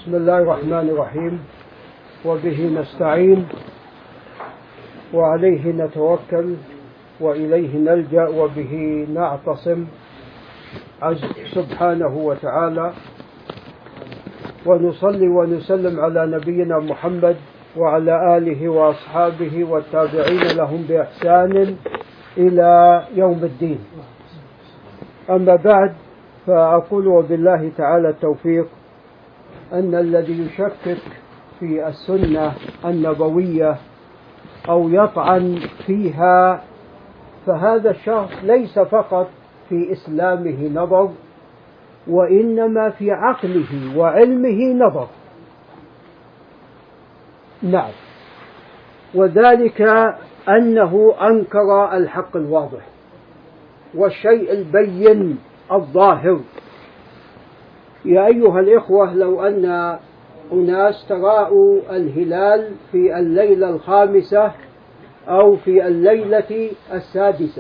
بسم الله الرحمن الرحيم، وبه نستعين وعليه نتوكل وإليه نلجأ وبه نعتصم سبحانه وتعالى، ونصلي ونسلم على نبينا محمد وعلى آله وأصحابه والتابعين لهم بإحسان إلى يوم الدين. أما بعد، فأقول وبالله تعالى التوفيق أن الذي يشكك في السنة النبوية أو يطعن فيها فهذا الشخص ليس فقط في إسلامه نظر، وإنما في عقله وعلمه نظر. نعم، وذلك أنه أنكر الحق الواضح والشيء البين الظاهر. يا أيها الإخوة، لو أن أناس تراءوا الهلال في الليلة الخامسة أو في الليلة السادسة،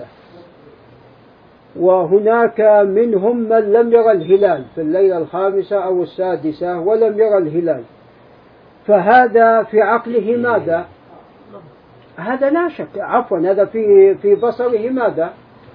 وهناك منهم من لم يرى الهلال في الليلة الخامسة أو السادسة ولم يرى الهلال، فهذا في عقله ماذا؟ هذا لا شك، عفوا، هذا في بصره ماذا؟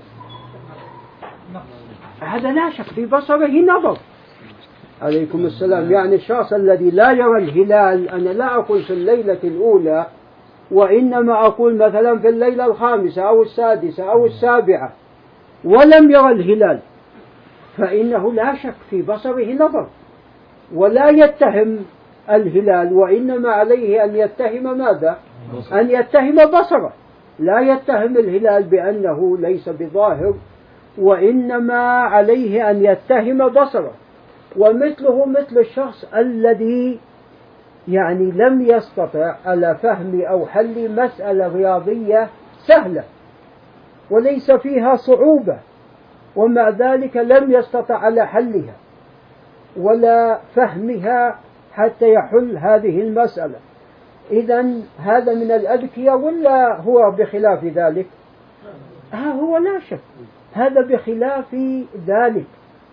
هذا لا شك في بصره نظر. عليكم السلام. يعني الشخص الذي لا يرى الهلال، أنا لا أقول في الليلة الأولى، وإنما أقول مثلا في الليلة الخامسة أو السادسة أو السابعة ولم يرى الهلال، فإنه لا شك في بصره نظر ولا يتهم الهلال، وإنما عليه أن يتهم ماذا؟ أن يتهم بصره، لا يتهم الهلال بأنه ليس بظاهر، وإنما عليه أن يتهم بصره. ومثله مثل الشخص الذي يعني لم يستطع على فهم أو حل مسألة رياضية سهلة وليس فيها صعوبة، ومع ذلك لم يستطع على حلها ولا فهمها حتى يحل هذه المسألة. إذن هذا من الأذكياء ولا هو بخلاف ذلك؟ هو لا شك هذا بخلاف ذلك.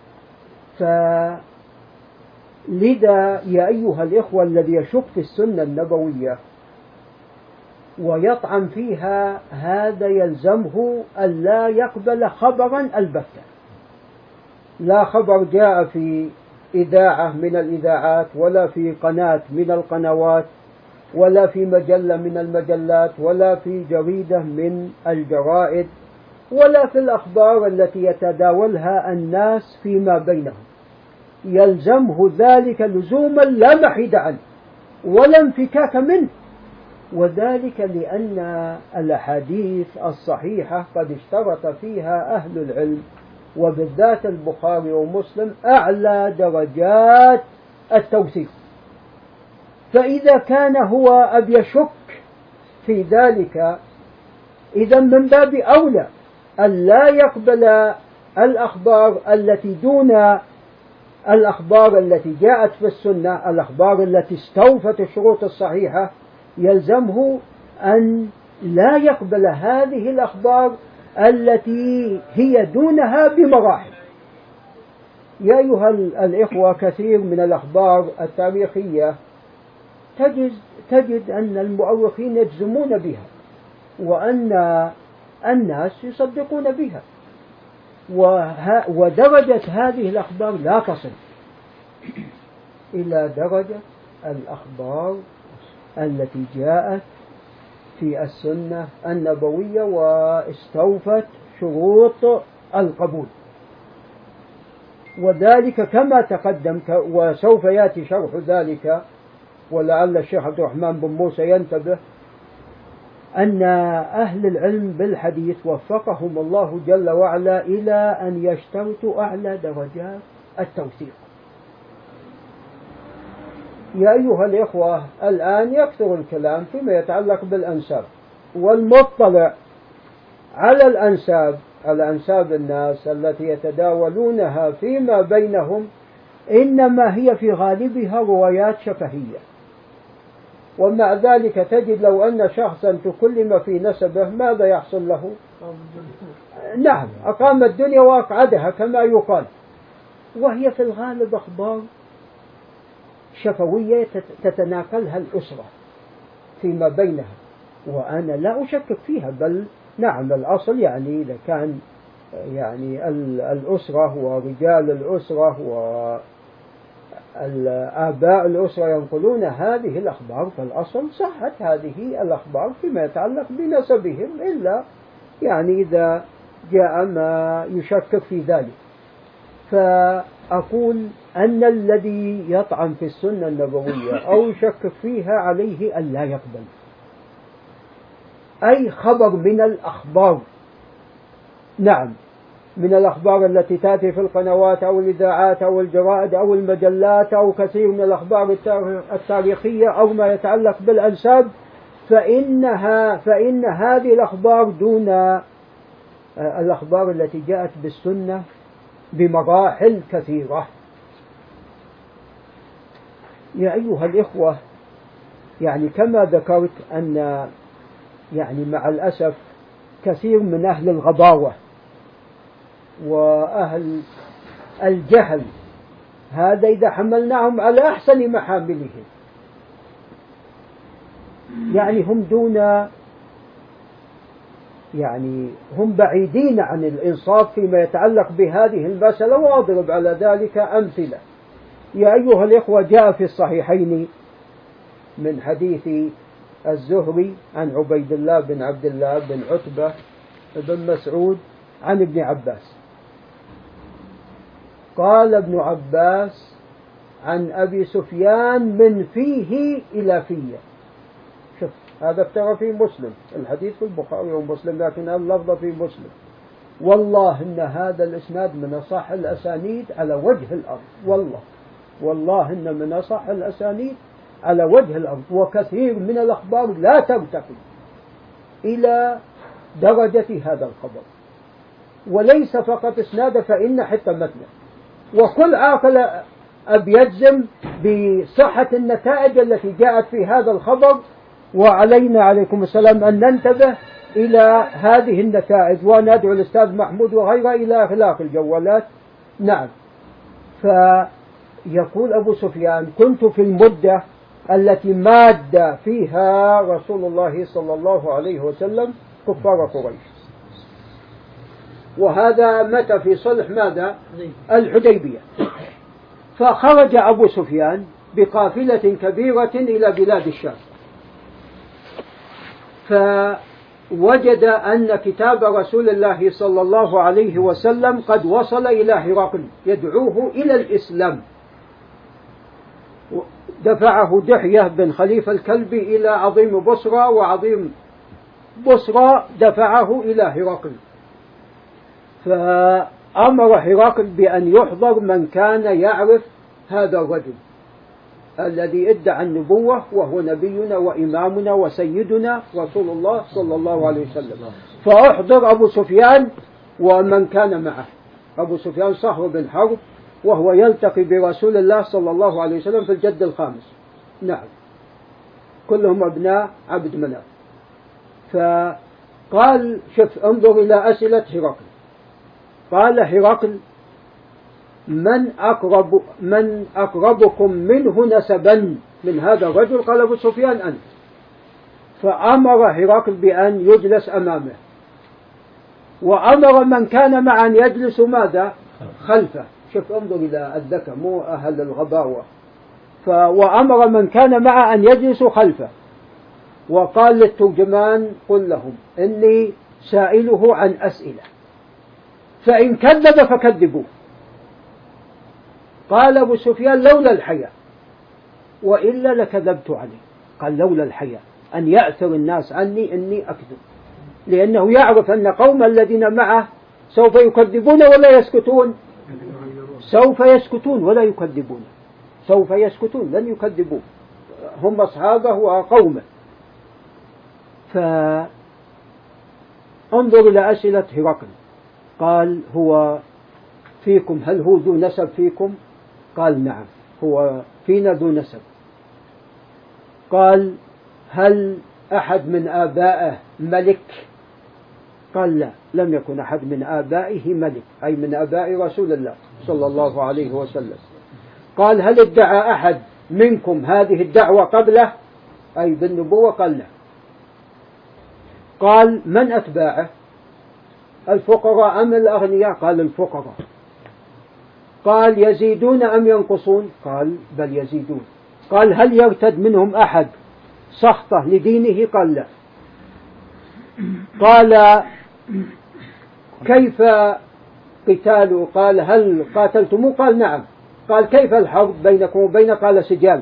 لذا يا أيها الإخوة، الذي يشك في السنة النبوية ويطعن فيها هذا يلزمه أن لا يقبل خبرا البتة، لا خبر جاء في إذاعة من الإذاعات ولا في قناة من القنوات ولا في مجلة من المجلات ولا في جريدة من الجرائد ولا في الأخبار التي يتداولها الناس فيما بينهم، يلزمه ذلك لزوما لا محيد عنه ولا انفكاك منه. وذلك لأن الأحاديث الصحيحة قد اشترط فيها أهل العلم وبالذات البخاري ومسلم أعلى درجات التوثيق، فإذا كان هو أب يشك في ذلك، إذا من باب أولى أن لا يقبل الأخبار التي دون الأخبار التي جاءت في السنة، الأخبار التي استوفت الشروط الصحيحة، يلزمه أن لا يقبل هذه الأخبار التي هي دونها بمراحل. يا أيها الإخوة، كثير من الأخبار التاريخية تجد أن المؤرخين يجزمون بها وأن الناس يصدقون بها، ودرجة هذه الأخبار لا تصل إلى درجة الأخبار التي جاءت في السنة النبوية واستوفت شروط القبول. وذلك كما تقدم، وسوف يأتي شرح ذلك، ولعل الشيخ عبد الرحمن بن موسى ينتبه، أن أهل العلم بالحديث وفقهم الله جل وعلا إلى أن يشترطوا أعلى درجات التوثيق. يا أيها الإخوة، الآن يكثر الكلام فيما يتعلق بالأنساب، والمطلع على الأنساب، على أنساب الناس التي يتداولونها فيما بينهم، إنما هي في غالبها روايات شفهية. ومع ذلك تجد لو أن شخصا تكلم في نسبه ماذا يحصل له؟ نعم، أقام الدنيا وأقعدها كما يقال، وهي في الغالب أخبار شفوية تتناقلها الأسرة فيما بينها، وأنا لا أشكك فيها، بل نعم الأصل يعني إذا كان يعني الأسرة ورجال الأسرة والآباء الأسرة ينقلون هذه الأخبار، فالأصل صحت هذه الأخبار فيما يتعلق بنسبهم، إلا يعني إذا جاء ما يشكك في ذلك. فأقول أن الذي يطعن في السنة النبوية أو يشكك فيها عليه أن لا يقبل أي خبر من الأخبار، نعم من الأخبار التي تأتي في القنوات أو الإذاعات أو الجرائد أو المجلات أو كثير من الأخبار التاريخية أو ما يتعلق بالأنساب، فإن هذه الأخبار دون الأخبار التي جاءت بالسنة بمراحل كثيرة. يا أيها الإخوة، يعني كما ذكرت أن يعني مع الأسف كثير من أهل الغباوة وأهل الجهل، هذا إذا حملناهم على أحسن محاملهم، يعني هم يعني هم بعيدين عن الإنصاف فيما يتعلق بهذه المسألة، وأضرب على ذلك أمثلة. يا أيها الإخوة، جاء في الصحيحين من حديث الزهري عن عبيد الله بن عبد الله بن عتبة بن مسعود عن ابن عباس قال ابن عباس عن أبي سفيان من فيه إلى فيه. شوف هذا افترى في مسلم، الحديث في البخاري ومسلم لكن اللفظ في مسلم. والله إن هذا الإسناد من أصح الأسانيد على وجه الأرض، والله إن من أصح الأسانيد على وجه الأرض، وكثير من الأخبار لا ترتقي إلى درجة هذا الخبر، وليس فقط إسناده فإن حتى متنه، وكل عاقل يجزم بصحة النتائج التي جاءت في هذا الخبر، وعلينا عليكم السلام أن ننتبه إلى هذه النتائج، وندعو الأستاذ محمود وغيره إلى إغلاق الجوالات. نعم. فيقول أبو سفيان: كنت في المدة التي ماد فيها رسول الله صلى الله عليه وسلم كفار قريش، وهذا متى في صلح ماذا؟ الحديبية. فخرج أبو سفيان بقافلة كبيرة إلى بلاد الشام، فوجد أن كتاب رسول الله صلى الله عليه وسلم قد وصل إلى هرقل يدعوه إلى الإسلام. دفعه دحية بن خليفة الكلبي إلى عظيم بصرى، وعظيم بصرى دفعه إلى هرقل، فأمر هرقل بأن يحضر من كان يعرف هذا الرجل الذي ادعى النبوة، وهو نبينا وإمامنا وسيدنا رسول الله صلى الله عليه وسلم. فأحضر أبو سفيان ومن كان معه. أبو سفيان صهر بن حرب، وهو يلتقي برسول الله صلى الله عليه وسلم في الجد الخامس، نعم، كلهم أبناء عبد مناف. فقال: شوف انظر إلى أسئلة هرقل. قال هرقل: من أقربكم منه نسبا من هذا الرجل؟ قال أبو سفيان: أنت. فأمر هرقل بأن يجلس أمامه، وأمر من كان معه أن يجلس ماذا؟ خلفه. شوف انظر إلى الذكاء، مو أهل الغباوة. وأمر من كان معه أن يجلسوا خلفه، وقال للترجمان: قل لهم إني سائله عن أسئلة، فإن كذب فكذبوه. قال أبو سفيان: لولا الحياء، وإلا لكذبت عليه. قال: لولا الحياء أن يأثر الناس عني إني أكذب، لأنه يعرف أن قوم الذين معه سوف يكذبون ولا يسكتون، سوف يسكتون ولا يكذبون، سوف يسكتون لن يكذبون، هم أصحابه وقومه. فانظر إلى أسئلة هرقل. قال: هو فيكم، هل هو ذو نسب فيكم؟ قال: نعم، هو فينا ذو نسب. قال: هل أحد من آبائه ملك؟ قال: لا، لم يكن أحد من آبائه ملك، أي من آباء رسول الله صلى الله عليه وسلم. قال: هل ادعى أحد منكم هذه الدعوة قبله أي بالنبوة؟ قال لا. قال من أتباعه؟ الفقراء أم الأغنياء؟ قال الفقراء. قال يزيدون أم ينقصون؟ قال بل يزيدون. قال هل يرتد منهم أحد سخطة لدينه؟ قال لا. قال كيف قتال؟ قال هل قاتلتموه؟ قال نعم. قال كيف الحرب بينكم وبينه؟ قال سجال،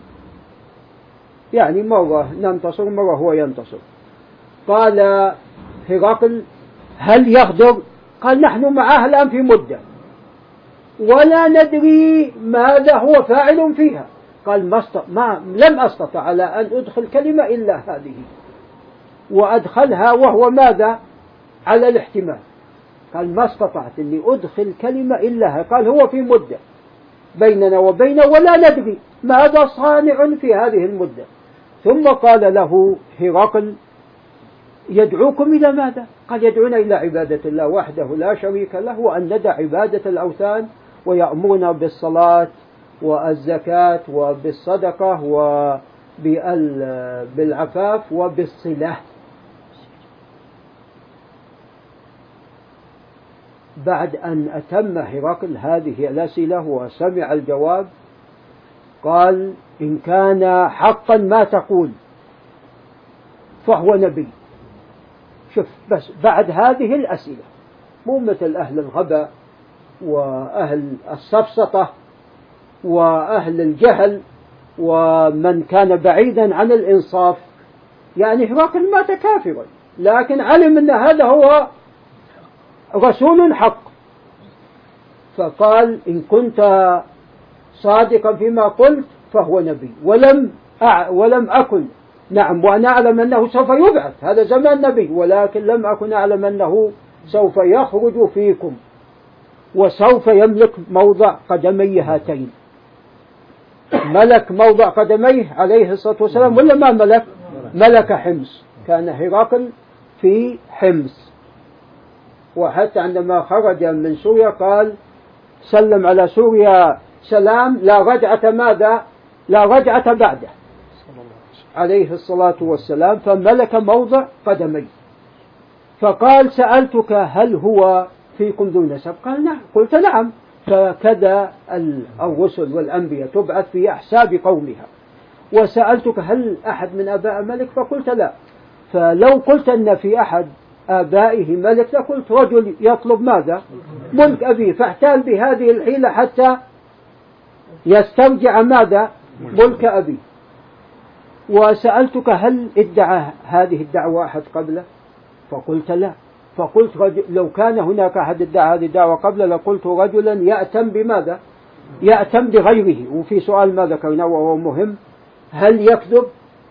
يعني مرة ننتصر مرة هو ينتصر. قال هرقل هل يغدر؟ قال نحن معه الآن في مدة ولا ندري ماذا هو فاعل فيها. قال لم أستطع على أن أدخل كلمة إلا هذه، وأدخلها وهو ماذا؟ على الاحتمال. قال ما استطعت أني أدخل كلمة إلا هذا. قال هو في مدة بيننا وبينه ولا ندري ماذا صانع في هذه المدة. ثم قال له هرقل يدعوكم إلى ماذا؟ قال يدعونا إلى عبادة الله وحده لا شريك له، وأن ندع عبادة الأوثان، ويأمرنا بالصلاة والزكاة وبالصدقة وبالعفاف وبالصلة. بعد أن أتم هرقل هذه الأسئلة وسمع الجواب قال إن كان حقا ما تقول فهو نبي. شوف بس بعد هذه الأسئلة، مو مثل أهل الغباء وأهل السفسطة وأهل الجهل ومن كان بعيدا عن الإنصاف. يعني هرقل مات كافرا لكن علم أن هذا هو رسول حق، فقال إن كنت صادقا فيما قلت فهو نبي. ولم أكن نعم، وأنا أعلم أنه سوف يبعث، هذا زمان نبي، ولكن لم أكن أعلم أنه سوف يخرج فيكم وسوف يملك موضع قدمي هاتين. ملك موضع قدميه عليه الصلاة والسلام ولا ما ملك؟ ملك حمص، كان هرقل في حمص. وحتى عندما خرج من سوريا قال سلم على سوريا سلام لا رجعة ماذا؟ لا رجعة بعده عليه الصلاة والسلام، فملك موضع قدمي. فقال سألتك هل هو فيكم ذو نسب؟ قال نعم. قلت نعم. فكذا الرسل والأنبياء تبعث في أحساب قومها. وسألتك هل أحد من آباء ملك؟ فقلت لا. فلو قلت أن في أحد آبائه ملك لقلت رجل يطلب ماذا؟ ملك أبيه، فاحتال بهذه الحيلة حتى يسترجع ماذا؟ ملك أبيه. وسألتك هل ادعى هذه الدعوة أحد قبله؟ فقلت لا. فقلت لو كان هناك أحد ادعى هذه الدعوة قبله لقلت رجلا يأتم بماذا؟ يأتم بغيره. وفي سؤال ما ذكرناه وهو مهم، هل يكذب؟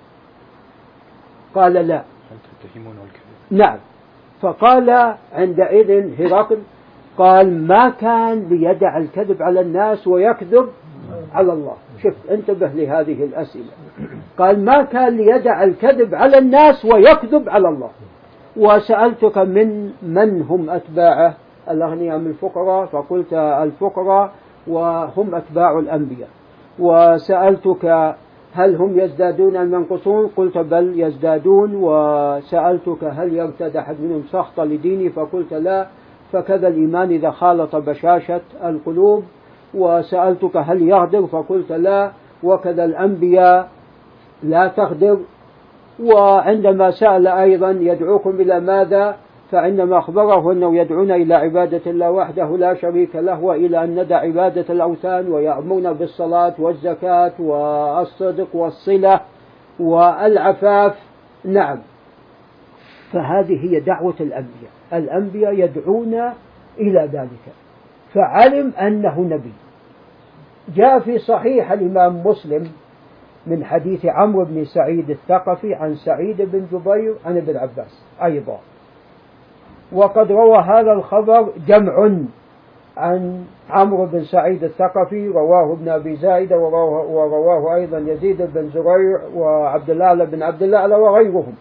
قال لا. هل تتهمون الكذب؟ نعم. فقال عندئذ هرقل قال ما كان ليدع الكذب على الناس ويكذب على الله. شوف انتبه لهذه الأسئلة. قال ما كان ليدع الكذب على الناس ويكذب على الله. وسألتك من هم أتباعه؟ الأغنياء من الفقراء؟ فقلت الفقراء وهم أتباع الأنبياء. وسألتك هل هم يزدادون أم ينقصون؟ قلت بل يزدادون. وسألتك هل يرتد أحد منهم سخط لديني؟ فقلت لا. فكذا الإيمان إذا خالط بشاشة القلوب. وسألتك هل يغدر؟ فقلت لا. وكذا الأنبياء لا تغدر. وعندما سأل أيضا يدعوكم إلى ماذا؟ فعندما أخبره أنه يدعونا إلى عبادة الله وحده لا شريك له، وإلى أن ندع عبادة الأوثان، ويأمرنا بالصلاة والزكاة والصدق والصلة والعفاف. نعم. فهذه هي دعوة الأنبياء. الأنبياء يدعون إلى ذلك. فعلم أنه نبي. جاء في صحيح الإمام مسلم من حديث عمرو بن سعيد الثقفي عن سعيد بن جبير عن ابن عباس أيضا. وقد روى هذا الخبر جمع عن عمرو بن سعيد الثقفي، رواه ابن أبي زايدة ورواه أيضا يزيد بن زريع وعبد الله بن عبد الله وغيرهم.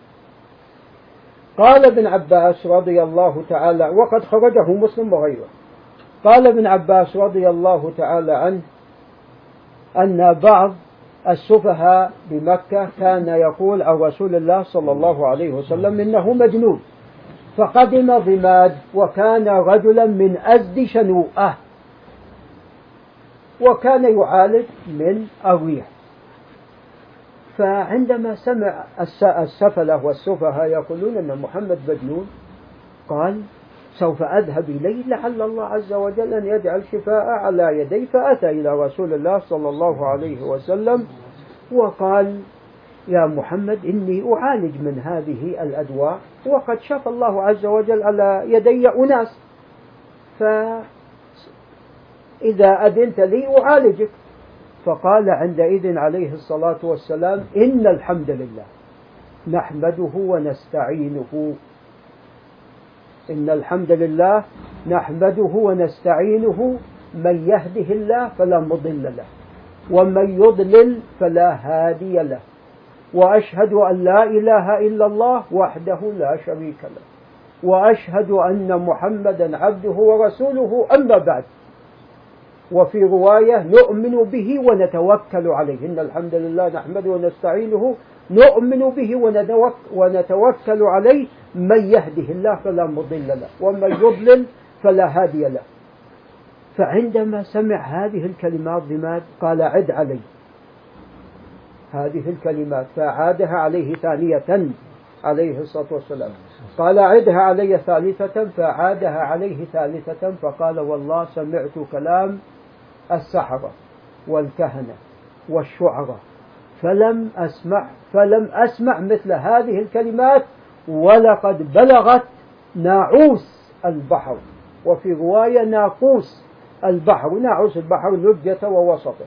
قال ابن عباس رضي الله تعالى، وقد خرجه مسلم وغيره، قال ابن عباس رضي الله تعالى عنه أن بعض السفهاء بمكة كان يقول عن رسول الله صلى الله عليه وسلم إنه مجنون، فقدم ضماد وكان رجلا من أزد شنوءة، وكان يعالج من الريح. فعندما سمع السفلة والسفهاء يقولون أن محمد مجنون، قال سوف أذهب إليه لعل الله عز وجل أن يجعل شفاء على يدي. فأتى إلى رسول الله صلى الله عليه وسلم وقال يا محمد إني أعالج من هذه الأدواء وقد شفى الله عز وجل على يدي أناس، فإذا أذنت لي أعالجك. فقال عندئذ عليه الصلاة والسلام إن الحمد لله نحمده ونستعينه، إن الحمد لله نحمده ونستعينه، من يهده الله فلا مضل له ومن يضلل فلا هادي له، وأشهد أن لا إله إلا الله وحده لا شريك له، وأشهد أن محمدا عبده ورسوله، أما بعد. وفي رواية نؤمن به ونتوكل عليه، إن الحمد لله نحمده ونستعينه نؤمن به ونتوكل عليه، من يهده الله فلا مضل له ومن يضلل فلا هادي له. فعندما سمع هذه الكلمات ضماد قال عد علي هذه الكلمات، فعادها عليه ثانية عليه الصلاة والسلام، قال عدها علي ثالثة، فعادها عليه ثالثة، فقال والله سمعت كلام السحرة والكهنة والشعراء فلم أسمع مثل هذه الكلمات، ولقد بلغت ناعوس البحر، وفي رواية ناقوس البحر، ناعوس البحر لجة ووسطه،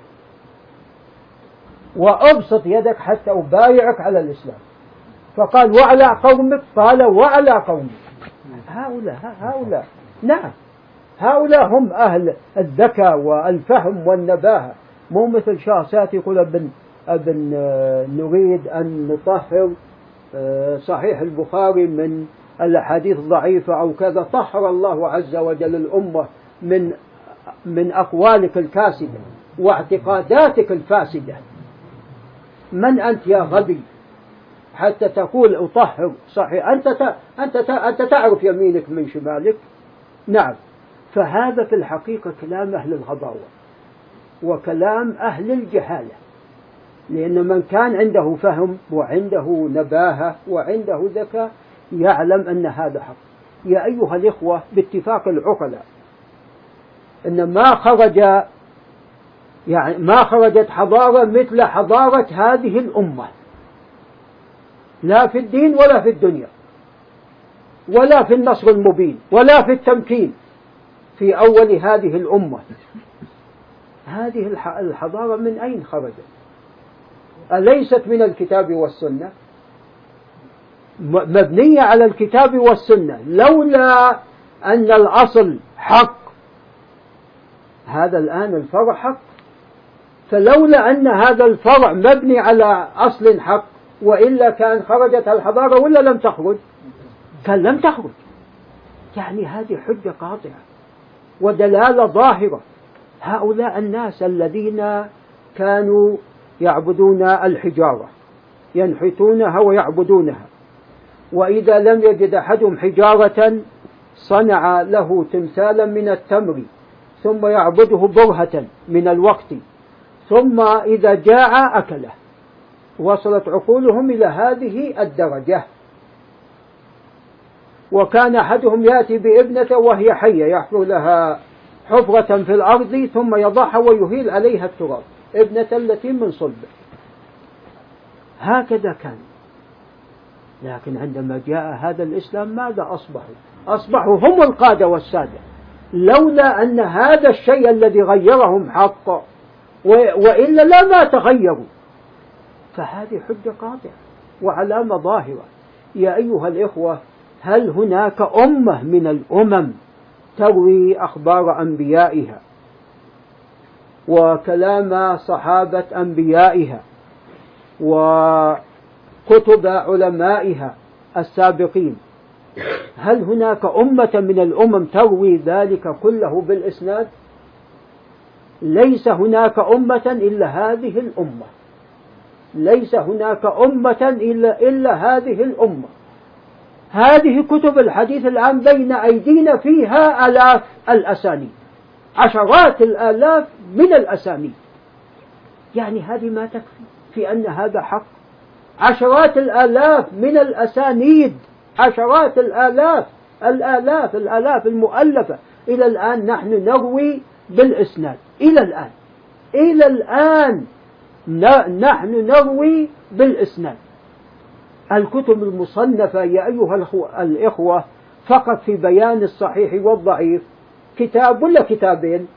وأبسط يدك حتى أبايعك على الإسلام. فقال وعلى قومك؟ قال وعلى قومك. هؤلاء نعم، هؤلاء هم أهل الذكاء والفهم والنباهة، مو مثل شخصيات يقول ابن نريد أن نطهر صحيح البخاري من الأحاديث الضعيفة أو كذا. طهر الله عز وجل الأمة من أقوالك الكاسدة واعتقاداتك الفاسدة. من أنت يا غبي حتى تقول أطهر صحيح؟ أنت تعرف يمينك من شمالك. نعم، فهذا في الحقيقة كلام أهل الغباوة وكلام أهل الجهالة، لأن من كان عنده فهم وعنده نباهة وعنده ذكاء يعلم أن هذا حق. يا أيها الإخوة، باتفاق العقلاء إن ما خرجت حضارة مثل حضارة هذه الأمة، لا في الدين ولا في الدنيا ولا في النصر المبين ولا في التمكين، في أول هذه الأمة. هذه الحضارة من أين خرجت؟ أليست من الكتاب والسنة؟ مبنية على الكتاب والسنة، لولا أن الأصل حق هذا الآن الفرع حق، فلولا أن هذا الفرع مبني على أصل حق وإلا كان خرجت الحضارة ولا لم تخرج؟ كان لم تخرج. يعني هذه حجة قاطعة ودلالة ظاهرة. هؤلاء الناس الذين كانوا يعبدون الحجارة ينحتونها ويعبدونها، وإذا لم يجد أحدهم حجارة صنع له تمثالا من التمر ثم يعبده برهة من الوقت، ثم إذا جاع أكله. وصلت عقولهم إلى هذه الدرجة. وكان أحدهم يأتي بابنته وهي حية يحفر لها حفرة في الأرض ثم يضعها ويهيل عليها التراب، ابنة التي من صلبه. هكذا كان. لكن عندما جاء هذا الإسلام ماذا أصبحوا هم القادة والسادة، لولا أن هذا الشيء الذي غيرهم حق، وإلا لا ما تغيروا. فهذه حجة قاطعة وعلامة ظاهرة. يا أيها الإخوة، هل هناك أمة من الأمم تروي أخبار أنبيائها وكلام صحابة أنبيائها وكتب علمائها السابقين؟ هل هناك أمة من الأمم تروي ذلك كله بالإسناد؟ ليس هناك أمة إلا هذه الأمة، ليس هناك أمة إلا هذه الأمة. هذه كتب الحديث الآن بين أيدينا فيها آلاف الأسانيد، عشرات الآلاف من الأسانيد. يعني هذه ما تكفي في أن هذا حق؟ عشرات الآلاف من الأسانيد، عشرات الآلاف المؤلفة. إلى الآن نحن نروي بالإسناد، إلى الآن نحن نروي بالإسناد. الكتب المصنفة يا أيها الإخوة فقط في بيان الصحيح والضعيف كتاب ولا كتابين؟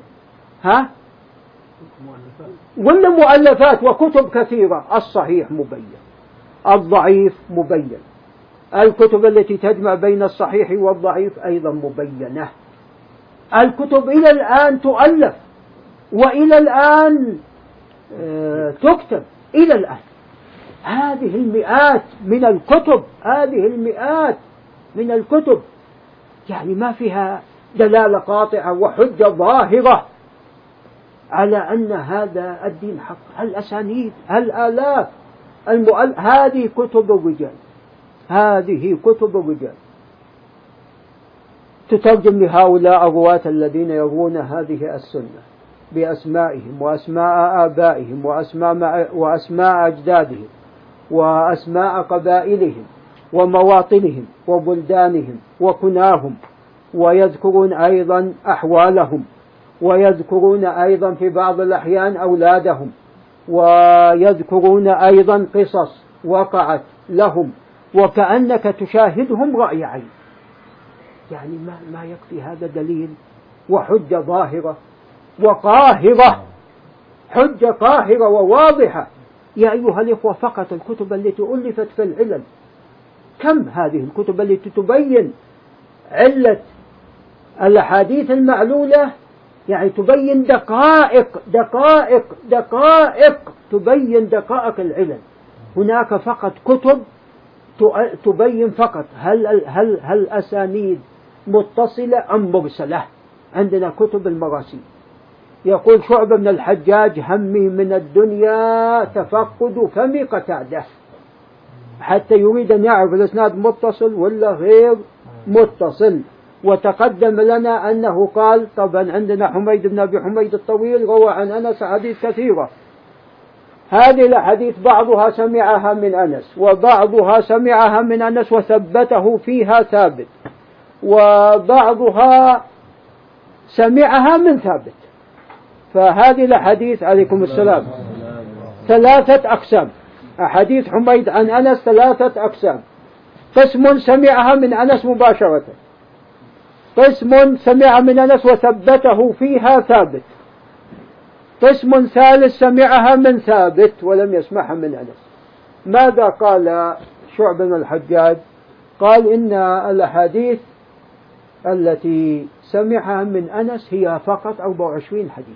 ولا مؤلفات وكتب كثيرة. الصحيح مبين، الضعيف مبين، الكتب التي تجمع بين الصحيح والضعيف أيضا مبينة. الكتب إلى الآن تؤلف وإلى الآن تكتب، إلى الآن. هذه المئات من الكتب، هذه المئات من الكتب، يعني ما فيها دلالة قاطعة وحجة ظاهرة على أن هذا الدين حق. الأسانيد، الآلاف، هذه كتب الرجال، هذه كتب الرجال تترجم لهؤلاء الرواة الذين يروون هذه السنة بأسمائهم وأسماء آبائهم وأسماء أجدادهم وأسماء قبائلهم ومواطنهم وبلدانهم وكناهم، ويذكرون أيضا أحوالهم، ويذكرون أيضا في بعض الأحيان أولادهم، ويذكرون أيضا قصص وقعت لهم، وكأنك تشاهدهم رأي عين. يعني ما يكفي هذا دليل وحجة ظاهرة وقاهرة، حجة قاهرة وواضحة. يا أيها الإخوة فقط الكتب التي ألفت في العلل، كم هذه الكتب التي تبين علة الأحاديث المعلولة؟ يعني تبين دقائق تبين دقائق العلل. هناك فقط كتب تبين فقط هل أسانيد متصلة أم مرسلة. عندنا كتب المراسيل، يقول شعبة بن الحجاج همي من الدنيا تفقد فم قتادة، حتى يريد أن يعرف الإسناد متصل ولا غير متصل. وتقدم لنا أنه قال، طبعا عندنا حميد بن أبي حميد الطويل روى عن أنس حديث كثيرة، هذه الحديث بعضها سمعها من أنس وبعضها سمعها من أنس وثبته فيها ثابت، وبعضها سمعها من ثابت. فهذه الحديث عليكم السلام ثلاثة أقسام. أحاديث حميد عن أنس ثلاثة أقسام: قسم سمعها من أنس مباشرة، قسم سمع من أنس وثبته فيها ثابت، قسم ثالث سمعها من ثابت ولم يسمعها من أنس. ماذا قال شعبة بن الحجاج؟ قال إن الأحاديث التي سمعها من أنس هي فقط 24 حديث.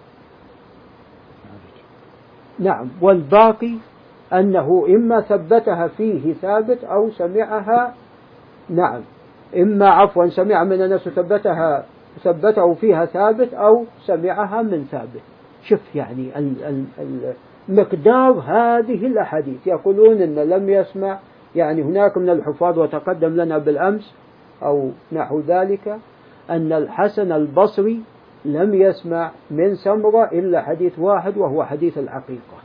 نعم، والباقي أنه إما ثبتها فيه ثابت أو سمعها، نعم، إما سمع من أنس ثبته فيها ثابت أو سمعها من ثابت. شوف يعني مقدار هذه الأحاديث. يقولون إن لم يسمع، يعني هناك من الحفاظ وتقدم لنا بالأمس أو نحو ذلك أن الحسن البصري لم يسمع من سمرة إلا حديث واحد وهو حديث العقيقة.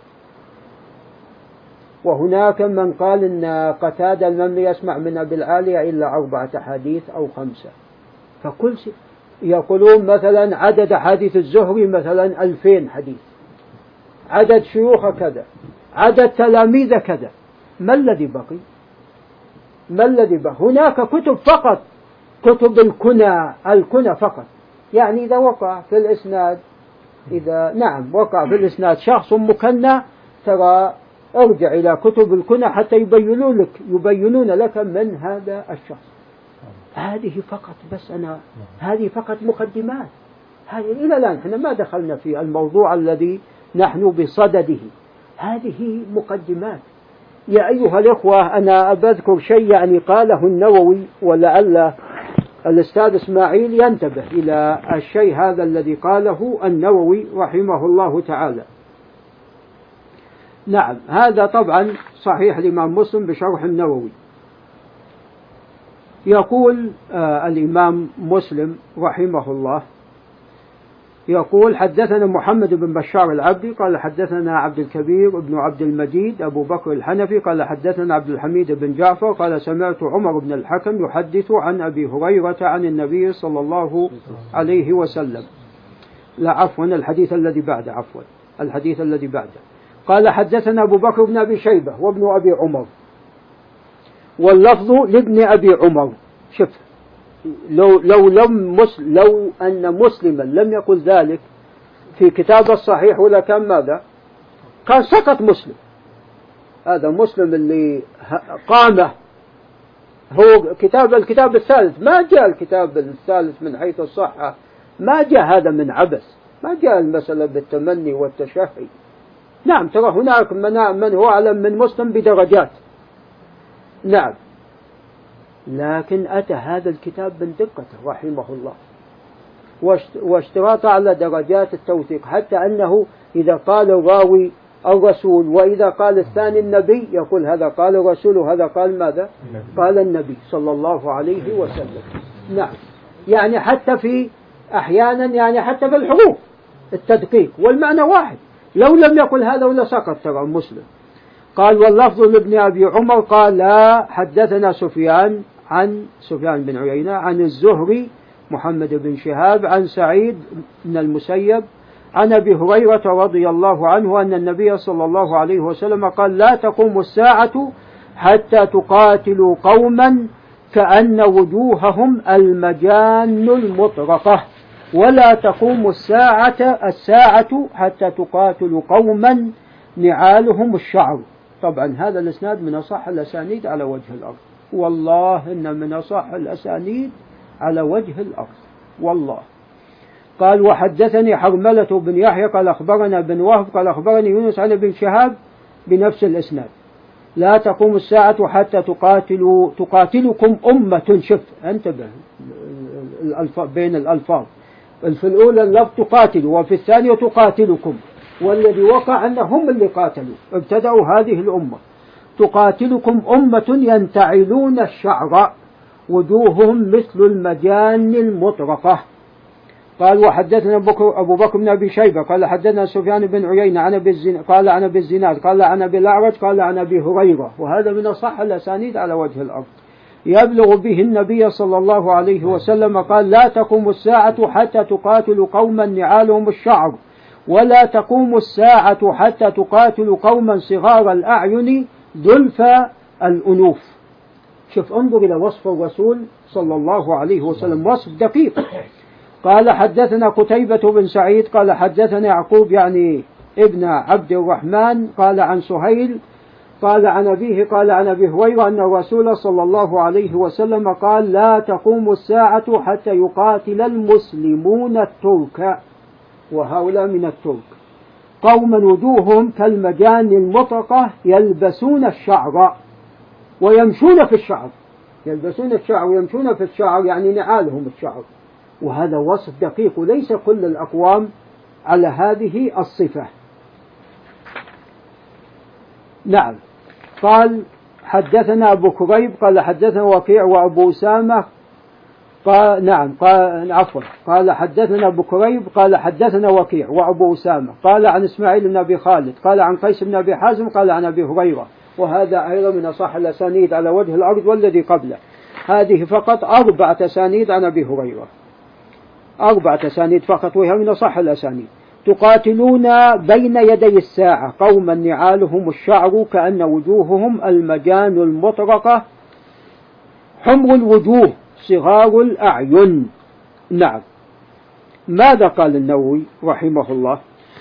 وهناك من قال إن قتادة لم يسمع من أبي العالية إلا 4 أحاديث أو 5. فكل شيء يقولون مثلا عدد حديث الزهري مثلا 2000 حديث، عدد شيوخ كذا، عدد تلاميذ كذا. ما الذي بقي؟ ما الذي بقي؟ هناك كتب فقط، كتب الكنى فقط. يعني إذا وقع في الإسناد، وقع في الإسناد شخص مكنى، ترى ارجع إلى كتب الكنى حتى يبينون لك من هذا الشخص. هذه فقط، بس هذه فقط مقدمات. هذه إلى الآن احنا ما دخلنا في الموضوع الذي نحن بصدده، هذه مقدمات. يا أيها الإخوة أنا أذكر شيء يعني قاله النووي ولعل الأستاذ إسماعيل ينتبه إلى الشيء هذا الذي قاله النووي رحمه الله تعالى. نعم، هذا طبعا صحيح الإمام مسلم بشرح النووي. يقول الإمام مسلم رحمه الله، يقول: حدثنا محمد بن بشار العبدي قال حدثنا عبد الكبير بن عبد المجيد أبو بكر الحنفي قال حدثنا عبد الحميد بن جعفر قال سمعت عمر بن الحكم يحدث عن أبي هريرة عن النبي صلى الله عليه وسلم. لا عفوا، الحديث الذي بعده قال حدثنا أبو بكر بن أبي شيبة وابن أبي عمر، واللفظ لابن أبي عمر. شوف، لو أن مسلما لم يقل ذلك في كتاب الصحيح ولا كان ماذا؟ كان سقط مسلم. هذا مسلم اللي قامه هو الكتاب الثالث، ما جاء الكتاب الثالث من حيث الصحة، ما جاء هذا من عبث، ما جاء المسألة بالتمني والتشهي. نعم، ترى هناك من هو أعلم من مسلم بدرجات. نعم، لكن أتى هذا الكتاب من دقته رحمه الله واشتراط على درجات التوثيق، حتى أنه إذا قال الراوي الرسول وإذا قال الثاني النبي يقول هذا قال الرسول وهذا قال ماذا؟ قال النبي صلى الله عليه وسلم. نعم، يعني حتى في أحيانا يعني حتى في الحروف التدقيق والمعنى واحد، لو لم يقل هذا ولا سقط ترى مسلم. قال: واللفظ لابن أبي عمر قال: لا حدثنا سفيان بن عيينة عن الزهري محمد بن شهاب عن سعيد بن المسيب عن أبي هريرة رضي الله عنه أن النبي صلى الله عليه وسلم قال: لا تقوم الساعة حتى تقاتلوا قوما كأن وجوههم المجان المطرقة، ولا تقوم الساعة حتى تقاتلوا قوما نعالهم الشعر. طبعا هذا الإسناد من أصح الأسانيد على وجه الأرض، والله إن من أصح الأسانيد على وجه الأرض والله. قال: وحدثني حرملة بن يحيى قال أخبرنا بن وهب قال أخبرني يونس عن ابن شهاب بنفس الإسناد: لا تقوم الساعة حتى تقاتلكم أمة. شوف، انتبه بين الألفاظ، في الأولى اللفظ تقاتلوا وفي الثانية تقاتلكم، والذي وقع أنهم اللي قاتلوا ابتدأوا هذه الأمة. تقاتلكم أمة ينتعلون الشعر وجوههم مثل المجان المطرقة. قال: وحدثنا أبو بكر بن أبي شيبة قال حدثنا سفيان بن عيينة قال عن أبي الزناد قال عن أبي الأعرج قال عن أبي هريرة، وهذا من أصح الأسانيد على وجه الأرض، يبلغ به النبي صلى الله عليه وسلم قال: لا تقوم الساعة حتى تقاتلوا قوما نعالهم الشعر، ولا تقوم الساعة حتى تقاتلوا قوما صغار الأعين ذلف الأنوف. شوف، انظر إلى وصف الرسول صلى الله عليه وسلم، وصف دقيق. قال: حدثنا قتيبة بن سعيد قال حدثنا يعقوب يعني ابن عبد الرحمن قال عن سهيل قال عن أبيه قال عن أبي هريرة أن الرسول صلى الله عليه وسلم قال: لا تقوم الساعة حتى يقاتل المسلمون الترك، وهؤلاء من الترك، قوما وجوههم كالمجان المطرقة يلبسون الشعر ويمشون في الشعر، يلبسون الشعر ويمشون في الشعر يعني نعالهم الشعر. وهذا وصف دقيق، وليس كل الأقوام على هذه الصفة. نعم. قال: حدثنا أبو كريب قال حدثنا وكيع وأبو أسامة قال حدثنا أبو كريب قال حدثنا وكيع وأبو أسامة قال عن إسماعيل بن أبي خالد قال عن قيس بن أبي حازم قال عن أبي هريرة، وهذا أيضا من أصح الأسانيد على وجه الأرض والذي قبله. هذه فقط 4 أسانيد عن أبي هريرة، 4 أسانيد فقط، وهي من أصح الأسانيد. تقاتلون بين يدي الساعة قوما نعالهم الشعر كأن وجوههم المجان المطرقة حمر الوجوه صغار الأعين. نعم. ماذا قال النووي رحمه الله؟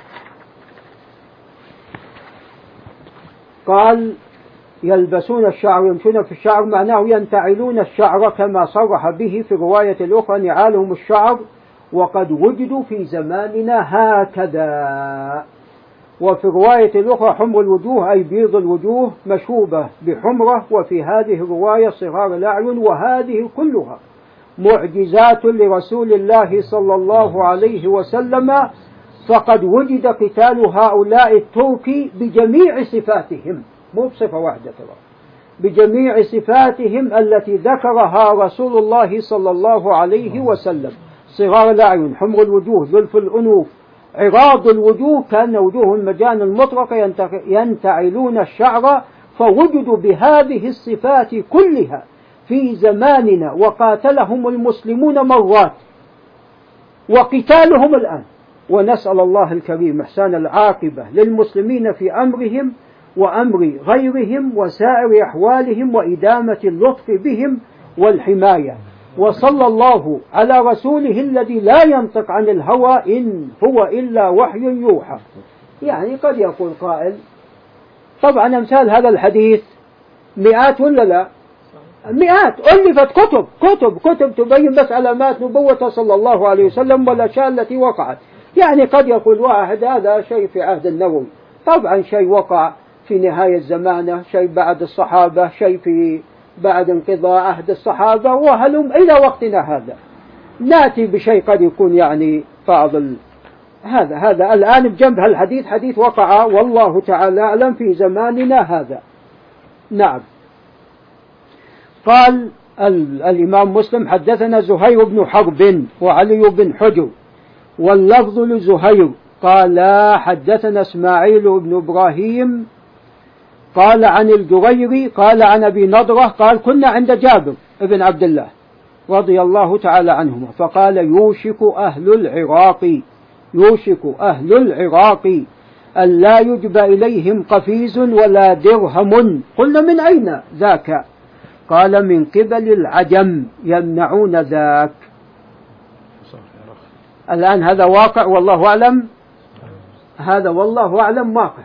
قال: يلبسون الشعر يمشون في الشعر، معناه ينتعلون الشعر كما صرح به في رواية الأخرى نعالهم الشعر، وقد وجدوا في زماننا هكذا. وفي رواية الأخرى حمر الوجوه أي بيض الوجوه مشوبة بحمرة، وفي هذه الرواية صغار الأعين، وهذه كلها معجزات لرسول الله صلى الله عليه وسلم، فقد وجد قتال هؤلاء الترك بجميع صفاتهم، مو بصفة واحدة ترى، بجميع صفاتهم التي ذكرها رسول الله صلى الله عليه وسلم: صغار الأعين، حمر الوجوه، زلف الأنوف، عراض الوجوه، كأن وجوه المجان المطرقة ينتعلون الشعر، فوجدوا بهذه الصفات كلها في زماننا، وقاتلهم المسلمون مرات، وقتالهم الآن. ونسأل الله الكريم إحسان العاقبة للمسلمين في أمرهم وأمر غيرهم وسائر أحوالهم، وإدامة اللطف بهم والحماية. وصلى الله على رسوله الذي لا ينطق عن الهوى إن هو إلا وحي يوحى. يعني قد يقول قائل: طبعا أمثال هذا الحديث مئات ولا لا؟ مئات، ألفت كتب تبين بس علامات نبوة صلى الله عليه وسلم والأشياء التي وقعت. يعني قد يقول واحد: هذا شيء في عهد النبوي، طبعا شيء وقع في نهاية زمانه، شيء بعد الصحابة، شيء في بعد انقضاء عهد الصحابة، وهلم إلى وقتنا هذا نأتي بشيء قد يكون يعني بعض هذا الآن بجنب هالحديث حديث وقع والله تعالى أعلم في زماننا هذا. نعم. قال الإمام مسلم: حدثنا زهير بن حرب وعلي بن حجر، واللفظ لزهير قال: حدثنا إسماعيل بن إبراهيم قال عن الجريري قال عن أبي نضرة قال: كنا عند جابر بن عبد الله رضي الله تعالى عنهما، فقال: يوشك أهل العراق أن لا يجب إليهم قفيز ولا درهم. قلنا: من أين ذاك؟ قال: من قبل العجم يمنعون ذاك. الآن هذا واقع والله أعلم، هذا والله أعلم واقع.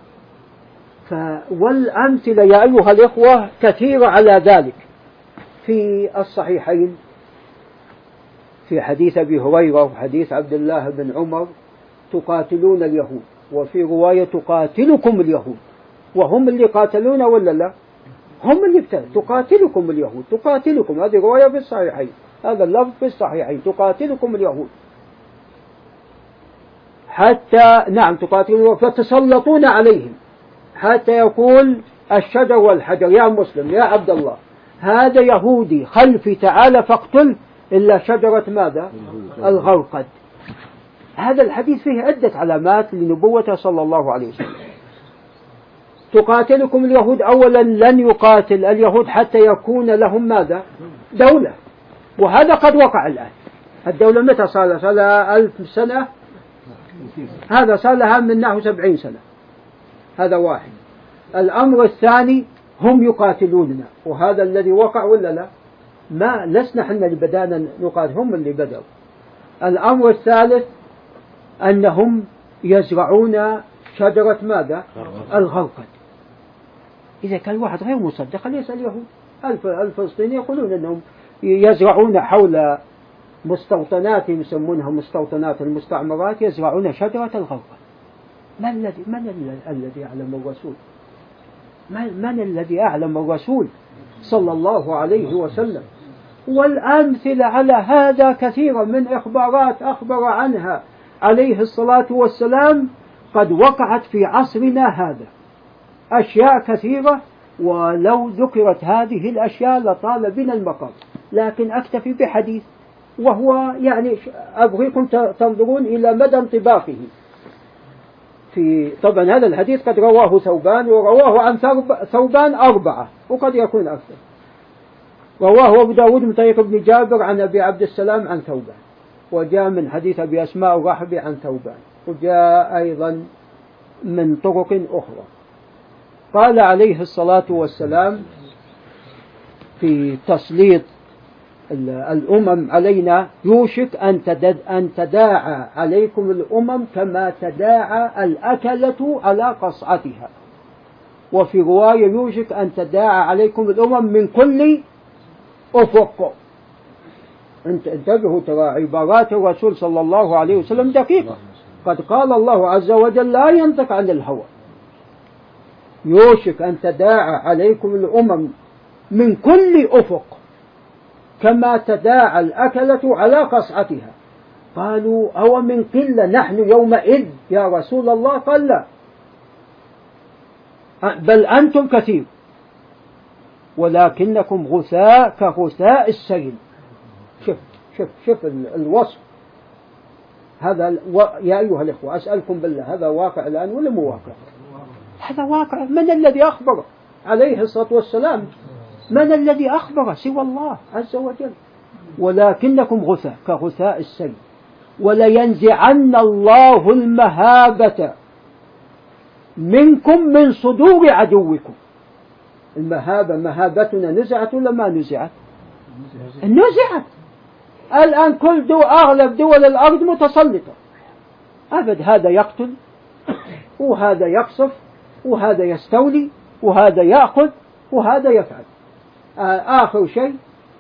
والأمثلة يا أيها الإخوة كثيرة على ذلك في الصحيحين، في حديث أبي هريرة وحديث عبد الله بن عمر: تقاتلون اليهود، وفي رواية: تقاتلكم اليهود. وهم اللي قاتلون ولا لا؟ هم اللي تقاتلكم اليهود، تقاتلكم، هذه رواية في الصحيحين، هذا اللفظ في الصحيحين: تقاتلكم اليهود حتى نعم تقاتلون فتسلطون عليهم حتى يقول الشجر والحجر: يا مسلم يا عبد الله، هذا يهودي خلفي تعال فاقتل، إلا شجرة ماذا؟ الغرقد. هذا الحديث فيه عدة علامات لنبوته صلى الله عليه وسلم. تقاتلكم اليهود، أولا لن يقاتل اليهود حتى يكون لهم ماذا؟ دولة، وهذا قد وقع الآن. الدولة متى صار لها 1000 سنة، هذا صار لها منه 70 سنة، هذا واحد. الأمر الثاني: هم يقاتلوننا، وهذا الذي وقع ولا لا؟ ما لسنا احنا اللي بدأنا نقاتل، هم اللي بدأوا. الأمر الثالث: أنهم يزرعون شجرة ماذا؟ الغرقد. إذا كان واحد غير مصدق يسأل اليهود. الفلسطينيين يقولون أنهم يزرعون حول مستوطناتهم، يسمونها مستوطنات المستعمرات، يزرعون شجرة الغرقد. من الذي أعلم الرسول؟ من الذي أعلم الرسول صلى الله عليه وسلم؟ والأمثلة على هذا كثيرة من إخبارات أخبر عنها عليه الصلاة والسلام قد وقعت في عصرنا هذا، أشياء كثيرة، ولو ذكرت هذه الأشياء لطال بنا المقام، لكن أكتفي بحديث، وهو يعني أبغيكم تنظرون إلى مدى انطباقه. طبعا هذا الحديث قد رواه ثوبان، ورواه عن ثوبان 4 وقد يكون أكثر. رواه أبو داود من طريق ابن جابر عن أبي عبد السلام عن ثوبان، وجاء من حديث أبي أسماء الرحبي عن ثوبان، وجاء أيضا من طرق أخرى. قال عليه الصلاة والسلام في تسليط الأمم علينا: يوشك أن تداعى عليكم الأمم كما تداعى الأكلة على قصعتها. وفي رواية: يوشك أن تداعى عليكم الأمم من كل أفق. انتبهوا، ترى عبارات الرسول صلى الله عليه وسلم دقيقة. قد قال الله عز وجل: لا ينطق عن الهوى. يوشك أن تداعى عليكم الأمم من كل أفق. كما تداعى الأكلة على قصعتها. قالوا أو من قلة نحن يومئذ يا رسول الله؟ قال لا، بل أنتم كثير ولكنكم غثاء كغثاء السيل. شوف الوصف هذا. يا أيها الإخوة أسألكم بالله، هذا واقع الآن ولا مو واقع؟ هذا واقع. من الذي أخبره عليه الصلاة والسلام؟ من الذي أخبره سوى الله عز وجل؟ ولكنكم غثاء كغثاء السيل ولينزعن الله المهابة منكم من صدور عدوكم. المهابة، مهابتنا نزعت ولا ما نزعت؟ نزعت. الآن كل أغلب دول الأرض متسلطة أبد، هذا يقتل وهذا يقصف وهذا يستولي وهذا يأخذ وهذا يفعل. آخر شيء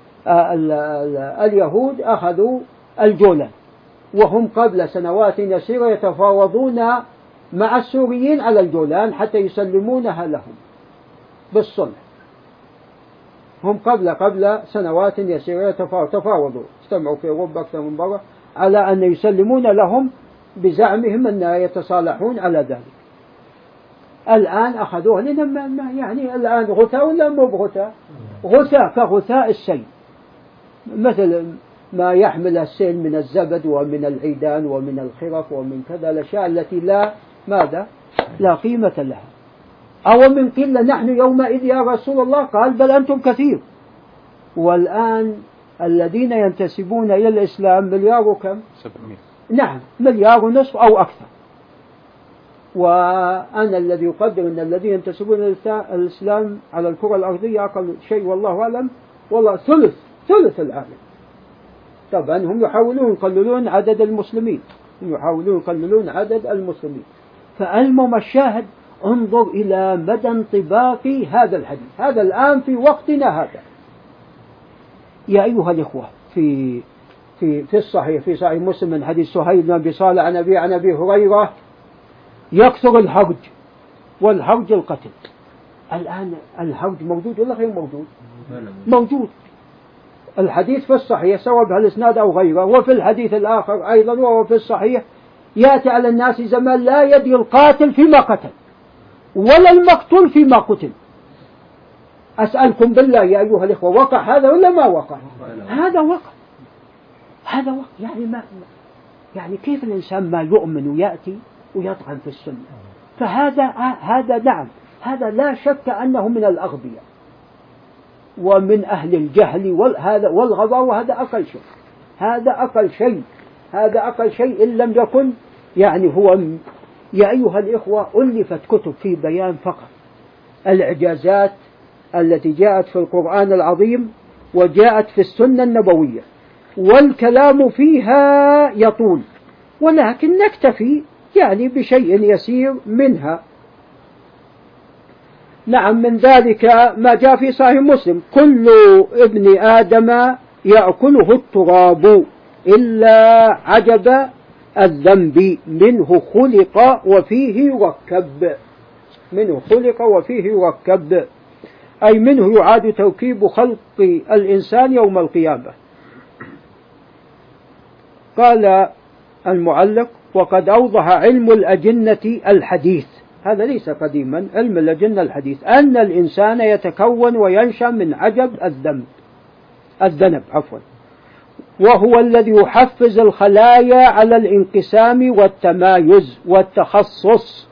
اليهود أخذوا الجولان، وهم قبل سنوات يسيرة يتفاوضون مع السوريين على الجولان حتى يسلمونها لهم بالصلح. هم قبل سنوات يسيرة تفاوضوا، اجتمعوا في أوروبا أكثر من مرة على أن يسلمون لهم بزعمهم أن يتصالحون على ذلك. الآن أخذوه لنا، يعني الآن غثاء ولا مو بغثاء؟ غثاء كغثاء السيل، مثل ما يحمل السيل من الزبد ومن العيدان ومن الخرف ومن كذا الأشياء التي لا قيمة لها. أو من قلة نحن يومئذ يا رسول الله؟ قال بل أنتم كثير. والآن الذين ينتسبون إلى الإسلام مليار وكم؟ 700. نعم، مليار ونصف أو أكثر. وأنا الذي يقدر أن الذين ينتسبون إلى الإسلام على الكرة الأرضية أقل شيء والله أعلم، والله ثلث العالم. طبعا هم يحاولون يقللون عدد المسلمين، فالمهم الشاهد انظر إلى مدى انطباق هذا الحديث، هذا الآن في وقتنا هذا. يا أيها الإخوة، في الصحيح، في صحيح مسلم من حديث سهيل بن أبي صالح عن أبي هريرة يكثر الهرج، والهرج القتل. الآن الهرج موجود ولا غير موجود؟ موجود. الحديث في الصحيح سواء بهالإسناد أو غيره، وفي الحديث الآخر أيضا وهو في الصحيح يأتي على الناس زمان لا يدري القاتل فيما قتل ولا المقتول فيما قتل. أسألكم بالله يا أيها الإخوة، وقع هذا ولا ما وقع؟ هذا وقع. يعني كيف الإنسان ما يؤمن ويأتي ويطعن في السنة؟ فهذا نعم، هذا لا شك أنه من الأغبياء ومن أهل الجهل والغباء، وهذا أقل شيء إن لم يكن يعني هو. يا أيها الإخوة، ألفت كتب في بيان فقط الإعجازات التي جاءت في القرآن العظيم وجاءت في السنة النبوية، والكلام فيها يطول، ولكن نكتفي يعني بشيء يسير منها. نعم، من ذلك ما جاء في صحيح مسلم: كل ابن آدم يأكله التراب إلا عجب الذنب منه خلق وفيه يركب، أي منه يعاد تركيب خلق الإنسان يوم القيامة. قال المعلق: وقد أوضح علم الأجنة الحديث، هذا ليس قديما، علم الأجنة الحديث، أن الإنسان يتكون وينشأ من عجب الذنب، وهو الذي يحفز الخلايا على الانقسام والتمايز والتخصص،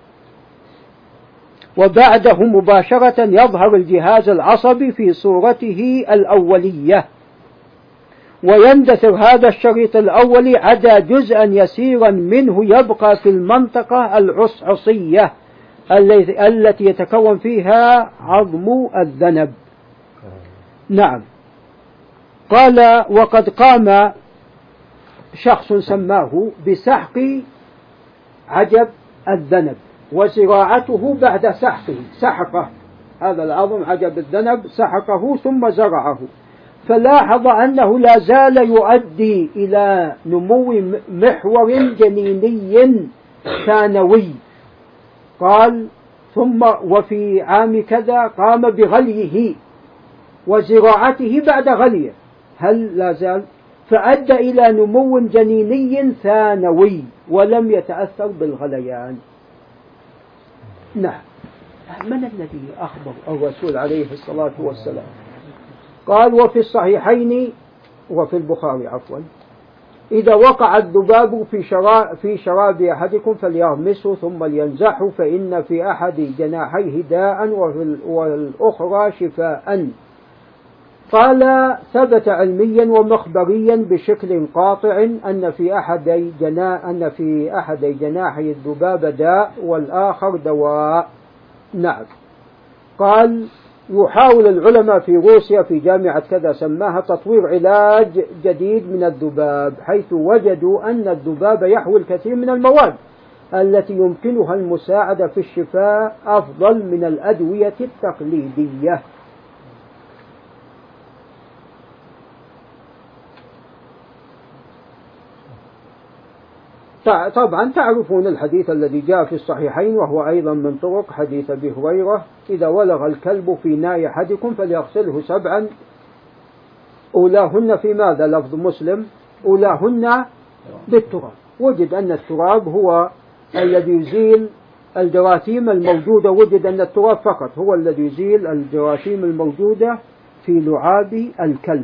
وبعده مباشرة يظهر الجهاز العصبي في صورته الأولية، ويندثر هذا الشريط الأولي عدا جزءا يسيرا منه يبقى في المنطقة العصعصية التي يتكون فيها عظم الذنب. نعم. قال: وقد قام شخص سماه بسحق عجب الذنب وزراعته بعد سحقه، هذا العظم عجب الذنب سحقه ثم زرعه، فلاحظ أنه لا زال يؤدي إلى نمو محور جنيني ثانوي. قال: ثم وفي عام كذا قام بغليه وزراعته بعد غليه، هل لا زال؟ فأدى إلى نمو جنيني ثانوي ولم يتأثر بالغليان. نعم. من الذي أخبر الرسول عليه الصلاة والسلام؟ قال: وفي الصحيحين وفي البخاري عفوا: إذا وقع الذباب في شراب أحدكم فليغمسه ثم لينزحه فإن في أحد جناحيه داء والأخرى شفاء. قال: ثبت علميا ومخبريا بشكل قاطع أن في أحد جناحي الذباب داء والآخر دواء. نعم. قال: يحاول العلماء في روسيا في جامعة كذا سماها تطوير علاج جديد من الذباب، حيث وجدوا أن الذباب يحوي الكثير من المواد التي يمكنها المساعدة في الشفاء أفضل من الأدوية التقليدية. طبعا تعرفون الحديث الذي جاء في الصحيحين وهو أيضا من طرق حديث أبي هريرة: إذا ولغ الكلب في ناء أحدكم فليغسله 7 أولاهن في ماذا؟ لفظ مسلم: أولاهن بالتراب. وجد أن التراب هو الذي يزيل الجراثيم الموجودة، وجد أن التراب فقط هو الذي يزيل الجراثيم الموجودة في لعاب الكلب.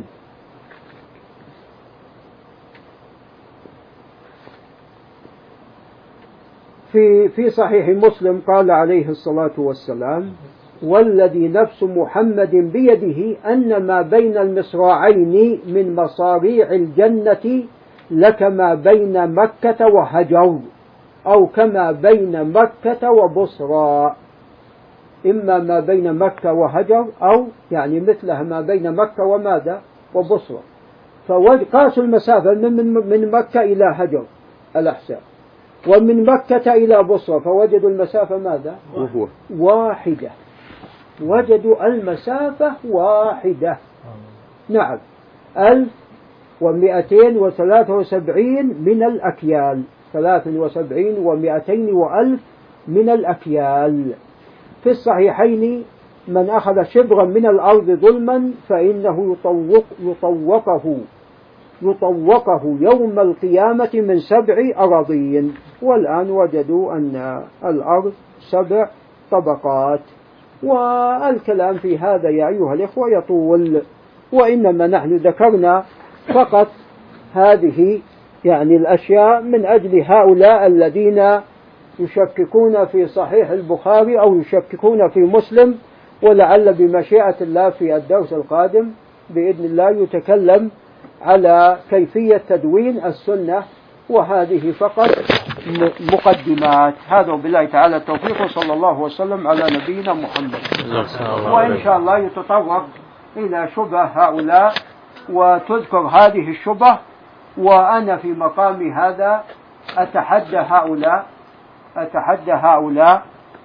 في صحيح مسلم قال عليه الصلاة والسلام: والذي نفس محمد بيده أن ما بين المصراعين من مصاريع الجنة لكما بين مكة وهجر، أو كما بين مكة وبصرى. إما ما بين مكة وهجر، أو يعني مثلها ما بين مكة وماذا؟ وبصرى. فقاسوا المسافة من مكة إلى هجر الأحساء، ومن مكة إلى بصرى، فوجدوا المسافة ماذا؟ واحدة. وجدوا المسافة واحدة. نعم. 1273 من الأكيال، 73 و200 وألف من الأكيال. في الصحيحين: من أخذ شبرا من الأرض ظلما فإنه يطوقه يوم القيامة من 7 أراضين. والآن وجدوا أن الأرض 7 طبقات. والكلام في هذا يا أيها الإخوة يطول، وإنما نحن ذكرنا فقط هذه يعني الأشياء من أجل هؤلاء الذين يشككون في صحيح البخاري أو يشككون في مسلم. ولعل بمشيئة الله في الدرس القادم بإذن الله يتكلم على كيفية تدوين السنة، وهذه فقط مقدمات. هذا بالله تعالى التوفيق، صلى الله وسلم على نبينا محمد. وإن شاء الله يتطرق إلى شبه هؤلاء وتذكر هذه الشبه، وأنا في مقام هذا أتحدى هؤلاء،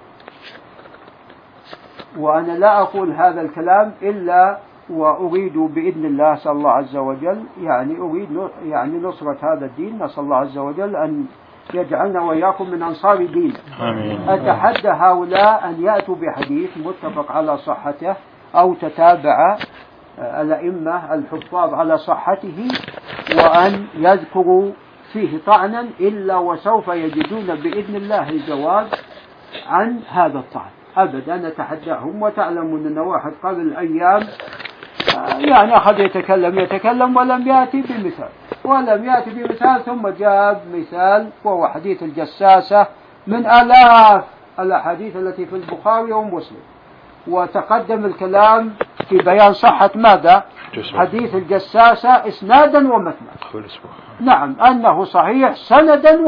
وأنا لا أقول هذا الكلام إلا وأريد بإذن الله صلى الله عز وجل أريد نصرة هذا الدين. نسأل الله عز وجل أن يجعلنا وإياكم من أنصار دينه. أتحدى هؤلاء أن يأتوا بحديث متفق على صحته أو تتابع الأئمة الحفاظ على صحته وأن يذكروا فيه طعنا إلا وسوف يجدون بإذن الله الجواب عن هذا الطعن. أبدا نتحداهم. وتعلمون أن واحد قبل الأيام يعني أخذ يتكلم ولم يأتي بمثال ثم جاب مثال وهو حديث الجساسة من آلاف الأحاديث التي في البخاري ومسلم، وتقدم الكلام في بيان صحة ماذا؟ حديث الجساسة إسنادا ومتنا. نعم، أنه صحيح سندا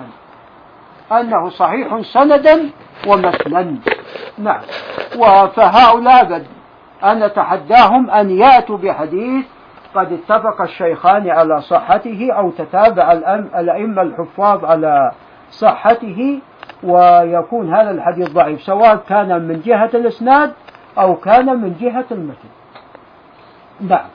ومتنا. نعم. فهؤلاء أنا أتحداهم أن يأتوا بحديث قد اتفق الشيخان على صحته أو تتابع الأئمة الحفاظ على صحته، ويكون هذا الحديث ضعيف سواء كان من جهة الإسناد أو كان من جهة المتن. نعم.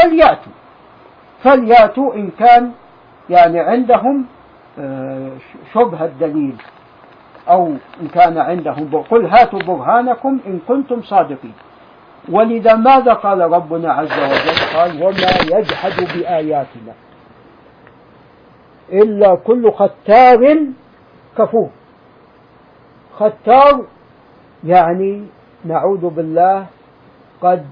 فليأتوا إن كان يعني عندهم شبه الدليل، أو إن كان عندهم قل هاتوا برهانكم إن كنتم صادقين. ولذا ماذا قال ربنا عز وجل؟ قال وما يجحد بآياتنا إلا كل ختار كفور. ختار يعني نعوذ بالله قد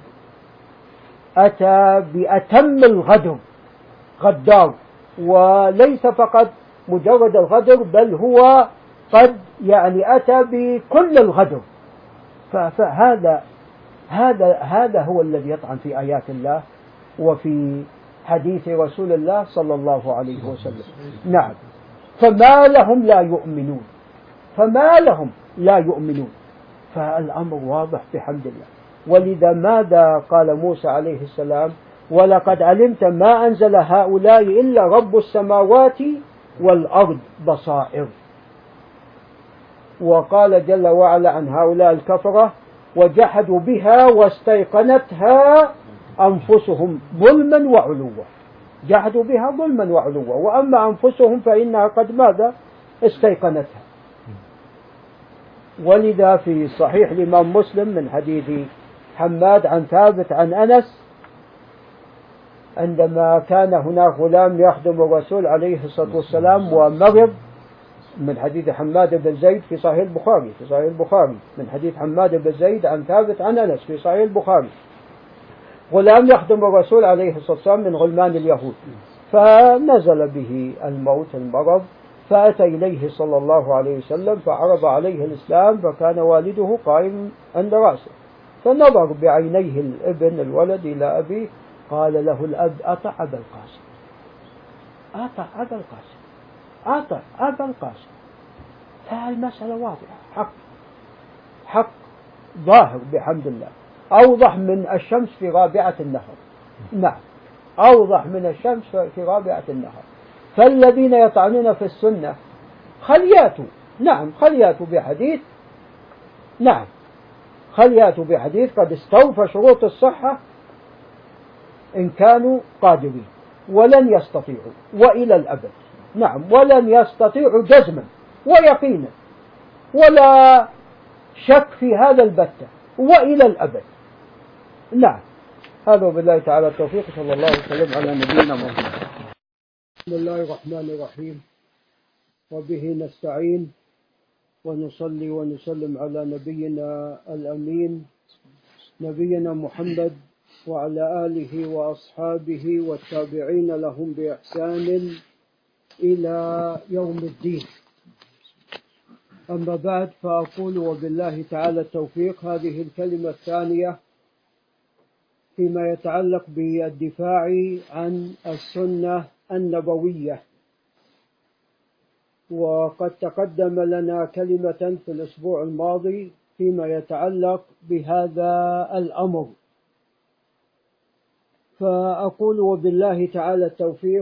أتى بأتم الغدر، غدار، وليس فقط مجرد الغدر بل هو قد يعني أتى بكل الغدر. فهذا هذا هو الذي يطعن في آيات الله وفي حديث رسول الله صلى الله عليه وسلم. نعم. فما لهم لا يؤمنون، فما لهم لا يؤمنون. فالأمر واضح بحمد الله. ولذا ماذا قال موسى عليه السلام؟ ولقد علمت ما أنزل هؤلاء إلا رب السماوات والأرض بصائر. وقال جل وعلا عن هؤلاء الكفرة وجحدوا بها واستيقنتها أنفسهم ظلما وعلوا. جحدوا بها ظلما وعلوا، وأما أنفسهم فإنها قد ماذا استيقنتها. ولذا في صحيح الإمام مسلم من حديث حماد عن ثابت عن أنس عندما كان هناك غلام يخدم الرسول عليه الصلاة والسلام ومرض، من حديث حماد بن زيد في صحيح البخاري، في صحيح البخاري من حديث حماد بن زيد عن ثابت عن أنس في صحيح البخاري، غلام يخدم الرسول عليه الصلاة والسلام من غلمان اليهود، فنزل به الموت المرض، فأتى إليه صلى الله عليه وسلم فعرض عليه الإسلام، فكان والده قائم عند رأسه، فنظر بعينيه الابن الولد إلى أبيه، قال له الأب أطع أبا القاسم، أطع أبا القاسم، أطع أبا القاسم. فالمسألة واضحة، حق ظاهر بحمد الله، أوضح من الشمس في رابعة النهر. نعم، أوضح من الشمس في رابعة النهر. فالذين يطعنون في السنة خلياتوا، نعم خلياتوا بحديث، نعم خلياتوا بحديث قد استوفى شروط الصحة إن كانوا قادرين، ولن يستطيعوا وإلى الأبد. نعم، ولن يستطيعوا جزما ويقينا ولا شك في هذا البتة وإلى الأبد. نعم، هذا بالله تعالى التوفيق، صلى الله وسلم على نبينا محمد. بسم الله الرحمن الرحيم، وبه نستعين ونصلي ونسلم على نبينا الأمين نبينا محمد وعلى آله وأصحابه والتابعين لهم بإحسان إلى يوم الدين. أما بعد، فأقول وبالله تعالى التوفيق هذه الكلمة الثانية فيما يتعلق بالدفاع عن السنة النبوية. وقد تقدم لنا كلمة في الأسبوع الماضي فيما يتعلق بهذا الأمر، فأقول وبالله تعالى التوفيق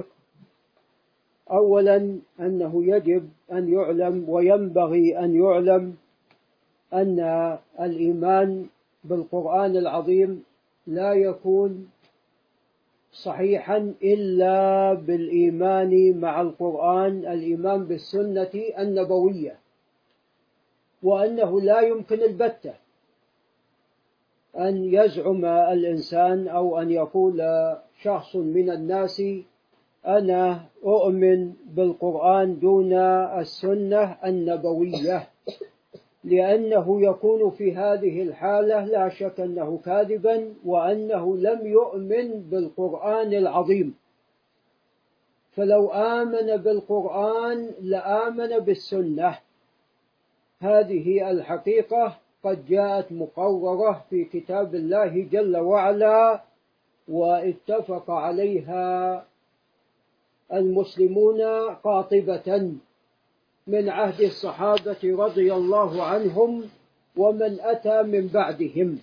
أولا أنه يجب أن يعلم وينبغي أن يعلم أن الإيمان بالقرآن العظيم لا يكون صحيحا إلا بالإيمان مع القرآن، الإيمان بالسنة النبوية، وأنه لا يمكن البتة أن يزعم الإنسان أو أن يقول شخص من الناس أنا أؤمن بالقرآن دون السنة النبوية، لأنه يكون في هذه الحالة لا شك أنه كاذبا وأنه لم يؤمن بالقرآن العظيم. فلو آمن بالقرآن لآمن بالسنة. هذه الحقيقة قد جاءت مقررة في كتاب الله جل وعلا، واتفق عليها المسلمون قاطبة من عهد الصحابة رضي الله عنهم ومن أتى من بعدهم.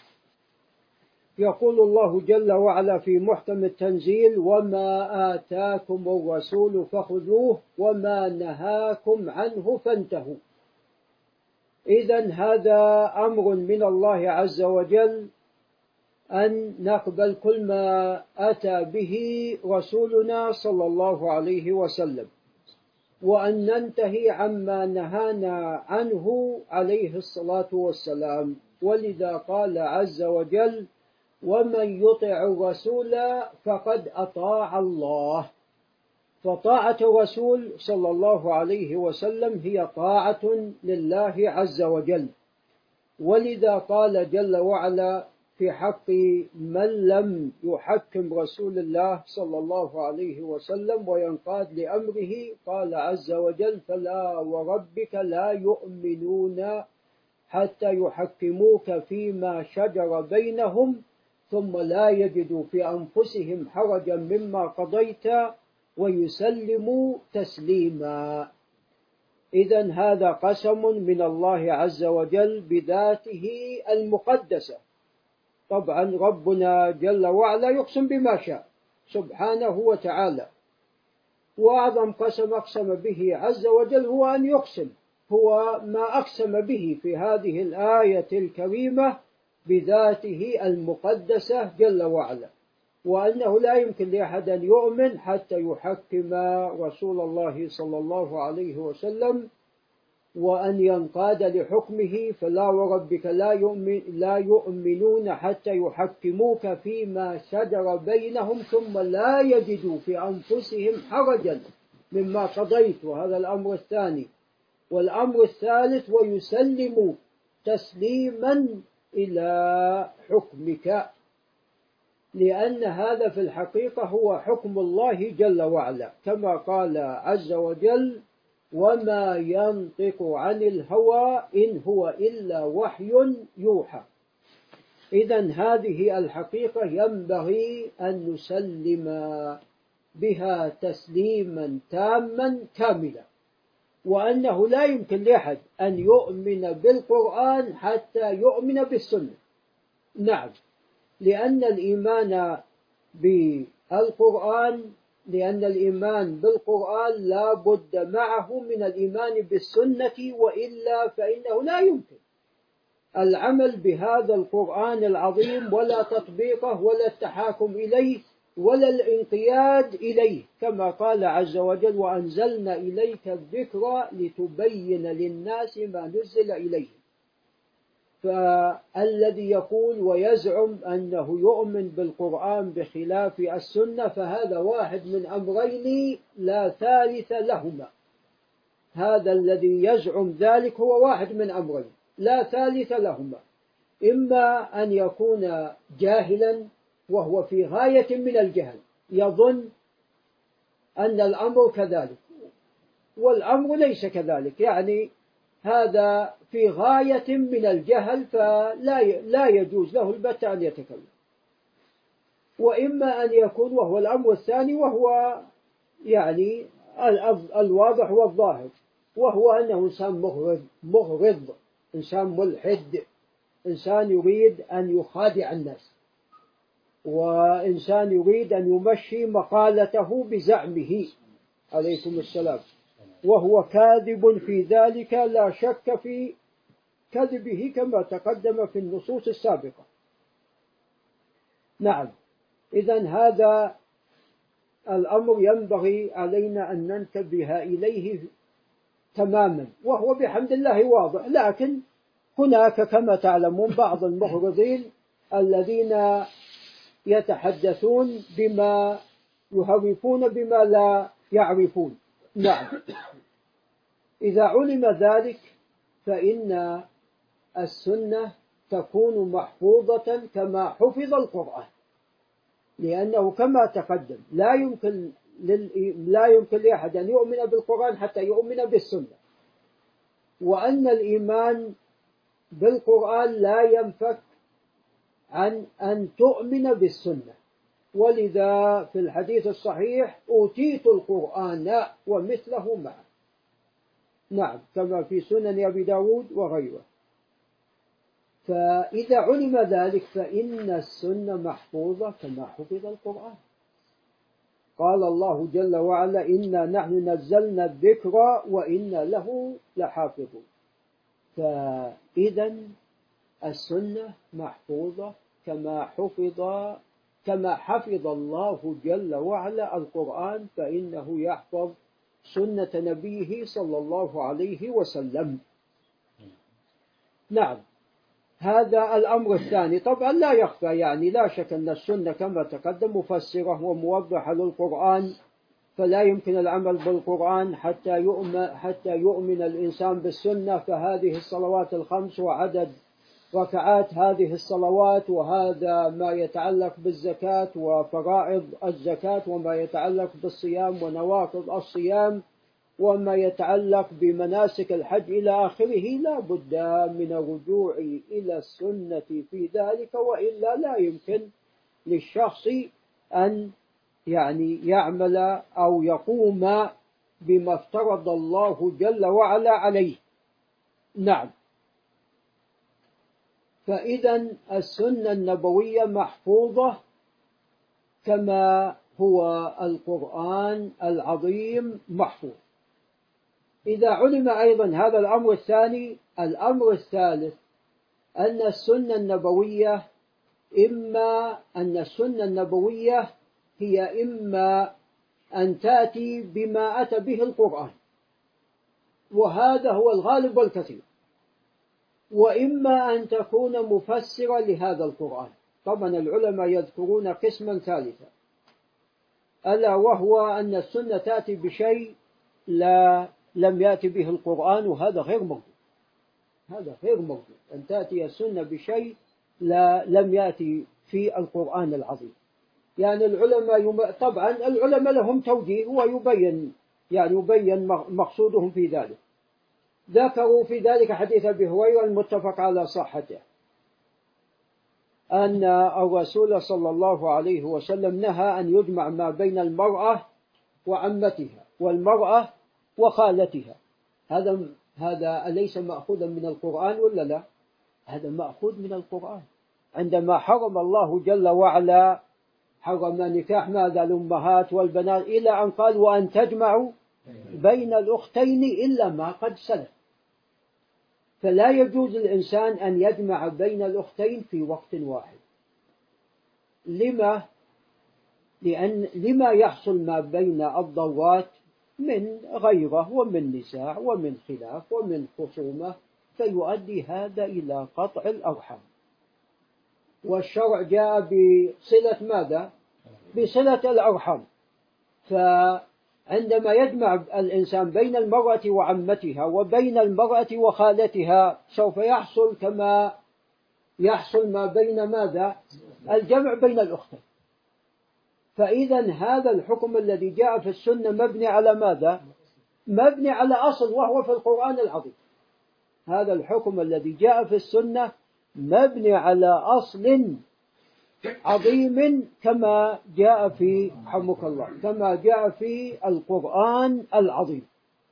يقول الله جل وعلا في محكم التنزيل وما آتاكم الرسول فخذوه وما نهاكم عنه فانتهوا. إذن هذا أمر من الله عز وجل أن نقبل كل ما أتى به رسولنا صلى الله عليه وسلم، وأن ننتهي عما نهانا عنه عليه الصلاة والسلام. ولذا قال عز وجل ومن يطع الرسول فقد أطاع الله. فطاعة الرسول صلى الله عليه وسلم هي طاعة لله عز وجل، ولذا قال جل وعلا في حق من لم يحكم رسول الله صلى الله عليه وسلم وينقاد لأمره، قال عز وجل: فلا وربك لا يؤمنون حتى يحكموك فيما شجر بينهم ثم لا يجدوا في أنفسهم حرجا مما قضيت ويسلموا تسليما. إذن هذا قسم من الله عز وجل بذاته المقدسة. طبعا ربنا جل وعلا يقسم بما شاء سبحانه وتعالى، وأعظم قسم أقسم به عز وجل هو أن يقسم، هو ما أقسم به في هذه الآية الكريمة بذاته المقدسة جل وعلا، وأنه لا يمكن لأحد أن يؤمن حتى يحكم رسول الله صلى الله عليه وسلم وأن ينقاد لحكمه. فلا وربك لا يؤمنون حتى يحكموك فيما شجر بينهم ثم لا يجدوا في أنفسهم حرجا مما قضيت، وهذا الأمر الثاني. والأمر الثالث: ويسلموا تسليما إلى حكمك، لأن هذا في الحقيقة هو حكم الله جل وعلا، كما قال عز وجل: وما ينطق عن الهوى إن هو إلا وحي يوحى. إذن هذه الحقيقة ينبغي أن نسلم بها تسليما تاما كاملا، وأنه لا يمكن لأحد أن يؤمن بالقرآن حتى يؤمن بالسنة. نعم، لأن الإيمان بالقرآن لا بد معه من الإيمان بالسنة، وإلا فإنه لا يمكن العمل بهذا القرآن العظيم ولا تطبيقه ولا التحاكم إليه ولا الانقياد إليه، كما قال عز وجل: وأنزلنا إليك الذكر لتبين للناس ما نزل إليهم. فالذي يقول ويزعم أنه يؤمن بالقرآن بخلاف السنة فهذا واحد من أمرين لا ثالث لهما. هذا الذي يزعم ذلك هو واحد من أمرين لا ثالث لهما: إما أن يكون جاهلا وهو في غاية من الجهل، يظن أن الأمر كذلك والأمر ليس كذلك، يعني هذا في غاية من الجهل فلا يجوز له البتة أن يتكلم. وإما أن يكون وهو الأمر الثاني، وهو يعني الواضح والظاهر، وهو أنه إنسان مغرض، إنسان ملحد، إنسان يريد أن يخادع الناس، وإنسان يريد أن يمشي مقالته بزعمه عليكم السلام، وهو كاذب في ذلك لا شك في كذبه كما تقدم في النصوص السابقة. نعم، إذن هذا الأمر ينبغي علينا أن ننتبه إليه تماما، وهو بحمد الله واضح، لكن هناك كما تعلمون بعض المغرضين الذين يتحدثون بما يهرفون بما لا يعرفون. نعم، إذا علم ذلك فإن السنة تكون محفوظة كما حفظ القرآن، لأنه كما تقدم لا يمكن لأحد أن يؤمن بالقرآن حتى يؤمن بالسنة، وأن الإيمان بالقرآن لا ينفك عن أن تؤمن بالسنة. ولذا في الحديث الصحيح: أوتيت القرآن ومثله معه. نعم، كما في سنن أبي داود وغيره. فإذا علم ذلك فإن السنة محفوظة كما حفظ القرآن. قال الله جل وعلا: إنا نحن نزلنا الذكر وإنا له لحافظون. فإذا السنة محفوظة كما حفظ الله جل وعلا القرآن، فإنه يحفظ سنة نبيه صلى الله عليه وسلم. نعم، هذا الأمر الثاني. طبعا لا يخفى يعني لا شك أن السنة كما تقدم مفسرة وموضحة للقرآن، فلا يمكن العمل بالقرآن حتى يؤمن الإنسان بالسنة. فهذه الصلوات الخمس وعدد ركعات هذه الصلوات، وهذا ما يتعلق بالزكاة وفرائض الزكاة، وما يتعلق بالصيام ونوافل الصيام، وما يتعلق بمناسك الحج إلى آخره، لا بد من الرجوع إلى السنة في ذلك، وإلا لا يمكن للشخص أن يعني يعمل أو يقوم بما افترض الله جل وعلا عليه. نعم. فإذا السنة النبوية محفوظة كما هو القرآن العظيم محفوظ. إذا علم أيضا هذا الأمر الثاني، الأمر الثالث أن السنة النبوية هي إما أن تأتي بما أتى به القرآن، وهذا هو الغالب والكثير، وإما أن تكون مفسرة لهذا القرآن. طبعا العلماء يذكرون قسما ثالثا، ألا وهو أن السنة تأتي بشيء لم يأتي به القرآن، وهذا غير موجود. هذا غير موجود أن تأتي السنة بشيء لم يأتي في القرآن العظيم. يعني العلماء طبعا العلماء لهم توجيه ويبين مقصودهم في ذلك. ذكروا في ذلك حديث أبي هريرة المتفق على صحته، أن الرسول صلى الله عليه وسلم نهى أن يجمع ما بين المرأة وعمتها والمرأة وخالتها. هذا أليس مأخوذا من القرآن ولا لا؟ هذا مأخوذ من القرآن. عندما حرم الله جل وعلا حرم نكاح ماذا الأمهات والبنات، إلى أن قال وأن تجمعوا بين الأختين إلا ما قد سلف. فلا يجوز للإنسان أن يجمع بين الأختين في وقت واحد. لما يحصل ما بين الضوات من غيرة ومن نزاع ومن خلاف ومن خصومة، فيؤدي هذا إلى قطع الأرحام. والشرع جاء بصلة ماذا؟ بصلة الأرحام. فعندما يجمع الإنسان بين المرأة وعمتها وبين المرأة وخالتها، سوف يحصل كما يحصل ما بين ماذا؟ الجمع بين الأختين. فإذا هذا الحكم الذي جاء في السنة مبني على ماذا؟ مبني على أصل، وهو في القرآن العظيم. هذا الحكم الذي جاء في السنة مبني على أصل عظيم كما جاء في حمك الله كما جاء في القرآن العظيم.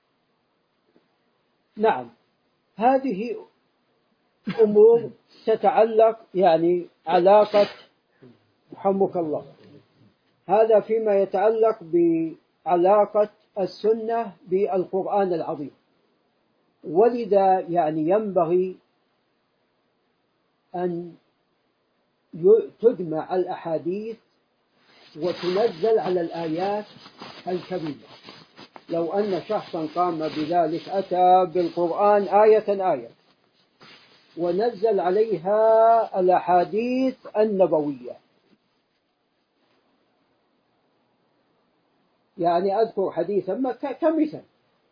نعم. هذه أمور تتعلق علاقة حمك الله. هذا فيما يتعلق بعلاقة السنة بالقرآن العظيم. ولذا ينبغي أن تجمع الأحاديث وتنزل على الآيات الكريمة. لو أن شخصا قام بذلك، أتى بالقرآن آية ونزل عليها الأحاديث النبوية. أذكر حديثا كمثال.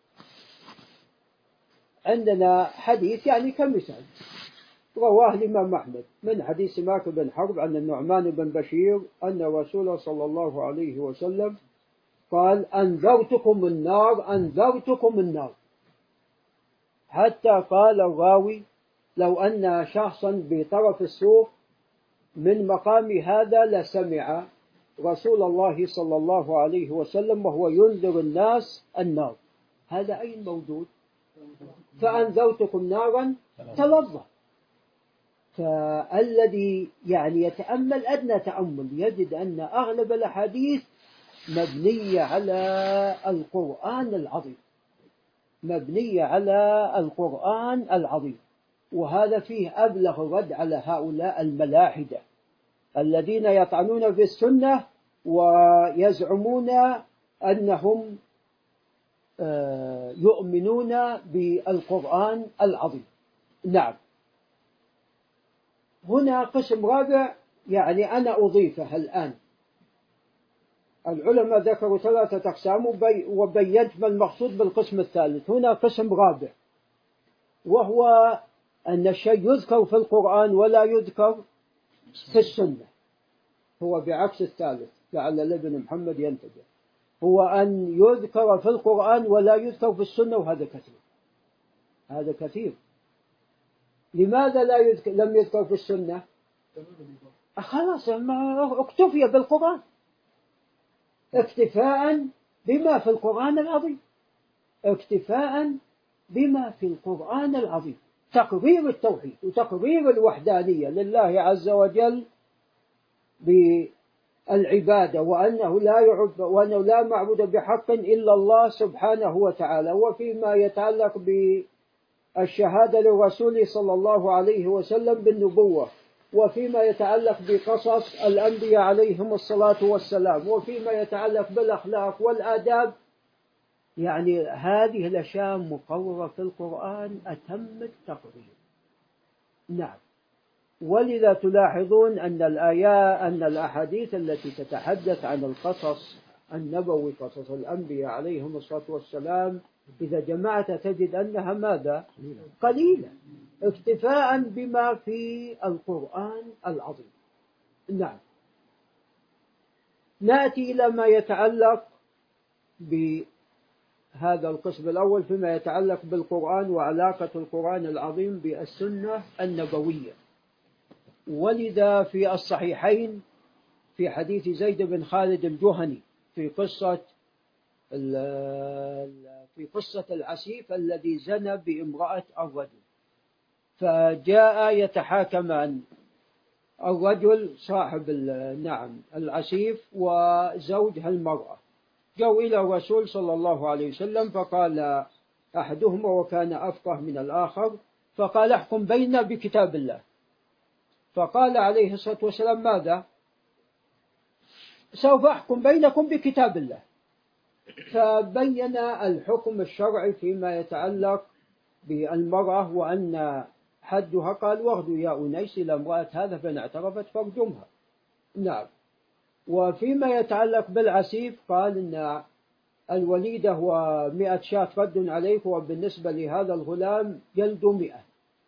عندنا حديث كمثال رواه الإمام أحمد من حديث سماك بن حرب عن النعمان بن بشير أن الرسول صلى الله عليه وسلم قال أنذرتكم النار، حتى قال الراوي لو أن شخصا بطرف السوق من مقام هذا لسمع رسول الله صلى الله عليه وسلم وهو ينذر الناس النار. هذا أين موجود؟ فأنذرتكم نارا تلظى. فالذي يتأمل أدنى تأمل يجد أن أغلب الأحاديث مبنية على القرآن العظيم. وهذا فيه أبلغ رد على هؤلاء الملاحدة الذين يطعنون في السنة ويزعمون أنهم يؤمنون بالقرآن العظيم. نعم. هنا قسم رابع، يعني أنا أضيفه الآن. العلماء ذكروا 3 أقسام وبينت ما المقصود بالقسم الثالث. هنا قسم رابع، وهو أن الشيء يذكر في القرآن ولا يذكر في السنة. هو بعكس الثالث، لعل الابن محمد ينتبه. هو أن يذكر في القرآن ولا يذكر في السنة، وهذا كثير، هذا كثير. لماذا لم يذكر في السنة؟ خلاص ما اكتفي بالقرآن، اكتفاء بما في القرآن العظيم، اكتفاء بما في القرآن العظيم، تقرير التوحيد وتقرير الوحدانية لله عز وجل بالعبادة، وأنه لا معبود بحق إلا الله سبحانه وتعالى. وفيما يتعلق بالشهادة للرسول صلى الله عليه وسلم بالنبوة، وفيما يتعلق بقصص الأنبياء عليهم الصلاة والسلام، وفيما يتعلق بالأخلاق والآداب، يعني هذه الأشياء مقررة في القرآن أتم التقرير. نعم. ولذا تلاحظون أن الأحاديث التي تتحدث عن القصص النبوي، قصص الأنبياء عليهم الصلاة والسلام، إذا جمعت تجد أنها ماذا؟ قليلة، اكتفاء بما في القرآن العظيم. نعم. نأتي إلى ما يتعلق بهذا القسم الأول، فيما يتعلق بالقرآن وعلاقة القرآن العظيم بالسنة النبوية. ولذا في الصحيحين في حديث زيد بن خالد الجهني في قصة العسيف الذي زنى بامرأة الرجل، فجاء يتحاكمان الرجل صاحب العسيف وزوجها المرأة، جاءوا إلى الرسول صلى الله عليه وسلم، فقال أحدهما وكان أفقه من الآخر، فقال احكم بيننا بكتاب الله. فقال عليه الصلاة والسلام ماذا؟ سوف أحكم بينكم بكتاب الله. فبين الحكم الشرعي فيما يتعلق بالمرأة، وأن حدها قال واغدوا يا أنيس إلى امرأة هذا فإن اعترفت فارجمها. نعم. وفيما يتعلق بالعسيف قال إن الوليدة هو 100 شاة رد عليه، وبالنسبة لهذا الغلام جلد 100.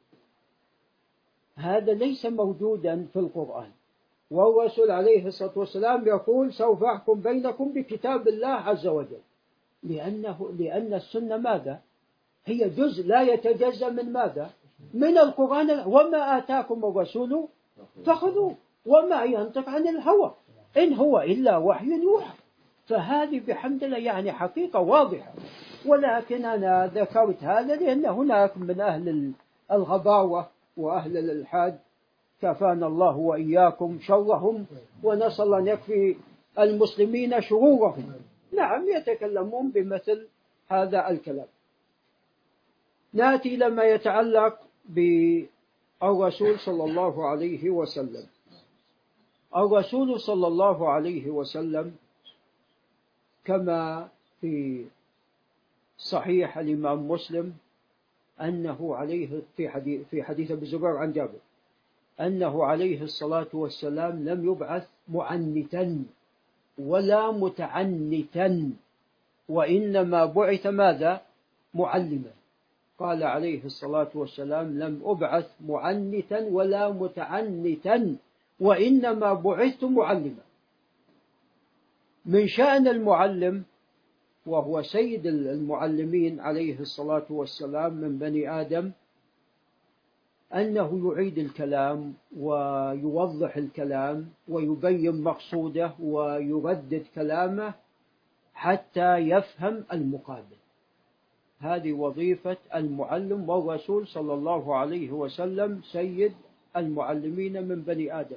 هذا ليس موجودا في القرآن، والرسول عليه الصلاة والسلام يقول سوف أحكم بينكم بكتاب الله عز وجل، لأن السنة ماذا؟ هي جزء لا يتجزأ من ماذا؟ من القرآن. وما آتاكم الرسول فخذوه وما ينطق عن الهوى إن هو إلا وحي يوحى. فهذه بحمد الله يعني حقيقة واضحة. ولكن أنا ذكرت هذا لأن هناك من أهل الغباوة وأهل الإلحاد كفانا الله وإياكم شرهم، ونسأل الله أن يكفي المسلمين شرورهم. نعم، يتكلمون بمثل هذا الكلام. نأتي لما يتعلق بالرسول صلى الله عليه وسلم. الرسول صلى الله عليه وسلم كما في صحيح الإمام مسلم أنه عليه في حديث أبي زبير عن جابر أنه عليه الصلاة والسلام لم يبعث معنتا ولا متعنتا، وإنما بعث ماذا؟ معلما. قال عليه الصلاة والسلام لم أبعث معنتا ولا متعنتا وإنما بعثت معلما. من شأن المعلم، وهو سيد المعلمين عليه الصلاة والسلام من بني آدم، أنه يعيد الكلام ويوضح الكلام ويبين مقصوده ويردد كلامه حتى يفهم المقابل. هذه وظيفة المعلم، والرسول صلى الله عليه وسلم سيد المعلمين من بني آدم.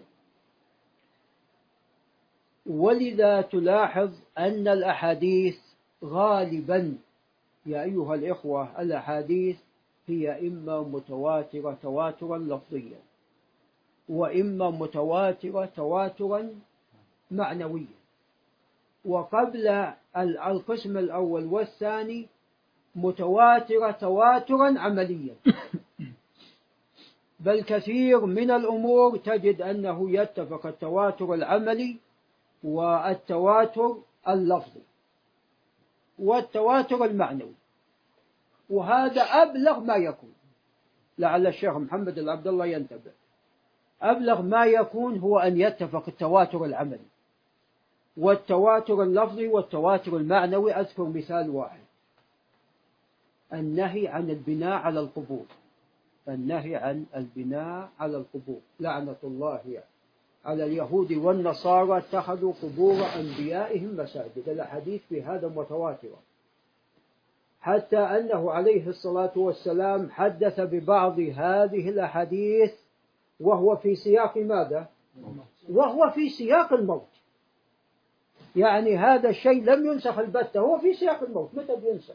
ولذا تلاحظ أن الأحاديث غالبا يا أيها الإخوة الأحاديث هي إما متواترة تواترا لفظيا، وإما متواترة تواترا معنويا. وقبل القسم الأول والثاني متواترة تواترا عمليا، بل كثير من الأمور تجد أنه يتفق التواتر العملي والتواتر اللفظي والتواتر المعنوي، وهذا أبلغ ما يكون. لعل الشيخ محمد العبد الله ينتبه. أبلغ ما يكون هو أن يتفق التواتر العملي والتواتر اللفظي والتواتر المعنوي. أذكر مثال واحد: النهي عن البناء على القبور. النهي عن البناء على القبور، لعنة الله على اليهود والنصارى اتخذوا قبور أنبيائهم مساجد. الأحاديث في هذا متواترة، حتى أنه عليه الصلاة والسلام حدث ببعض هذه الأحاديث وهو في سياق ماذا؟ وهو في سياق الموت. يعني هذا الشيء لم ينسخ البتة، هو في سياق الموت، متى بينسخ؟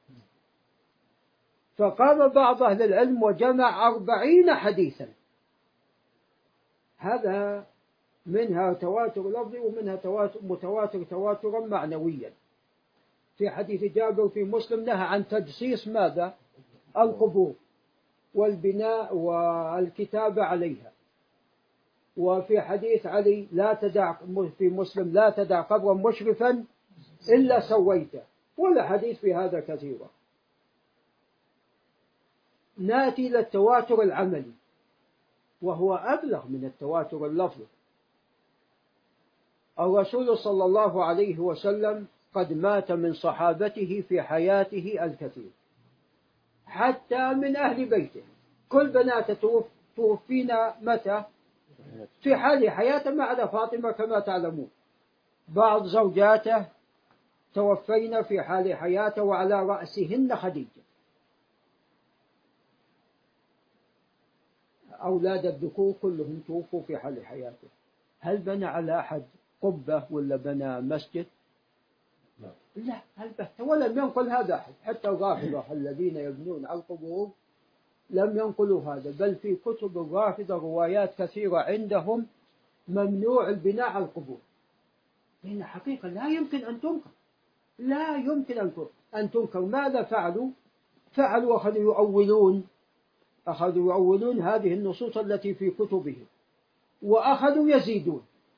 فقام بعض أهل العلم وجمع 40 حديثا، هذا منها تواتر لفظي ومنها متواتر تواترا معنويا. في حديث جابر في مسلم نهى عن تجصيص ماذا؟ القبور والبناء والكتابة عليها. وفي حديث علي لا تدع، في مسلم لا تدع قبرا مشرفا إلا سويته، والحديث في هذا كثيرة. نأتي للتواتر العملي وهو أبلغ من التواتر اللفظي. الرسول صلى الله عليه وسلم قد مات من صحابته في حياته الكثير، حتى من أهل بيته. كل بناته توفينا متى؟ في حال حياته، ما عدا فاطمة كما تعلمون. بعض زوجاته توفينا في حال حياته، وعلى رأسهن خديجة. أولاد الذكور كلهم توفوا في حال حياته. هل بنى على أحد قبة ولا بنى مسجد؟ لا، البتة. ولم ينقل هذا أحد، حتى الرافضة الذين يبنون على القبور لم ينقلوا هذا. بل في كتب الرافضة روايات كثيرة عندهم ممنوع البناء على القبور، لأن حقيقة لا يمكن أن تنكر، لا يمكن أن تنكر. ماذا فعلوا؟ أخذوا يؤولون هذه النصوص التي في كتبهم، وأخذوا يزيدون،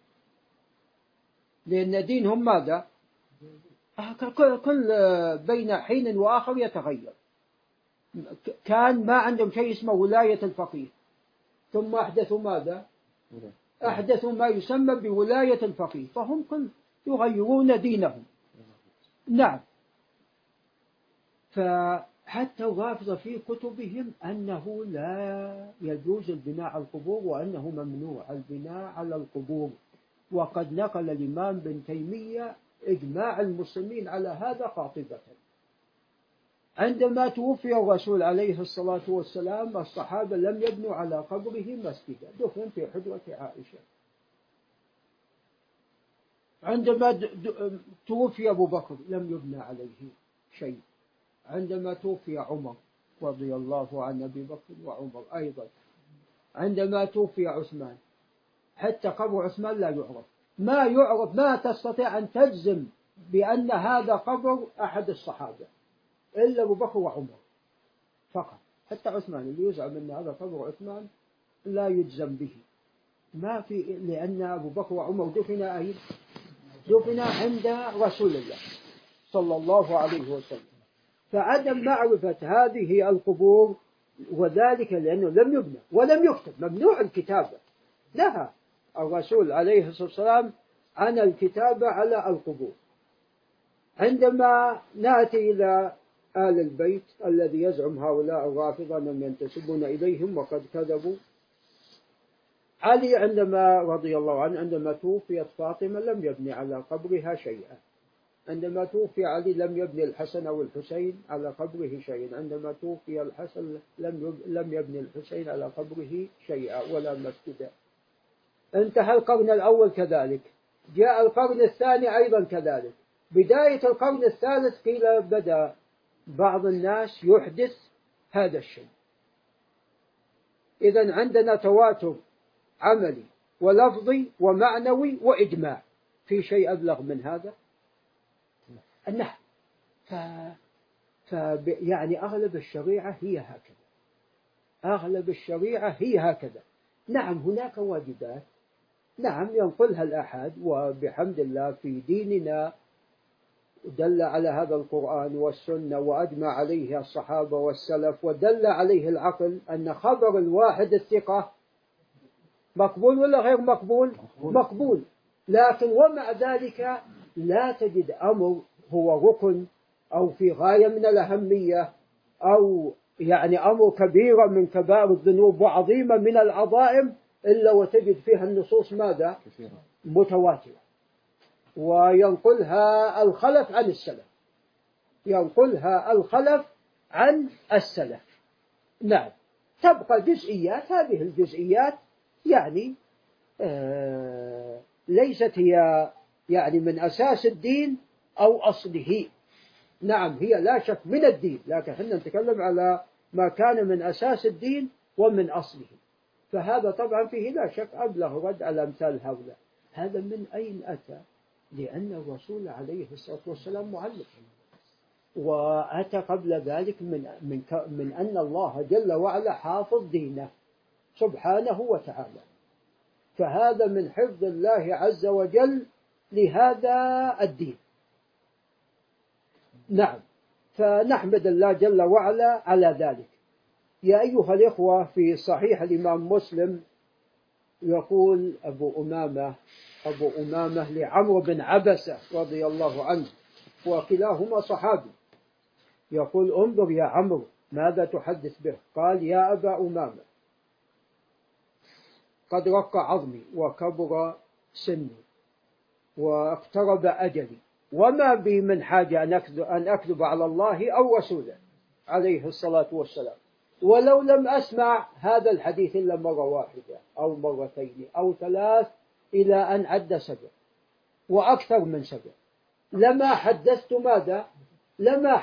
لأن دينهم ماذا؟ كل بين حين وآخر يتغير. كان ما عندهم شيء اسمه ولاية الفقيه، ثم أحدثوا ماذا؟ أحدثوا ما يسمى بولاية الفقيه، فهم كل يغيرون دينهم. نعم. فحتى الرافضة في كتبهم أنه لا يجوز البناء على القبور، وأنه ممنوع البناء على القبور. وقد نقل الإمام بن تيمية إجماع المسلمين على هذا قاطبة. عندما توفي الرسول عليه الصلاة والسلام الصحابة لم يبنوا على قبره مسجدا، دفن في حجرة عائشة. عندما توفي أبو بكر لم يبنى عليه شيء. عندما توفي عمر رضي الله عن أبي بكر وعمر أيضا. عندما توفي عثمان حتى قبر عثمان لا يعرف، ما تستطيع أن تجزم بأن هذا قبر أحد الصحابة إلا أبو بكر وعمر فقط. حتى عثمان اللي يزعم أن هذا قبر عثمان لا يجزم به، ما في، لأن أبو بكر وعمر دفن عند رسول الله صلى الله عليه وسلم. فعدم معرفة هذه القبور، وذلك لأنه لم يبنى ولم يكتب، ممنوع الكتابة. نهى الرسول عليه الصلاة والسلام عن الكتابة على القبور. عندما نأتي إلى آل البيت الذي يزعم هؤلاء الرافضة أنهم ينتسبون إليهم وقد كذبوا، علي عندما رضي الله عنه عندما توفيت فاطمة لم يبني على قبرها شيئا. عندما توفي علي لم يبني الحسن أو الحسين على قبره شيئا. عندما توفي الحسن لم يبني الحسين على قبره شيئا ولا مسجدا. انتهى القرن الأول كذلك، جاء القرن الثاني أيضا كذلك. بداية القرن الثالث قيل بدأ بعض الناس يحدث هذا الشيء. إذن عندنا تواتر عملي ولفظي ومعنوي وإجماع. في شيء أبلغ من هذا؟ النحو. يعني أغلب الشريعة هي هكذا. أغلب الشريعة هي هكذا. نعم هناك واجبات، نعم ينقلها الأحد، وبحمد الله في ديننا دل على هذا القرآن والسنة وأجمع عليه الصحابة والسلف، ودل عليه العقل أن خبر الواحد الثقة مقبول ولا غير مقبول؟ مقبول. لكن ومع ذلك لا تجد أمر هو ركن أو في غاية من الأهمية أو يعني أمر كبيرة من كبائر الذنوب وعظيمة من العظائم إلا وتجد فيها النصوص ماذا؟ متواترة، وينقلها الخلف عن السلف، ينقلها الخلف عن السلف. نعم تبقى جزئيات، هذه الجزئيات يعني ليست هي يعني من أساس الدين أو أصله. نعم هي لا شك من الدين، لكن احنا نتكلم على ما كان من أساس الدين ومن أصله، فهذا طبعا فيه لا شك أبلغ رد على أمثال هؤلاء. هذا من أين أتى؟ لأن الرسول عليه الصلاة والسلام معلم، وأتى قبل ذلك من أن الله جل وعلا حافظ دينه سبحانه وتعالى، فهذا من حفظ الله عز وجل لهذا الدين. نعم فنحمد الله جل وعلا على ذلك. يا أيها الإخوة، في صحيح الإمام مسلم يقول أبو أمامة لعمرو بن عبسة رضي الله عنه، وكلاهما صحابي، يقول انظر يا عمرو ماذا تحدث به؟ قال يا أبا أمامة قد رق عظمي وكبر سني واقترب أجلي، وما بي من حاجة أن أكذب على الله أو رسوله عليه الصلاة والسلام، ولو لم أسمع هذا الحديث إلا مرة واحدة أو مرتين أو ثلاث إلى أن عد 7 وأكثر من 7 لما حدثت ماذا؟ لما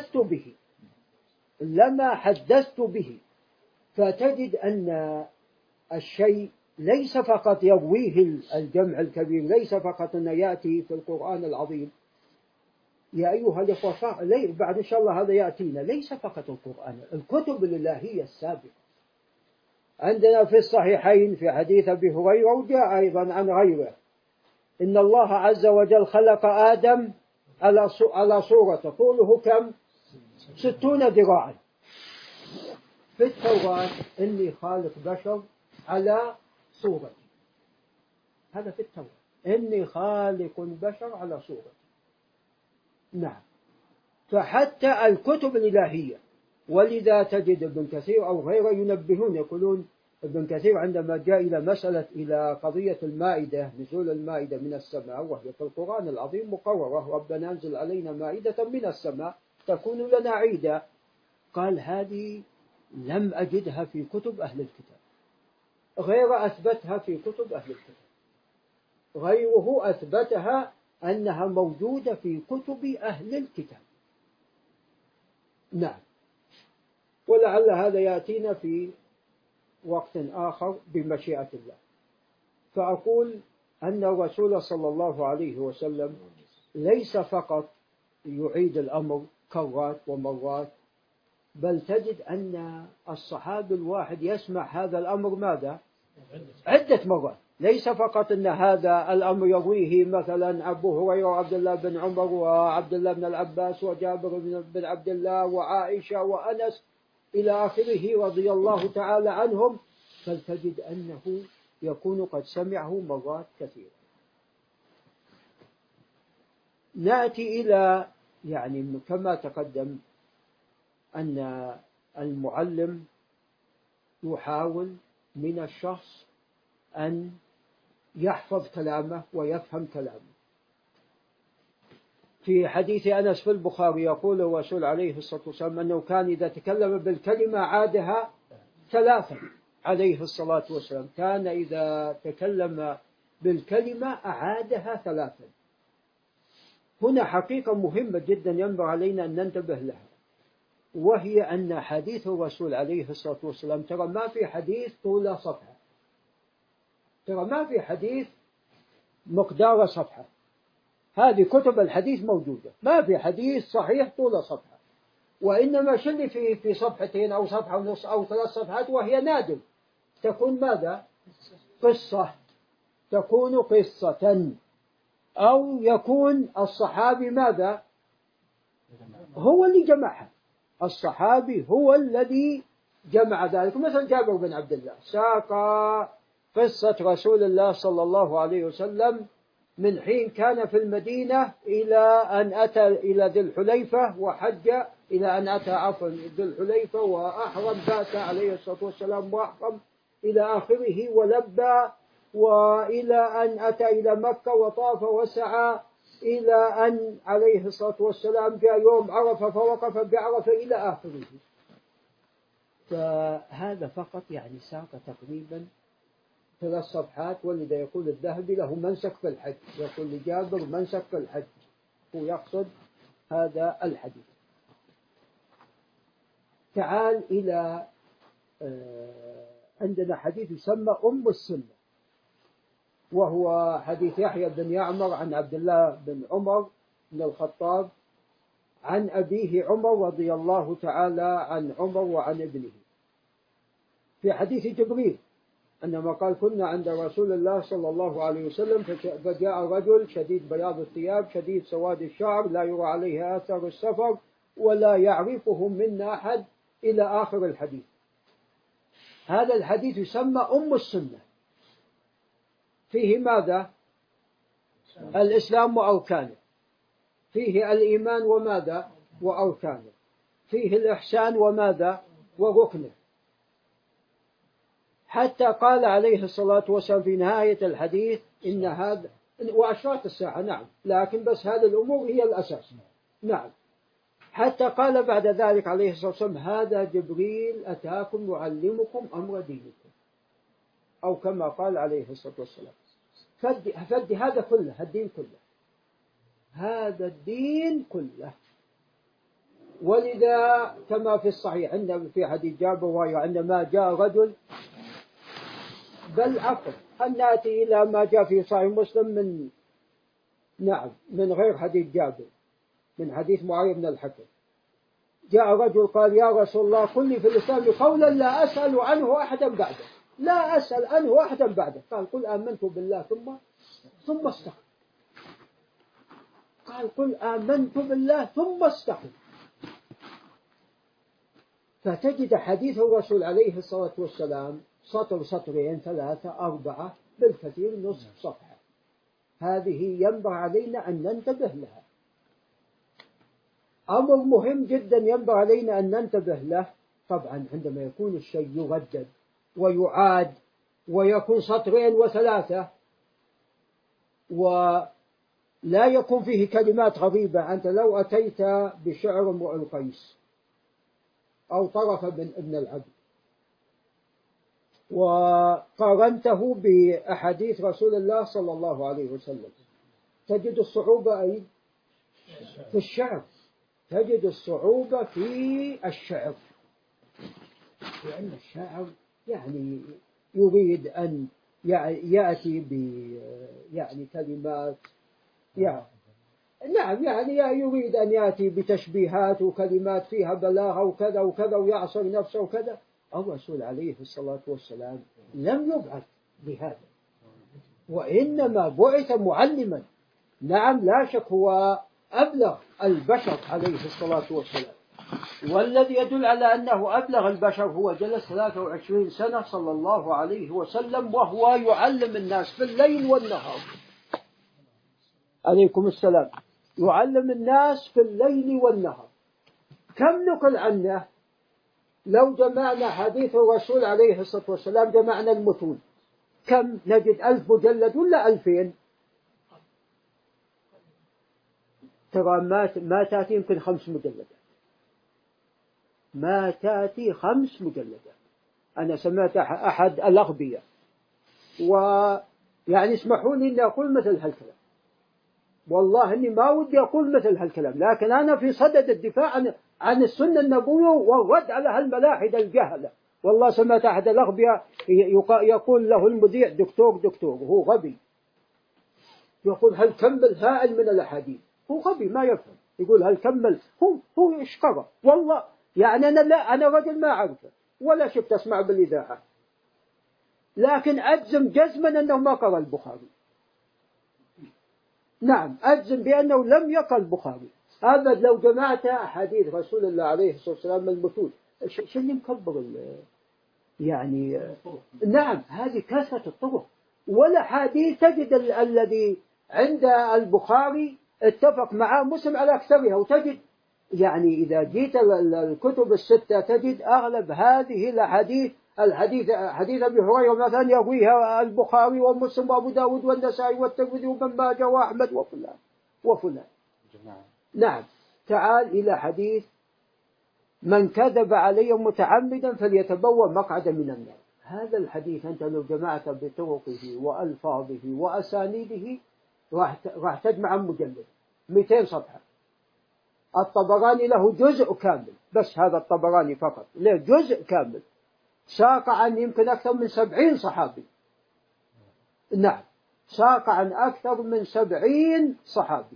حدثت به. فتجد أن الشيء ليس فقط يرويه الجمع الكبير، ليس فقط أن يأتي في القرآن العظيم. يا أيها الإخوة بعد إن شاء الله هذا يأتينا، ليس فقط القرآن، الكتب الإلهية السابقة عندنا في الصحيحين في حديث أبي هريرة وجاء أيضا عن غيره، إن الله عز وجل خلق آدم على صورته، طوله كم؟ 60 ذراعا. في التوراة إني خالق بشر على صورتي، هذا في التوراة، إني خالق بشر على صورتي. نعم فحتى الكتب الإلهية، ولذا تجد ابن كثير أو غيره ينبهون، يقولون ابن كثير عندما جاء إلى قضية المائدة، نزول المائدة من السماء، وهي في القرآن العظيم مقررة، ربنا أنزل علينا مائدة من السماء تكون لنا عيدا، قال هذه لم أجدها في كتب أهل الكتاب، غير أثبتها في كتب أهل الكتاب، غيره أثبتها أنها موجودة في كتب أهل الكتاب. نعم ولعل هذا يأتينا في وقت آخر بمشيئة الله. فأقول أن الرسول صلى الله عليه وسلم ليس فقط يعيد الأمر كرات ومرات، بل تجد أن الصحابي الواحد يسمع هذا الأمر ماذا؟ عدة مرات، ليس فقط أن هذا الأمر يرويه مثلا أبو هريرة وعبد الله بن عمر وعبد الله بن العباس وجابر بن عبد الله وعائشة وأنس إلى آخره رضي الله تعالى عنهم، فلتجد أنه يكون قد سمعه مرات كثيرة. نأتي إلى يعني كما تقدم أن المعلم يحاول من الشخص أن يحفظ كلامه ويفهم كلامه. في حديث أنس في البخاري يقول الرسول عليه الصلاة والسلام أنه كان إذا تكلم بالكلمة عادها 3 عليه الصلاة والسلام، كان إذا تكلم بالكلمة أعادها 3. هنا حقيقة مهمة جدا ينبغي علينا أن ننتبه لها، وهي أن حديث الرسول عليه الصلاة والسلام ترى ما في حديث طول صفحة، ترى ما في حديث مقدار صفحة، هذه كتب الحديث موجودة، ما في حديث صحيح طول صفحة، وإنما شل في صفحتين أو صفحة ونص أو 3 صفحات، وهي نادر تكون ماذا؟ قصة، تكون قصة، أو يكون الصحابي ماذا؟ هو اللي جمعها، الصحابي هو الذي جمع ذلك. مثلا جابر بن عبد الله ساق قصة رسول الله صلى الله عليه وسلم من حين كان في المدينة إلى أن أتى إلى ذي الحليفة وحج، إلى أن أتى عفوا ذي الحليفة وأحرم، بات عليه الصلاة والسلام وأحرم إلى آخره ولبى، وإلى أن أتى إلى مكة وطاف وسعى، إلى أن عليه الصلاة والسلام جاء يوم عرفة فوقف بعرفة إلى آخره. فهذا فقط يعني ساق تقريبا 3 صفحات. ولذا يقول الذهبي له منسك في الحج، يقول لجابر منسك في الحج، هو يقصد هذا الحديث. تعال إلى عندنا حديث يسمى أم السنة، وهو حديث يحيى بن يعمر عن عبد الله بن عمر بن الخطاب عن أبيه عمر رضي الله تعالى عن عمر وعن ابنه، في حديث جبريل أنما قال كنا عند رسول الله صلى الله عليه وسلم فجاء رجل شديد بياض الثياب شديد سواد الشعر لا يرى عليه آثار السفر ولا يعرفهم منا أحد إلى آخر الحديث. هذا الحديث يسمى أم السنة، فيه ماذا؟ الإسلام وأركانه، فيه الإيمان وماذا؟ وأركانه، فيه الإحسان وماذا؟ وركنه. حتى قال عليه الصلاة والسلام في نهاية الحديث إن هذا وأشراط الساعة، نعم، لكن بس هذه الأمور هي الأساس، نعم. حتى قال بعد ذلك عليه الصلاة والسلام هذا جبريل أتاكم يعلمكم أمر دينكم، أو كما قال عليه الصلاة والسلام. فدي هذا كله، الدين كله، هذا الدين كله. ولذا كما في الصحيح عندنا في حديث جابر عندما جاء رجل، بل عفوا أن نأتي إلى ما جاء في صحيح مسلم من غير حديث جابر، من حديث معاوية بن الحكم. جاء رجل قال يا رسول الله قل لي في الإسلام قولا لا أسأل عنه أحدا بعده، لا أسأل عنه أحدا بعده. قال قل آمنت بالله ثم استقم. قال قل آمنت بالله ثم استقم. فتجد حديث الرسول عليه الصلاة والسلام سطر سطرين 3 4 بالكثير نصف صفحة. هذه ينبغي علينا أن ننتبه لها، أمر مهم جدا ينبغي علينا أن ننتبه له. طبعا عندما يكون الشيء يردد ويعاد ويكون 2 و 3 ولا يكون فيه كلمات غريبة، أنت لو أتيت بشعر امرؤ القيس أو طرف من ابن العبد وقارنته بأحاديث رسول الله صلى الله عليه وسلم، تجد الصعوبة أي في الشعر، تجد الصعوبة في الشعر، لأن الشاعر يعني يريد أن يأتي يعني كلمات نعم، يعني يريد أن يأتي بتشبيهات وكلمات فيها بلاغة وكذا وكذا ويعصر نفسه وكذا. الرسول عليه الصلاة والسلام لم يبعث بهذا، وإنما بعث معلما. نعم لا شك هو أبلغ البشر عليه الصلاة والسلام، والذي يدل على أنه أبلغ البشر هو جلس 23 سنة صلى الله عليه وسلم وهو يعلم الناس في الليل والنهار. عليكم السلام. يعلم الناس في الليل والنهار. كم نقل عنه؟ لو جمعنا حديث الرسول عليه الصلاة والسلام جمعنا المتون كم نجد؟ 1000 مجلد ولا 2000؟ ترى ما تأتي يمكن 5 مجلدات، ما تأتي 5 مجلدات. أنا سمعت أحد الأغبياء ويعني اسمحوا لي أن أقول مثل هالكلام، والله إني ما ودي أقول مثل هالكلام، لكن أنا في صدد الدفاع عن السنة النبوية والرد على هالملاحدة الجهلة. والله سمعت أحد الأغبياء يقول له المذيع دكتور وهو غبي، يقول هل كمل هائل من الأحاديث، هو غبي ما يفهم. يقول هل كمل؟ هو إيش قرأ؟ والله يعني أنا رجل ما أعرفه ولا شفت أسمع بالإذاعة، لكن أجزم جزما أنه ما قرأ البخاري. نعم أجزم بأنه لم يقرأ البخاري. هذا لو جمعت أحاديث رسول الله عليه الصلاة والسلام المتون، شو اللي مكبر يعني نعم هذه كثرة الطرق. ولا حديث تجد الذي عند البخاري اتفق مع مسلم على أكثرها، وتجد يعني إذا جيت الكتب الستة تجد أغلب هذه الحديث حديث أبي هريرة مثلا يرويها البخاري ومسلم وأبو داود والنسائي والترمذي وابن ماجه وأحمد وفلان. نعم تعال إلى حديث من كذب علي متعمدا فليتبوأ مقعدا من النار. هذا الحديث أنت لو جمعت بطرقه وألفاظه وأسانيده راح تجمع مجلد 200 صفحة. الطبراني له جزء كامل، بس هذا الطبراني فقط له جزء كامل ساق عن يمكن أكثر من 70 صحابي. نعم ساق عن أكثر من 70 صحابي.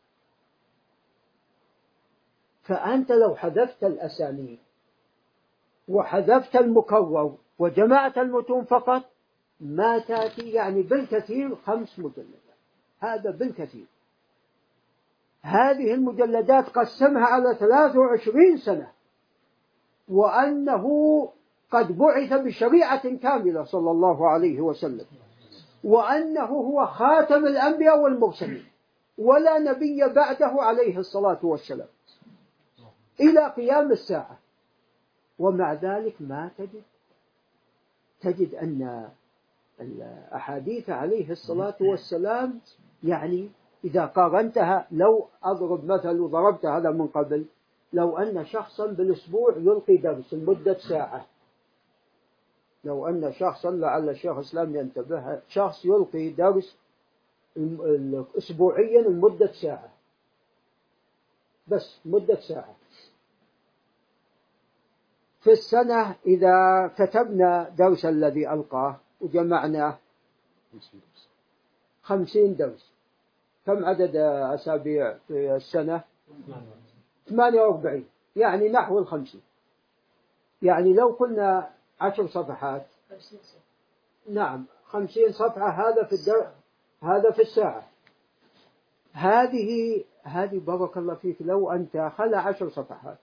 فأنت لو حذفت الأسانيد وحذفت المكرر وجمعت المتون فقط ما تأتي يعني بالكثير 5 مجلدات، هذا بالكثير. هذه المجلدات قسمها على 23 سنة، وأنه قد بعث بشريعة كاملة صلى الله عليه وسلم، وأنه هو خاتم الأنبياء والمرسلين ولا نبي بعده عليه الصلاة والسلام إلى قيام الساعة. ومع ذلك ما تجد أن الأحاديث عليه الصلاة والسلام يعني إذا قارنتها، لو أضرب مثل وضربت هذا من قبل، لو أن شخصا بالأسبوع يلقي درس لمدة ساعة، لو أن شخصا لعل الشيخ الإسلام ينتبه، شخص يلقي درس أسبوعيا لمدة ساعة، بس مدة ساعة، في السنة إذا كتبنا درس الذي ألقاه وجمعناه 50 درس، كم عدد أسابيع في السنة؟ 48، يعني نحو 50. يعني لو قلنا 10 صفحات، نعم 50 صفحة، هذا في هذا في الساعة. هذه بارك الله فيك لو أنت خلى 10 صفحات،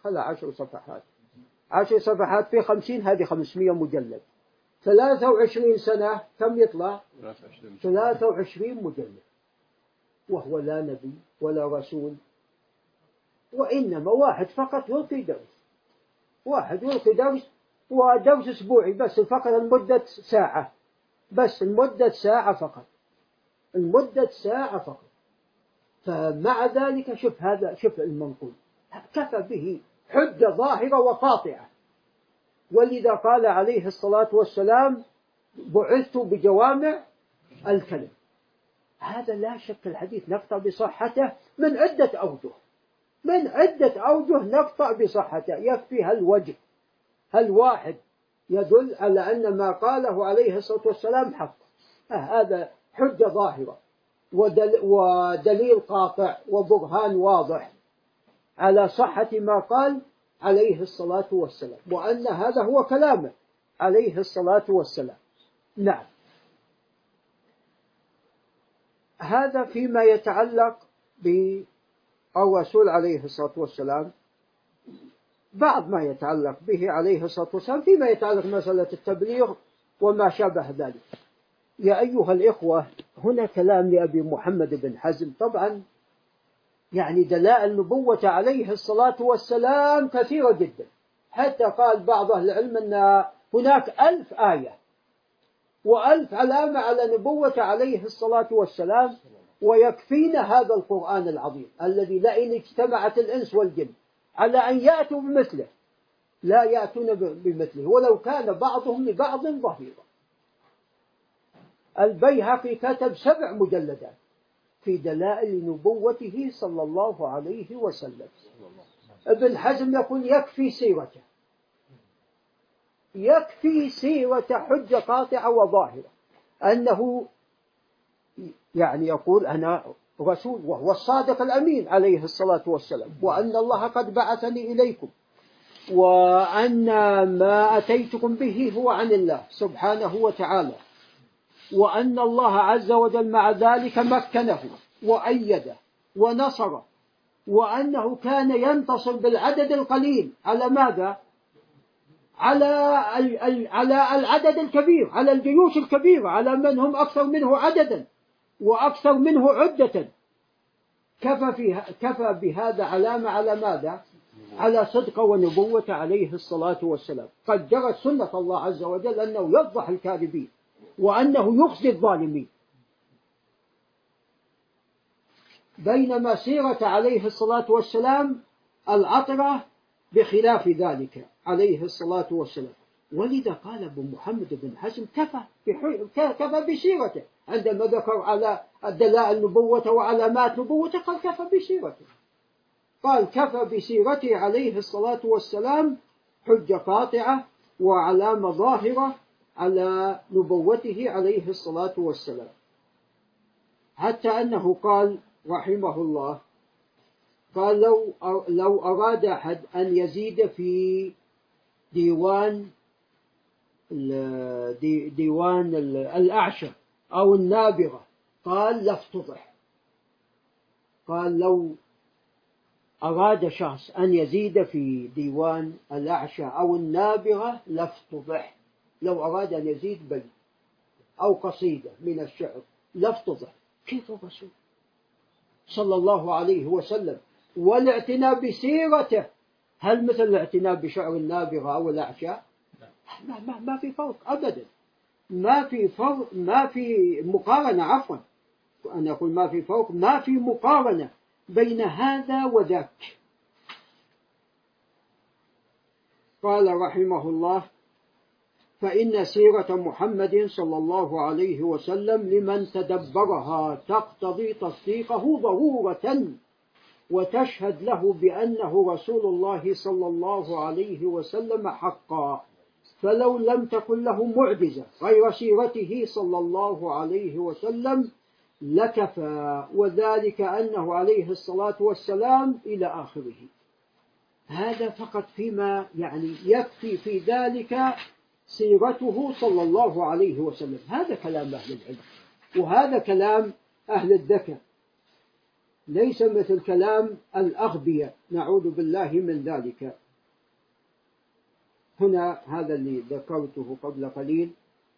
10 صفحات في 50، هذه 500 مجلد. 23 سنة كم يطلع؟ 23 مجلد. وهو لا نبي ولا رسول، وإنما واحد فقط يلقي درس، واحد يلقي درس، ودرس أسبوعي بس فقط المدة ساعة، بس المدة ساعة فقط، المدة ساعة فقط. فمع ذلك شوف المنقول كفى به حجة ظاهرة وقاطعة. ولذا قال عليه الصلاة والسلام بعثت بجوامع الكلم. هذا لا شك الحديث نقطع بصحته من عدة أوجه نقطع بصحته. يكفي هالواحد يدل على أن ما قاله عليه الصلاة والسلام حق. هذا حجة ظاهرة ودليل قاطع وبرهان واضح على صحة ما قال عليه الصلاة والسلام، وأن هذا هو كلامه عليه الصلاة والسلام. نعم هذا فيما يتعلق بالرسول عليه الصلاة والسلام. بعض ما يتعلق به عليه الصلاة والسلام فيما يتعلق مسألة التبليغ وما شابه ذلك. يا أيها الإخوة، هنا كلام لأبي محمد بن حزم. طبعا يعني دلائل النبوة عليه الصلاة والسلام كثيرة جدا، حتى قال بعض أهل العلم أن هناك 1000 آية و1000 علامة على نبوة عليه الصلاة والسلام. ويكفينا هذا القرآن العظيم الذي لئن اجتمعت الإنس والجن على أن يأتوا بمثله لا يأتون بمثله ولو كان بعضهم لبعض ظهيرا. البيهقي كتب 7 مجلدات في دلائل نبوته صلى الله عليه وسلم. ابن حزم يقول يكفي سيرة حجة قاطعة وظاهرة، أنه يعني يقول أنا رسول وهو الصادق الأمين عليه الصلاة والسلام، وأن الله قد بعثني إليكم، وأن ما أتيتكم به هو عن الله سبحانه وتعالى، وأن الله عز وجل مع ذلك مكنه وأيده ونصره، وأنه كان ينتصر بالعدد القليل على ماذا؟ على العدد الكبير، على الجيوش الكبيرة، على من هم أكثر منه عددا وأكثر منه عدة. كفى بهذا علامة على ماذا؟ على صدق ونبوة عليه الصلاة والسلام. قد جرت سنة الله عز وجل أنه يفضح الكاذبين وأنه يخزي الظالمين، بينما سيرة عليه الصلاة والسلام العطرة بخلاف ذلك عليه الصلاة والسلام. ولذا قال ابو محمد بن حزم كفى بسيرته، عندما ذكر على الدلائل نبوته وعلامات نبوته قال كفى بسيرته، قال كفى بسيرته عليه الصلاة والسلام حجة قاطعة وعلامة ظاهرة على نبوته عليه الصلاة والسلام. حتى أنه قال رحمه الله، قال لو أراد أحد أن يزيد في ديوان الأعشى أو النابغة قال لافتضح. قال لو أراد شخص أن يزيد في ديوان الأعشى أو النابغة لافتضح. لو أراد أن يزيد بيت أو قصيدة من الشعر لافتضح. كيف الرسول صلى الله عليه وسلم والاعتناء بسيرته هل مثل الاعتناء بشعر النابغة أو الأعشى؟ ما في فرق أبدا، ما في مقارنة، عفوا أنا أقول ما في فرق، ما في مقارنة بين هذا وذاك. قال رحمه الله: فإن سيرة محمد صلى الله عليه وسلم لمن تدبرها تقتضي تصديقه ضرورة، وتشهد له بأنه رسول الله صلى الله عليه وسلم حقا، فلو لم تكن له معجزة غير سيرته صلى الله عليه وسلم لكفى، وذلك أنه عليه الصلاة والسلام إلى آخره. هذا فقط فيما يعني يكفي في ذلك سيرته صلى الله عليه وسلم. هذا كلام أهل العلم، وهذا كلام أهل الذكاء، ليس مثل كلام الأغبياء، نعوذ بالله من ذلك. هنا هذا اللي ذكرته قبل قليل.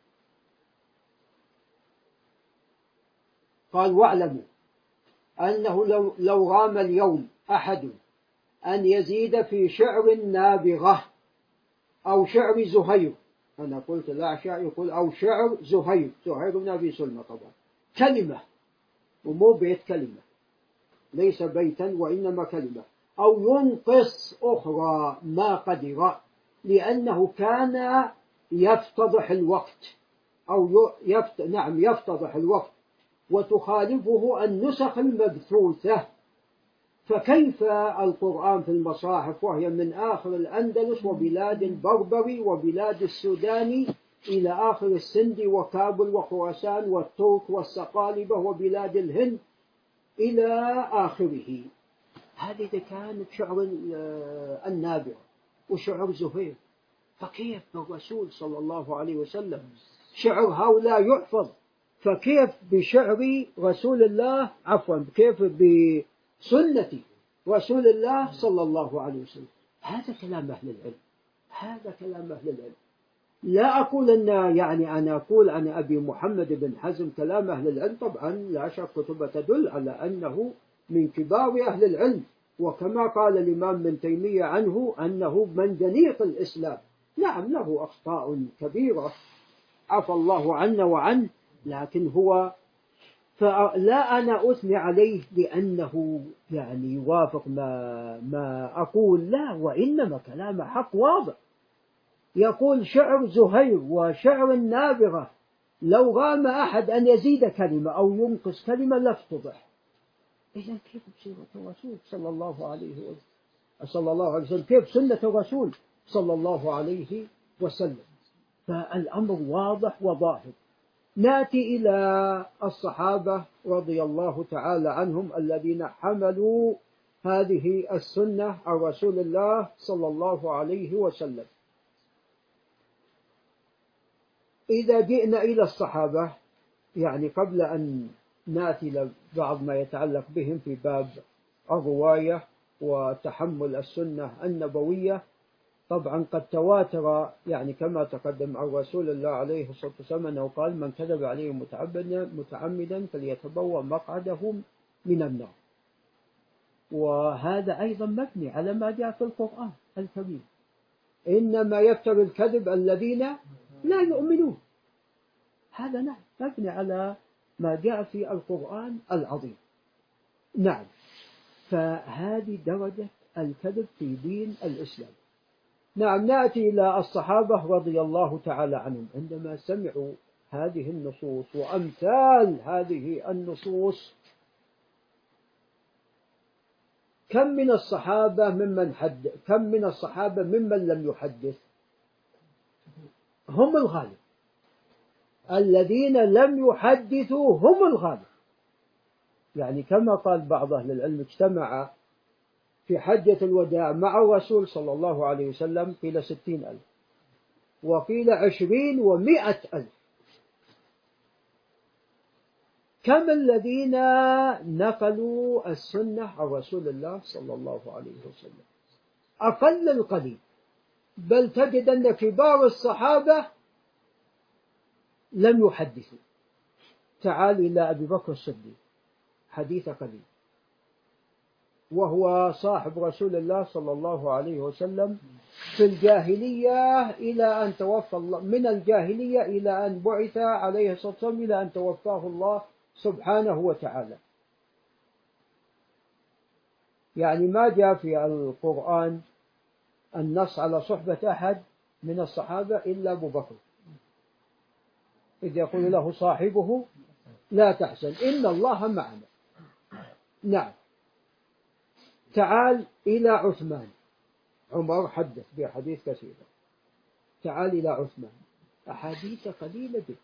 قال: واعلموا أنه لو رام اليوم أحد أن يزيد في شعر نابغة أو شعر زهير، أنا قلت الأعشى يقول أو شعر زهير بن أبي سلمى طبعا، كلمة ومو بيت، كلمة ليس بيتا وإنما كلمة، أو ينقص أخرى ما قدر، لأنه كان يفتضح الوقت أو يفتضح الوقت، وتخالفه النسخ المبثوثة. فكيف القرآن في المصاحف وهي من آخر الأندلس وبلاد البربر وبلاد السودان إلى آخر السند وكابل وخراسان والترك والصقالبة وبلاد الهند إلى آخره. هذه كانت شعر النابغة وشعر زهير، فكيف بالرسول صلى الله عليه وسلم شعر هؤلاء يحفظ، فكيف بشعر رسول الله، عفوا كيف بسنة رسول الله صلى الله عليه وسلم؟ هذا كلام أهل العلم، هذا كلام أهل العلم. لا أقول أن يعني أنا أقول عن أبي محمد بن حزم كلام أهل العلم، طبعا لا شك كتب تدل على أنه من كبار أهل العلم، وكما قال الإمام ابن تيمية عنه أنه من جنيق الإسلام. نعم له أخطاء كبيرة عفى الله عنا وعنه، لكن هو فلا أنا أثني عليه لأنه يعني يوافق ما أقول، لا، وإنما كلام حق واضح. يقول شعر زهير وشعر النابغة لو غام أحد أن يزيد كلمة أو ينقص كلمة لافتضح. إذن كيف بسيرة الرسول صلى الله عليه وسلم، كيف سنة الرسول صلى الله عليه وسلم؟ فالأمر واضح وظاهر. نأتي إلى الصحابة رضي الله تعالى عنهم الذين حملوا هذه السنة عن رسول الله صلى الله عليه وسلم. إذا جئنا إلى الصحابة، يعني قبل أن نأتي لبعض ما يتعلق بهم في باب الرواية وتحمل السنة النبوية، طبعا قد تواتر يعني كما تقدم عن رسول الله عليه الصلاة والسلام أنه قال: من كذب عليه متعمدا فليتبوأ مقعده من النار. وهذا أيضا مبني على ما جاء في القرآن الكريم: إنما يفتر الكذب الذين لا يؤمنون. هذا نعم مبني على ما جاء في القرآن العظيم. نعم، فهذه درجة الكذب في دين الإسلام. نعم، نأتي إلى الصحابة رضي الله تعالى عنهم عندما سمعوا هذه النصوص وأمثال هذه النصوص. كم من الصحابة ممن لم يحدث؟ هم الغالب. الذين لم يحدثوا هم الغالب. يعني كما قال بعض أهل العلم: اجتمع في حجة الوداع مع الرسول صلى الله عليه وسلم قيل 60,000 وقيل 20 و100 ألف. كم الذين نقلوا السنة عن رسول الله صلى الله عليه وسلم؟ أقل القليل. بل تجد أن كبار الصحابة لم يحدثوا. تعال إلى أبي بكر الصديق، حديث قليل، وهو صاحب رسول الله صلى الله عليه وسلم في الجاهلية إلى أن توفى الله، من الجاهلية إلى أن بعث عليه الصلاة والسلام، إلى أن توفاه الله سبحانه وتعالى. يعني ما جاء في القرآن النص على صحبة أحد من الصحابة إلا أبو بكر، إذ يقول له صاحبه: لا تحزن إن الله معنا. نعم. تعال إلى عثمان. عمر حدث بأحاديث كثيرة. تعال إلى عثمان، أحاديث قليلة جدا.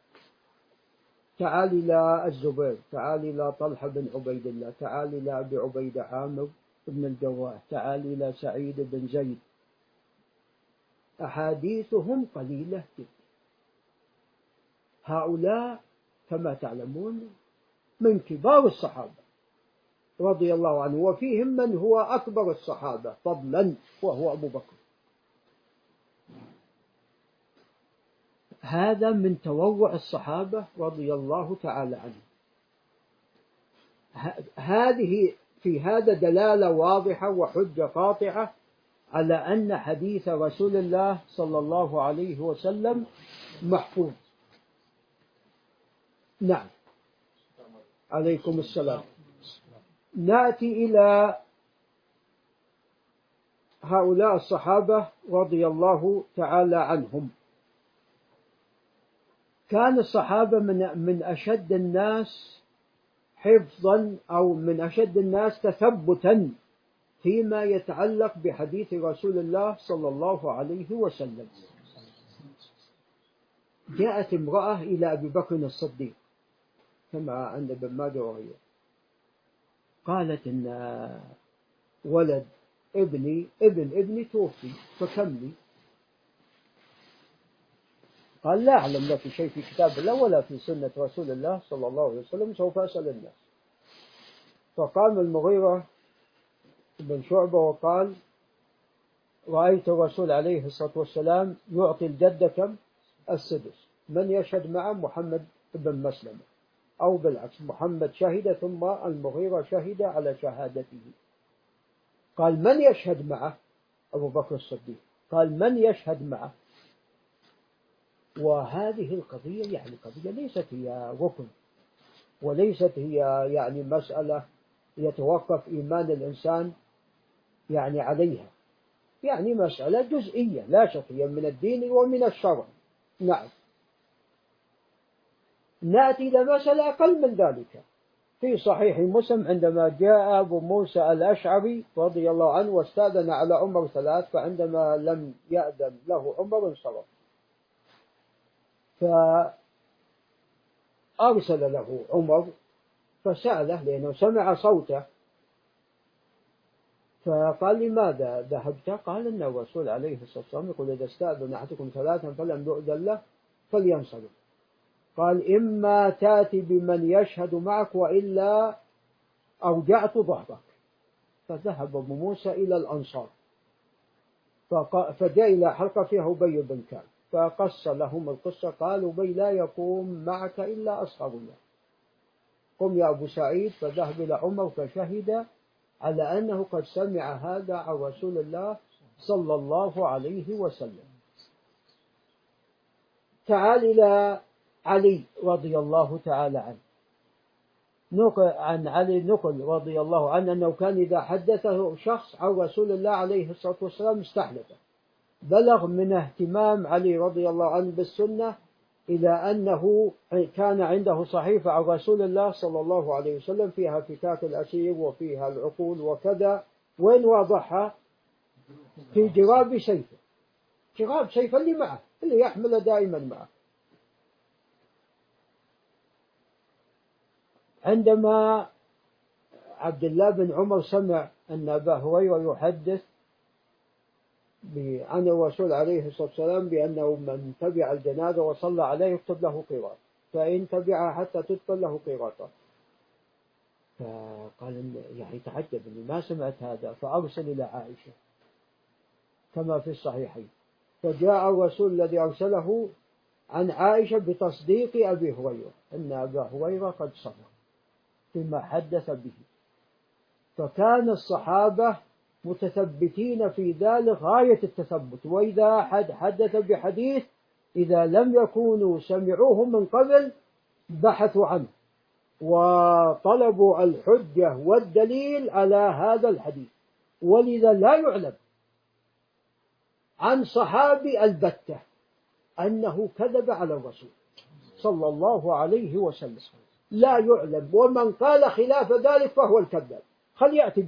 تعال إلى الزبير، تعال إلى طلحة بن عبيد الله، تعال إلى أبي عبيدة عامر بن الجراح، تعال إلى سعيد بن زيد. أحاديثهم قليلة جدا. هؤلاء كما تعلمون من كبار الصحابة رضي الله عنه، وفيهم من هو أكبر الصحابة فضلا وهو أبو بكر. هذا من تورع الصحابة رضي الله تعالى عنهم. هذه في هذا دلالة واضحة وحجة قاطعة على أن حديث رسول الله صلى الله عليه وسلم محفوظ. نعم، عليكم السلام. نأتي إلى هؤلاء الصحابة رضي الله تعالى عنهم. كان الصحابة من أشد الناس حفظا أو من أشد الناس تثبتا فيما يتعلق بحديث رسول الله صلى الله عليه وسلم. جاءت امرأة إلى أبي بكر الصديق كما عند ابن ماجه وغيره، قالت: إن ولد ابني توفي فكم لي؟ قال: لا أعلم لك شيء في كتاب الله ولا في سنة رسول الله صلى الله عليه وسلم، سوف أسأل الناس. فقام المغيرة بن شعبة وقال: رأيت الرسول عليه الصلاة والسلام يعطي الجد كم؟ السدس. من يشهد معه؟ محمد بن مسلمة، أو بالعكس محمد شهد ثم المغيرة شهد على شهادته. قال: من يشهد معه؟ أبو بكر الصديق. قال: من يشهد معه؟ وهذه القضية يعني قضية ليست هي ركن، وليست هي يعني مسألة يتوقف إيمان الإنسان يعني عليها، يعني مسألة جزئية لا شك هي من الدين ومن الشرع. نعم. نأتي إلى مسألة أقل من ذلك. في صحيح مسلم عندما جاء أبو موسى الأشعري رضي الله عنه واستأذن على عمر 3، فعندما لم يأذن له عمر انصرف. أرسل له عمر فسأله لأنه سمع صوته، فقال لماذا ذهبت؟ قال إن الرسول عليه الصلاة والسلام يقول إذا استأذن أحدكم ثلاثا فلم يؤذن له فلينصرف. قال إما تأتي بمن يشهد معك وإلا أوجعت ظهرك. فذهب أبو موسى إلى الأنصار فجاء إلى حلقة فيها أبي بن كعب فقص لهم القصة. قال أبي لا يقوم معك إلا أصحابنا، قم يا أبو سعيد. فذهب إلى عمر فشهد على أنه قد سمع هذا عن رسول الله صلى الله عليه وسلم. تعال إلى علي رضي الله تعالى عنه. عن علي نقل رضي الله عنه أنه كان إذا حدثه شخص عن رسول الله عليه الصلاة والسلام استحلفه. بلغ من اهتمام علي رضي الله عنه بالسنة إلى أنه كان عنده صحيفة عن رسول الله صلى الله عليه وسلم فيها فكاك الأسير وفيها العقول وكذا. وين واضحها؟ في جراب سيفه، جراب سيف اللي معه اللي يحمله دائما معه. عندما عبد الله بن عمر سمع أن أبا هريرة يحدث عن الرسول عليه الصلاة والسلام بأنه من تبع الجنازة وصلى عليه يكتب له قيراط، فإن تبعها حتى تدخل له قيراطا. فقال يعني تعجب أني ما سمعت هذا، فأرسل إلى عائشة كما في الصحيحين. فجاء الرسول الذي أرسله عن عائشة بتصديق أبي هريرة أن أبا هريرة قد صدق فيما حدث به. فكان الصحابة متثبتين في ذلك غاية التثبت، وإذا حدث بحديث إذا لم يكونوا سمعوه من قبل بحثوا عنه وطلبوا الحجة والدليل على هذا الحديث. ولذا لا يعلم عن صحابي البتة أنه كذب على الرسول صلى الله عليه وسلم، لا يعلم. ومن قال خلاف ذلك فهو الكذاب. خل يأتي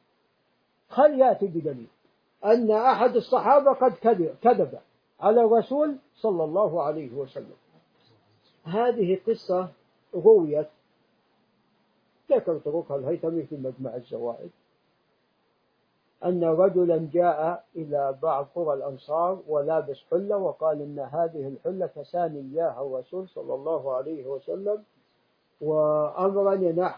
بدليل أن أحد الصحابة قد كذب على الرسول صلى الله عليه وسلم. هذه قصة رويت، ذكر طرقها الهيثمي في مجمع الزوائد، أن رجلا جاء إلى بعض قرى الأنصار ولابس حلة وقال إن هذه الحلة كساني إياها الرسول صلى الله عليه وسلم وأمرني أن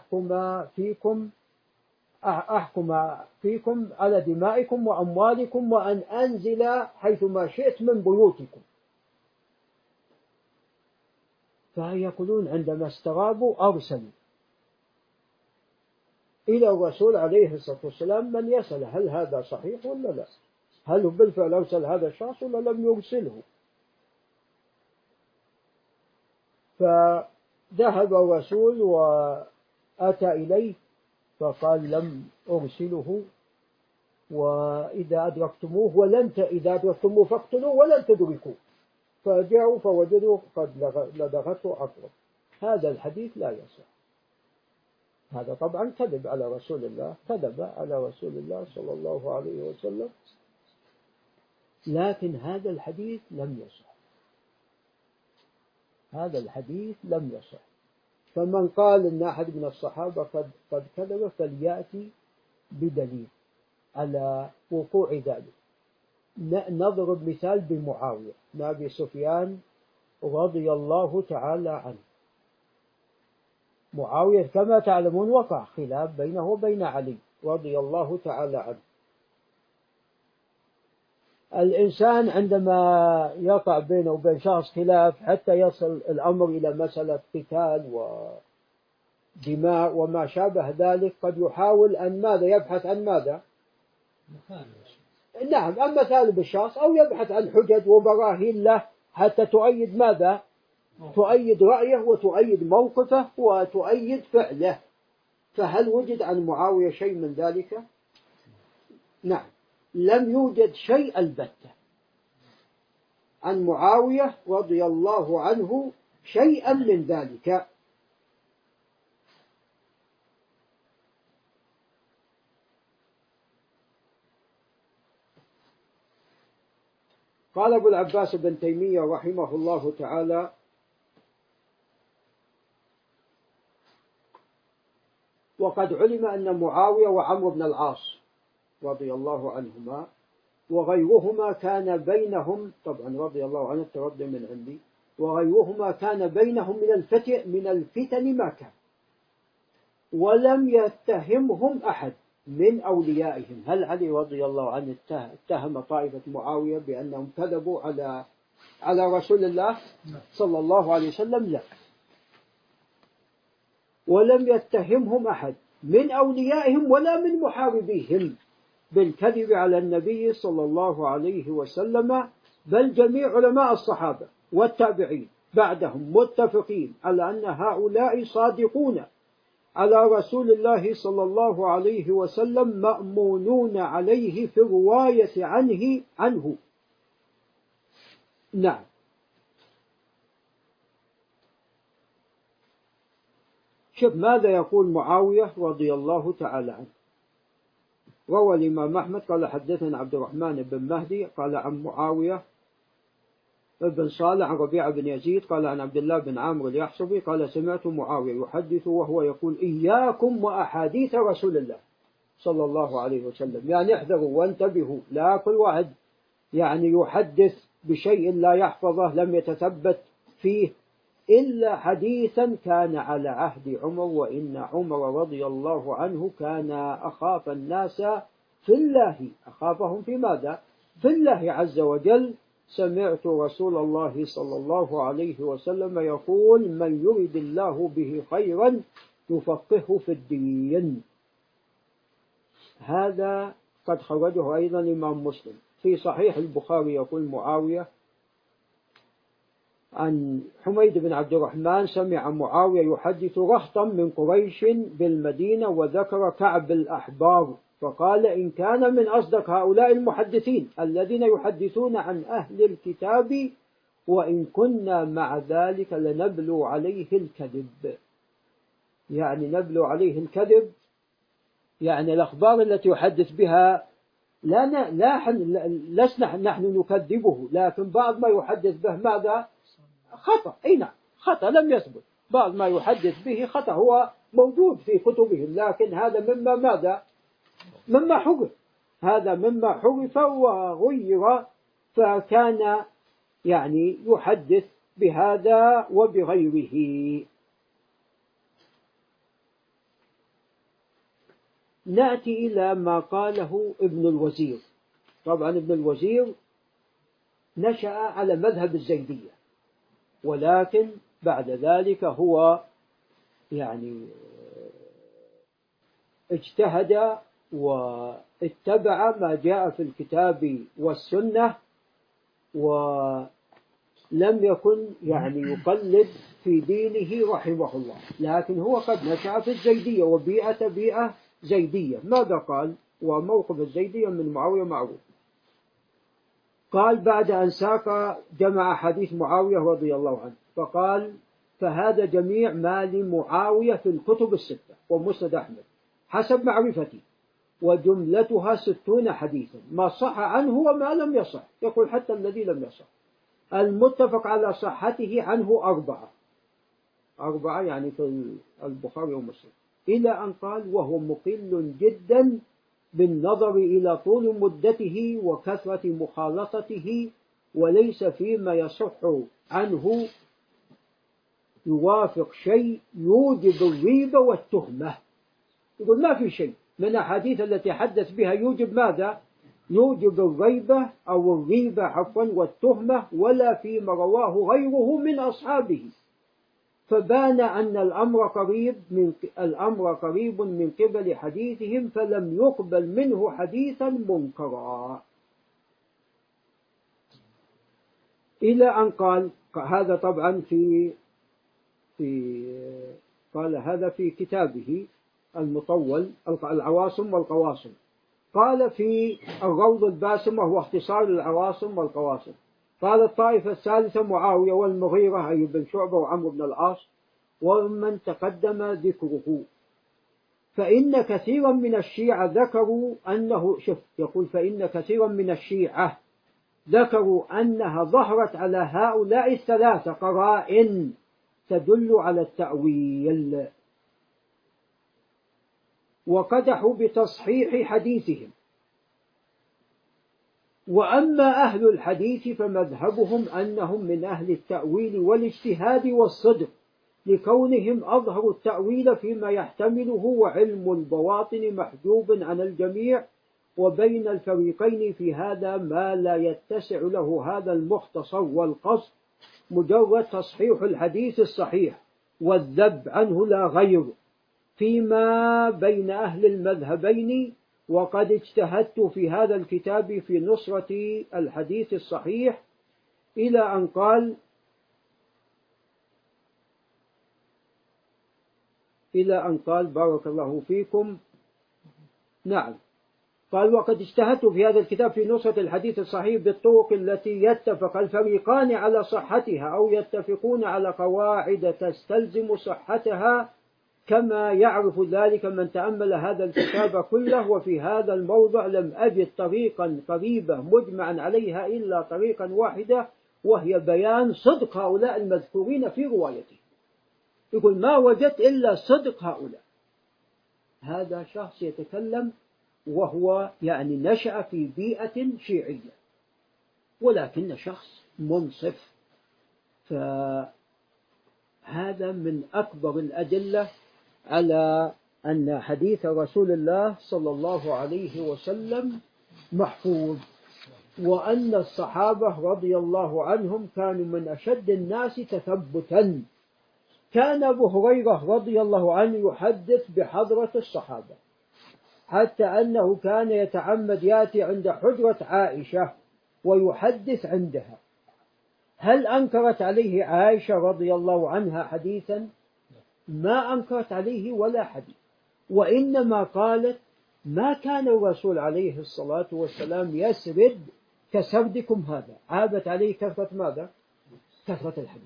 أحكم فيكم على دمائكم وأموالكم وأن أنزل حيثما شئت من بيوتكم. فيقولون عندما استغابوا أرسلوا إلى الرسول عليه الصلاة والسلام من يسأل هل هذا صحيح ولا لا، هل بالفعل أرسل هذا الشخص ولا لم يرسله. فذهب الرسول وأتى إليه فقال لم أرسله، وإذا أدركتموه إذا أدركتموه فاقتلوه ولن تدركوه. فجاءوا فوجدوا قد لدغته عقرب. هذا الحديث لا يصح. هذا طبعا كذب على رسول الله صلى الله عليه وسلم. لكن هذا الحديث لم يصح. فمن قال إن أحد من الصحابة قد كذب فليأتي بدليل على وقوع ذلك. نضرب مثال بمعاوية بن أبي سفيان رضي الله تعالى عنه. معاوية كما تعلمون وقع خلاف بينه وبين علي رضي الله تعالى عنه. الإنسان عندما يقع بينه وبين شخص خلاف حتى يصل الأمر إلى مسألة قتال ودماء وما شابه ذلك قد يحاول أن ماذا يبحث عن ماذا؟ نعم، أما ثالب الشخص أو يبحث عن حجج وبراهين له حتى تؤيد ماذا؟ تؤيد رأيه وتؤيد موقفه وتؤيد فعله. فهل وجد عن معاوية شيء من ذلك؟ نعم، لم يوجد شيء البتة عن معاوية رضي الله عنه شيئا من ذلك. قال أبو العباس بن تيمية رحمه الله تعالى وقد علم أن معاوية وعمرو بن العاص رضي الله عنهما وغيرهما كان بينهم، طبعا رضي الله عنه الترضي من عندي، وغيرهما كان بينهم من الفتن ما كان، ولم يتهمهم أحد من أوليائهم. هل علي رضي الله عنه اتهم طائفة معاوية بأنهم كذبوا على رسول الله صلى الله عليه وسلم؟ لا، ولم يتهمهم أحد من أوليائهم ولا من محاربيهم بالكذب على النبي صلى الله عليه وسلم، بل جميع علماء الصحابة والتابعين بعدهم متفقين على أن هؤلاء صادقون على رسول الله صلى الله عليه وسلم، مأمونون عليه في الرواية عنه. نعم. شوف ماذا يقول معاوية رضي الله تعالى عنه. روى الإمام أحمد قال حدثنا عبد الرحمن بن مهدي قال عن معاوية بن صالح عن ربيعة بن يزيد قال عن عبد الله بن عامر اليحصبي قال سمعت معاوية يحدث وهو يقول إياكم وأحاديث رسول الله صلى الله عليه وسلم، يعني احذروا وانتبهوا، لا كل واحد يعني يحدث بشيء لا يحفظه لم يتثبت فيه إلا حديثا كان على عهد عمر، وإن عمر رضي الله عنه كان أخاف الناس في الله. أخافهم في ماذا؟ في الله عز وجل. سمعت رسول الله صلى الله عليه وسلم يقول من يرد الله به خيرا يفقهه في الدين. هذا قد خرجه أيضا الإمام مسلم في صحيح البخاري. يقول معاوية عن حميد بن عبد الرحمن سمع معاوية يحدث رهطا من قريش بالمدينة وذكر كعب الأحبار فقال إن كان من أصدق هؤلاء المحدثين الذين يحدثون عن أهل الكتاب وإن كنا مع ذلك لنبلو عليه الكذب. يعني نبلو عليه الكذب يعني الأخبار التي يحدث بها لسنا نحن نكذبه، لكن بعض ما يحدث به ماذا؟ خطأ. أي نعم، خطأ لم يثبت. بعض ما يحدث به خطأ هو موجود في كتبهم، لكن هذا مما ماذا؟ مما حرف. هذا مما حرف وغير، فكان يعني يحدث بهذا وبغيره. نأتي إلى ما قاله ابن الوزير. طبعا ابن الوزير نشأ على مذهب الزيدية، ولكن بعد ذلك هو يعني اجتهد واتبع ما جاء في الكتاب والسنة، ولم يكن يعني يقلد في دينه رحمه الله، لكن هو قد نشأ في الزيدية بيئة زيدية. ماذا قال؟ وموقف الزيدية من معاوية معروف. قال بعد أن ساق جمع حديث معاوية رضي الله عنه فقال فهذا جميع ما لمعاوية في الكتب الستة ومسند أحمد حسب معرفتي، وجملتها 60 حديثا، ما صح عنه وما لم يصح. يقول حتى الذي لم يصح. المتفق على صحته عنه 4 يعني في البخاري ومسلم، إلى أن قال وهو مقل جدا بالنظر إلى طول مدته وكثرة مخالطته، وليس فيما يصح عنه يوافق شيء يوجب الريبة والتهمة. يقول ما في شيء من الأحاديث التي حدث بها يوجب ماذا؟ يوجب الريبة أو الريبة عفوا والتهمة، ولا فيما رواه غيره من أصحابه، فبان أن الأمر قريب من قبل حديثهم فلم يقبل منه حديثا منكرا. إلى أن قال هذا طبعا قال هذا في كتابه المطول العواصم والقواصم. قال في الروض الباسم وهو اختصار للعواصم والقواصم قال الطائفة الثالثة معاوية والمغيرة أي بن شعبة وعمرو بن العاص ومن تقدم ذكره، فإن كثيرا من الشيعة ذكروا أنه يقول فإن كثيرا من الشيعة ذكروا أنها ظهرت على هؤلاء الثلاثة قرائن تدل على التأويل. وقدحوا بتصحيح حديثهم. وأما أهل الحديث فمذهبهم أنهم من أهل التأويل والاجتهاد والصدق، لكونهم أظهروا التأويل فيما يحتمله، وعلم البواطن محجوب عن الجميع. وبين الفريقين في هذا ما لا يتسع له هذا المختصر والقصد مجرد تصحيح الحديث الصحيح والذب عنه لا غير فيما بين أهل المذهبين. وقد اجتهدت في هذا الكتاب في نصرة الحديث الصحيح إلى أن قال بارك الله فيكم. نعم، قال وقد اجتهدت في هذا الكتاب في نصرة الحديث الصحيح بالطرق التي يتفق الفريقان على صحتها أو يتفقون على قواعد تستلزم صحتها، كما يعرف ذلك من تأمل هذا الكتاب كله. وفي هذا الموضع لم أجد طريقا قريبة مجمعا عليها إلا طريقا واحدة، وهي بيان صدق هؤلاء المذكورين في روايته. يقول ما وجدت إلا صدق هؤلاء. هذا شخص يتكلم وهو يعني نشأ في بيئة شيعية، ولكن شخص منصف. فهذا من أكبر الأدلة على أن حديث رسول الله صلى الله عليه وسلم محفوظ، وأن الصحابة رضي الله عنهم كانوا من أشد الناس تثبتا. كان أبو هريرة رضي الله عنه يحدث بحضرة الصحابة، حتى أنه كان يتعمد يأتي عند حجرة عائشة ويحدث عندها. هل أنكرت عليه عائشة رضي الله عنها حديثا؟ ما أنكرت عليه ولا حديث، وإنما قالت ما كان الرسول عليه الصلاة والسلام يسرد كسردكم هذا. عابت عليه كثرة ماذا؟ كثرة الحديث.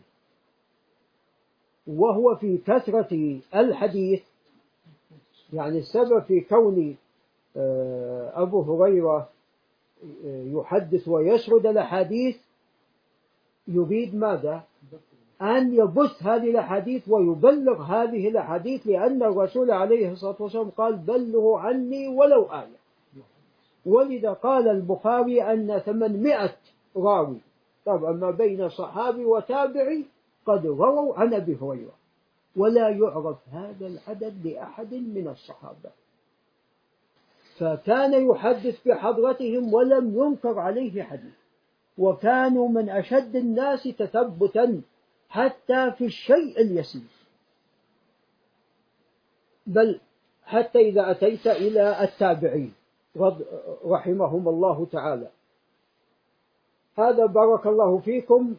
وهو في كثرة الحديث يعني السبب في كون أبو هريرة يحدث ويسرد الأحاديث يريد ماذا؟ أن يبث هذه الأحاديث ويبلغ هذه الأحاديث، لأن الرسول عليه الصلاة والسلام قال بلغوا عني ولو آية. ولذا قال البخاري أن 800 راوي، طبعا ما بين صحابي وتابعي، قد رووا عن أبي هريرة، ولا يعرف هذا العدد لأحد من الصحابة. فكان يحدث بحضرتهم ولم ينكر عليه حديث، وكانوا من أشد الناس تثبتا حتى في الشيء اليسير، بل حتى إذا أتيت إلى التابعين رحمهم الله تعالى. هذا بارك الله فيكم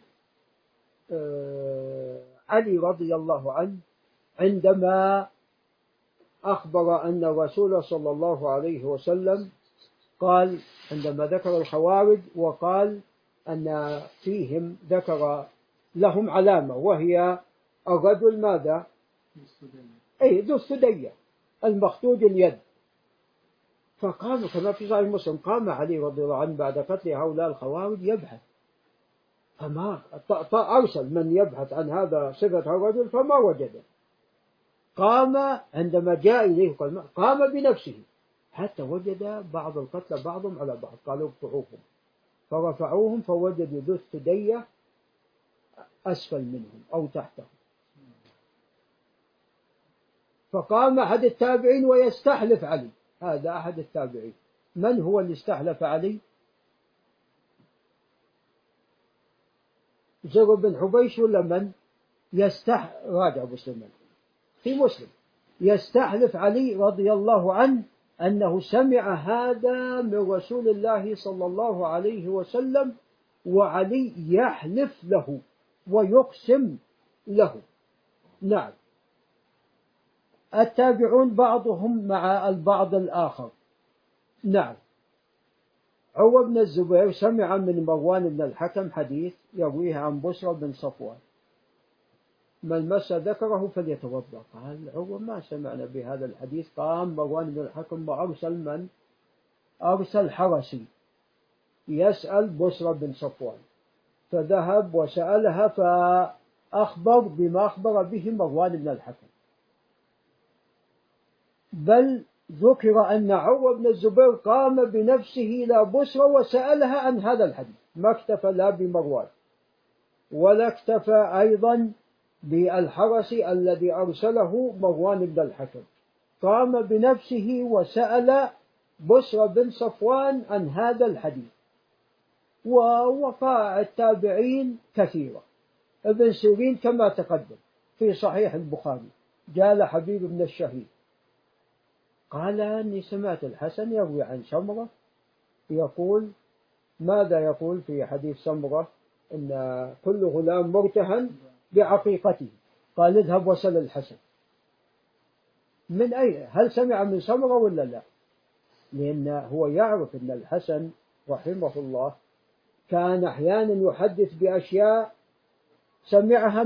علي رضي الله عنه عندما أخبر أن الرسول صلى الله عليه وسلم قال، عندما ذكر الخوارج وقال أن فيهم ذكر لهم علامة وهي الرجل ماذا؟ ذو الثدية المخدود اليد. فقام كما في صحيح مسلم، قام علي رضي الله عنه بعد قتل هؤلاء الخوارج يبحث، فما أرسل من يبحث عن هذا صفة الرجل فما وجده. قام عندما جاء إليه قام بنفسه حتى وجد بعض القتلى بعضهم على بعض، قالوا اقطعوهم، فرفعوهم فوجدوا ذو الثدية أسفل منهم أو تحتهم. فقام أحد التابعين ويستحلف علي، هذا أحد التابعين. من هو اللي استحلف علي؟ زر بن حبيش ولا من؟ راجع مسلما في مسلم، يستحلف علي رضي الله عنه أنه سمع هذا من رسول الله صلى الله عليه وسلم، وعلي يحلف له ويقسم له. نعم، التابعون بعضهم مع البعض الآخر. نعم، عروة بن الزبير سمع من مروان بن الحكم حديث يرويه عن بصرة بن صفوان، من مس ذكره فليتوضأ. قال عروة ما سمعنا بهذا الحديث. قام مروان بن الحكم وأرسل من؟ أرسل حرسي يسأل بصرة بن صفوان، فذهب وسألها فأخبر بما أخبر به مروان بن الحكم، بل ذكر أن عروة بن الزبير قام بنفسه إلى بصرى وسألها عن هذا الحديث، ما اكتفى لا بمروان ولا اكتفى أيضا بالحرسي الذي أرسله مروان بن الحكم، قام بنفسه وسأل بصرى بن صفوان عن هذا الحديث. ووقائع التابعين كثيرة. ابن سيرين كما تقدم في صحيح البخاري جاء حبيب بن الشهيد قال أني سمعت الحسن يروي عن سمرة يقول، ماذا يقول في حديث سمرة؟ إن كل غلام مرتهن بعقيقته. قال اذهب وسل الحسن. من أين؟ هل سمع من سمرة ولا لا؟ لأن هو يعرف أن الحسن رحمه الله كان أحيانا يحدث بأشياء سمعها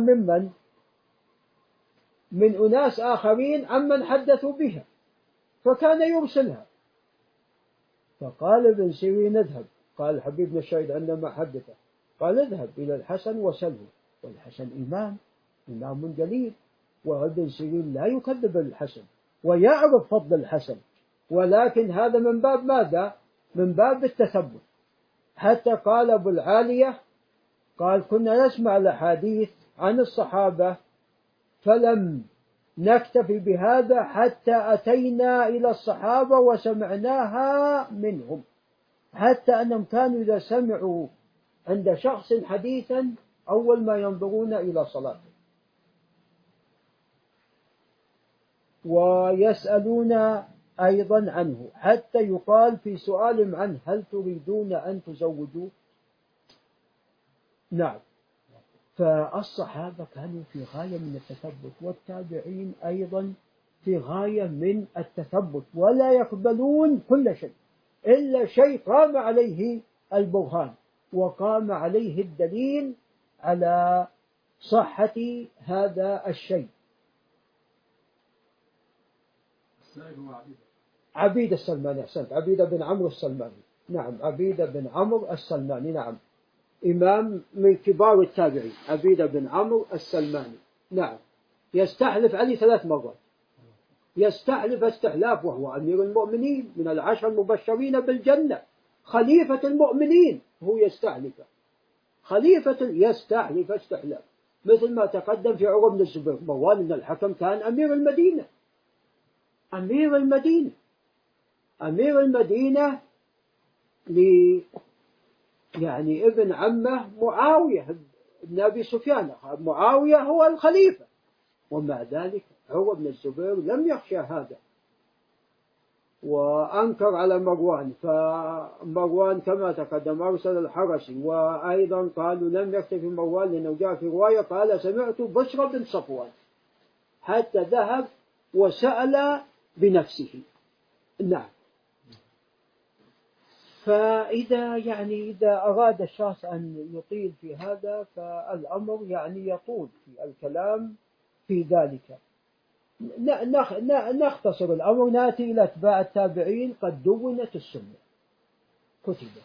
من أناس آخرين عمن حدثوا بها، فكان يرسلها. فقال ابن سيرين اذهب، قال حبيب بن الشهيد عندما حدثه قال اذهب إلى الحسن وسله، والحسن إمام جليل، وابن سيرين لا يكذب الحسن ويعرف فضل الحسن، ولكن هذا من باب ماذا؟ من باب التثبت. حتى قال أبو العالية قال كنا نسمع الأحاديث عن الصحابة فلم نكتفي بهذا حتى أتينا إلى الصحابة وسمعناها منهم، حتى أنهم كانوا إذا سمعوا عند شخص حديثا أول ما ينظرون إلى صلاته ويسألون أيضا عنه، حتى يقال في سؤال عنه هل تريدون أن تزوجوا؟ نعم. فالصحابة كانوا في غاية من التثبت، والتابعين أيضا في غاية من التثبت، ولا يقبلون كل شيء إلا شيء قام عليه البرهان وقام عليه الدليل على صحة هذا الشيء. عبيد السلماني، أحسنت، عبيد بن عمرو السلماني، نعم، عبيد بن عمرو السلماني، نعم، إمام من كبار التابعين، عبيد بن عمرو السلماني، نعم، يستحلف علي 3 مرات، يستحلف استحلاف، وهو أمير المؤمنين من 10 المبشرين بالجنة، خليفة المؤمنين، هو يستحلف خليفة، يستحلف استحلاف، مثل ما تقدم في عروة بن الزبير. مروان بن الحكم كان أمير المدينة، أمير المدينة، أمير المدينة يعني ابن عمه معاوية بن أبي سفيان، معاوية هو الخليفة، ومع ذلك عروة بن الزبير لم يخشى هذا وأنكر على مروان، فمروان كما تقدم أرسل الحرسي، وأيضا قالوا لم يكتفي مروان لأنه جاء في رواية قال سمعت بشر بن صفوان، حتى ذهب وسأل بنفسه. نعم. فإذا إذا أراد الشخص أن يطيل في هذا فالأمر يطول في الكلام في ذلك. نختصر الأمر، نأتي إلى أتباع التابعين. قد دونت السنة، كتبت.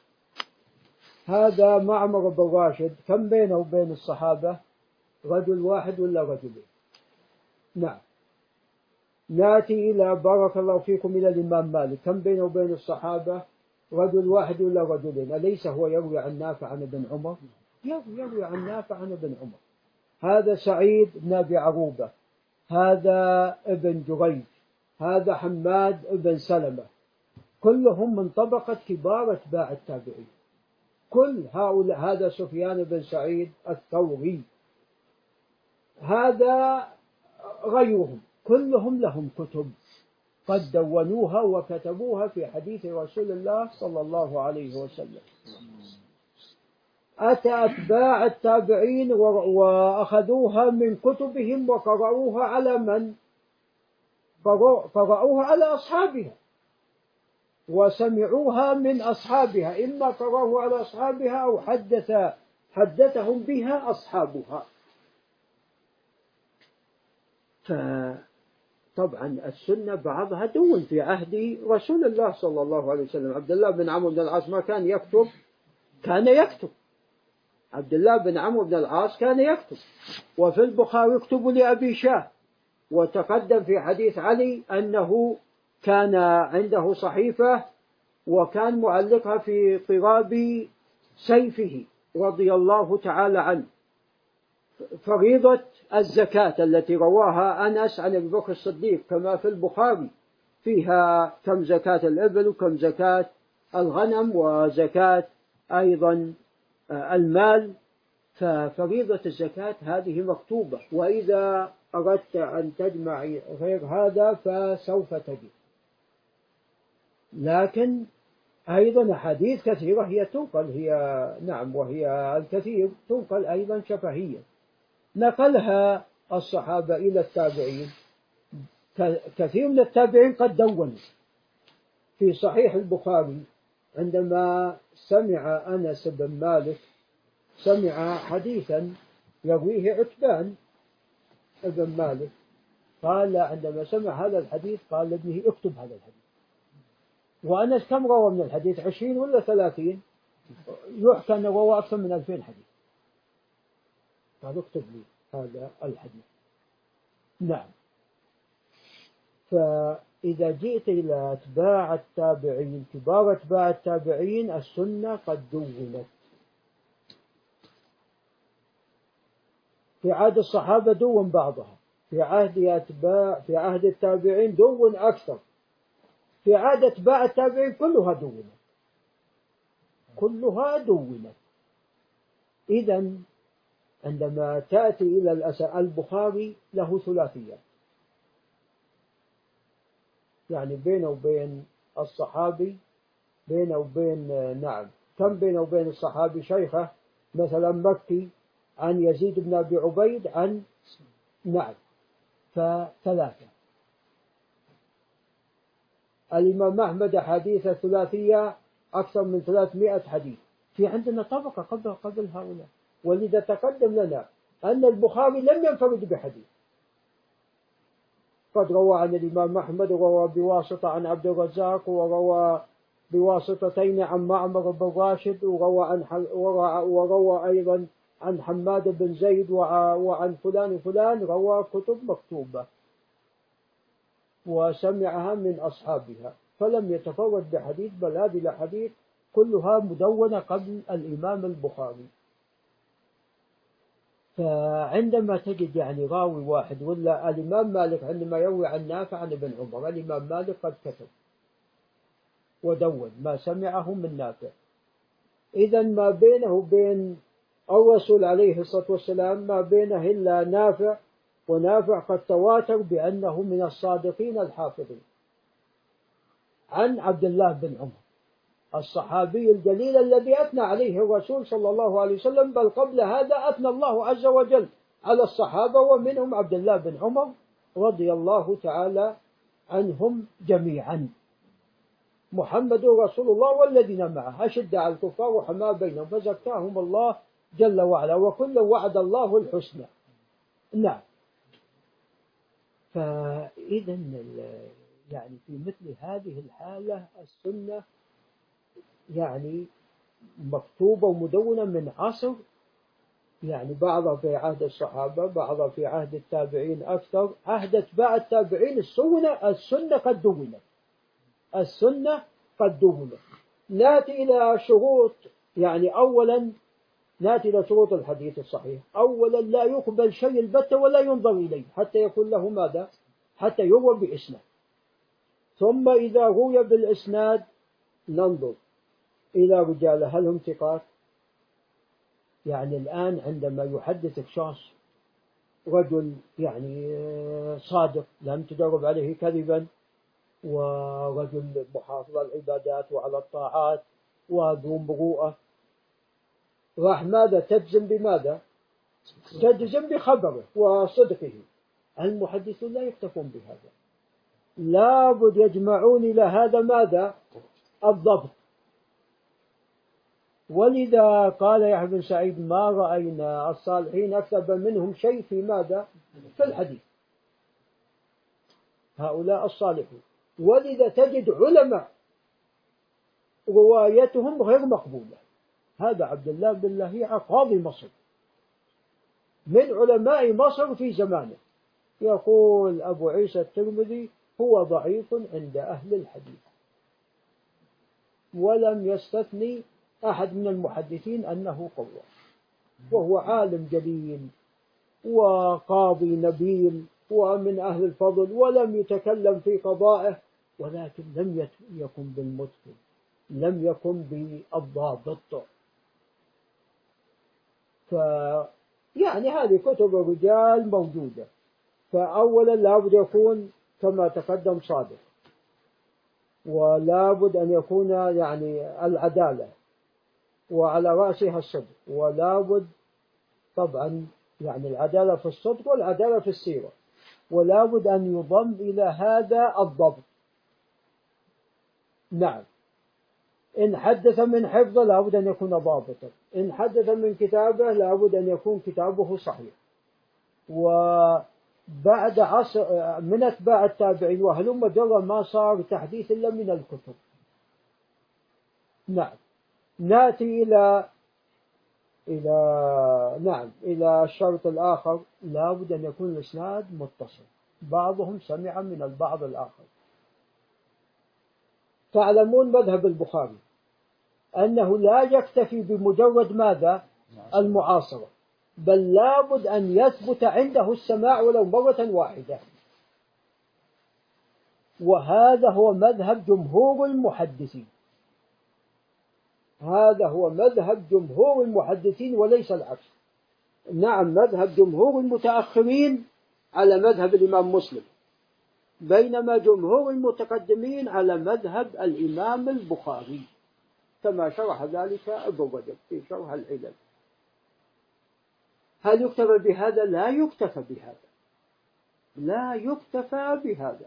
هذا معمر بن راشد كم بينه وبين الصحابة؟ رجل واحد ولا رجلين؟ نعم. نأتي إلى بارك الله فيكم إلى الإمام مالك، كم بينه وبين الصحابة؟ رجل واحد ولا رجلين؟ أليس هو يروي عن نافع عن ابن عمر؟ يروي عن نافع عن ابن عمر. هذا سعيد بن أبي عروبة، هذا ابن جريج، هذا حماد بن سلمة، كلهم من طبقة كبار أتباع التابعين. كل هؤلاء، هذا سفيان بن سعيد الثوري، هذا غيرهم، كلهم لهم كتب قد دونوها وكتبوها في حديث رسول الله صلى الله عليه وسلم. أتى أتباع التابعين وأخذوها من كتبهم وقرأوها على من؟ قرأوها على أصحابها وسمعوها من أصحابها، إما قرأوها على أصحابها أو حدثهم بها أصحابها. فطبعا السنة بعضها دون في عهد رسول الله صلى الله عليه وسلم. عبد الله بن عمرو بن العاص ما كان يكتب؟ كان يكتب. عبد الله بن عمرو بن العاص كان يكتب. وفي البخاري يكتب لأبي شاه، وتقدم في حديث علي أنه كان عنده صحيفة وكان معلقها في قراب سيفه رضي الله تعالى عنه. فريضة الزكاة التي رواها أنس عن أبي بكر الصديق كما في البخاري فيها كم زكاة الإبل وكم زكاة الغنم وزكاة أيضا المال. ففريضة الزكاة هذه مكتوبة، وإذا أردت أن تجمع غير هذا فسوف تجد. لكن أيضا أحاديث كثيرة هي تنقل، هي نعم، وهي الكثير تنقل أيضا شفهية نقلها الصحابة إلى التابعين. كثير من التابعين قد دونوا في صحيح البخاري عندما سمع أنس بن مالك سمع حديثا يرويه عتبان بن مالك، قال عندما سمع هذا الحديث قال لابنه اكتب هذا الحديث. وأنس كم روى من الحديث؟ 20 ولا 30؟ يحكى أنه روى أكثر من 2000 حديث. قال اكتب لي هذا الحديث. نعم. فإذا جئت إلى أتباع التابعين كبار أتباع التابعين السنة قد دونت. في عهد الصحابة دون بعضها، في عهد التابعين دون أكثر، في عهد أتباع التابعين كلها دونت. إذن عندما تأتي إلى البخاري له ثلاثيات، يعني بينه وبين الصحابي بينه وبين نعم كم بينه وبين الصحابي شيخه مثلا مكي عن يزيد بن أبي عبيد عن نعم فثلاثة. الإمام أحمد حديث ثلاثية أكثر من 300 حديث. في عندنا طبقة قبل هؤلاء، ولذا تقدم لنا أن البخاري لم ينفرد بحديث، قد روى عن الإمام أحمد وروى بواسطة عن عبد الرزاق وروى بواسطتين عن معمر بن راشد وروى أيضا عن حماد بن زيد وعن فلان وفلان، روى كتب مكتوبة وسمعها من أصحابها، فلم يتفرد بحديث، بل هذه الأحاديث كلها مدونة قبل الإمام البخاري. فعندما تجد يعني راوي واحد، ولا الإمام مالك عندما يروي عن نافع عن ابن عمر، الإمام مالك قد كتب ودون ما سمعه من نافع. إذا ما بينه وبين الرسول عليه الصلاة والسلام ما بينه إلا نافع، ونافع قد تواتر بأنه من الصادقين الحافظين عن عبد الله بن عمر الصحابي الجليل الذي أثنى عليه الرسول صلى الله عليه وسلم، بل قبل هذا أثنى الله عز وجل على الصحابة ومنهم عبد الله بن عمر رضي الله تعالى عنهم جميعا. محمد رسول الله والذين معه أشد على الكفار وحماة بينهم فزكاهم الله جل وعلا وكل وعد الله الحسنى. نعم. فإذا يعني في مثل هذه الحالة السنة يعني مكتوبة ومدونة من عصر، يعني بعضها في عهد الصحابة بعضها في عهد التابعين أكثر. عهد أتباع التابعين السنة قد دونت، السنة قد دونت. نأتي إلى شروط، يعني أولا نأتي إلى شروط الحديث الصحيح. أولا لا يقبل شيء البتة ولا ينظر إليه حتى يكون له ماذا؟ حتى يروى بإسناد. ثم إذا روي بالإسناد ننظر إلى رجاله هل هم ثقات. يعني الآن عندما يحدثك شخص رجل يعني صادق لم تجرب عليه كذبا، ورجل محافظ على العبادات وعلى الطاعات وذو مروءة، راح ماذا تجزم بماذا؟ تجزم بخبره وصدقه. المحدثون لا يكتفون بهذا، لابد يجمعون إلى هذا ماذا؟ الضبط. ولذا قال يحيى بن سعيد ما رأينا الصالحين أكتب منهم شيء في ماذا؟ في الحديث، هؤلاء الصالحون. ولذا تجد علماء روايتهم غير مقبولة. هذا عبد الله بن لهيعة قاضي مصر من علماء مصر في زمانه، يقول أبو عيسى الترمذي هو ضعيف عند أهل الحديث، ولم يستثني أحد من المحدثين أنه قوي، وهو عالم جليل وقاضي نبيل ومن أهل الفضل، ولم يتكلم في قضائه، ولكن لم يكن بالمتقن، لم يكن بالضابط. يعني هذه كتب الرجال موجودة. فأولا لابد يكون كما تقدم صادق، ولابد أن يكون يعني العدالة وعلى رأسها الصدق، ولابد طبعا يعني العدالة في الصدق والعدالة في السيرة، ولابد أن يضم إلى هذا الضبط. نعم، إن حدث من حفظه لابد أن يكون ضابطا، إن حدث من كتابه لابد أن يكون كتابه صحيح. وبعد عصر من أتباع التابعين وهلم جرا ما صار تحديث إلا من الكتب. نعم، نأتي إلى الشرط الآخر، لابد أن يكون الإسناد متصل، بعضهم سمع من البعض الآخر. تعلمون مذهب البخاري أنه لا يكتفي بمجرد ماذا؟ المعاصرة، بل لابد أن يثبت عنده السماع ولو مرة واحدة، وهذا هو مذهب جمهور المحدثين، هذا هو مذهب جمهور المحدثين وليس العكس. نعم، مذهب جمهور المتأخرين على مذهب الإمام مسلم، بينما جمهور المتقدمين على مذهب الإمام البخاري، كما شرح ذلك ابن رجب في شرح العلل. هل يكتفى بهذا؟ لا يكتفى بهذا، لا يكتفى بهذا،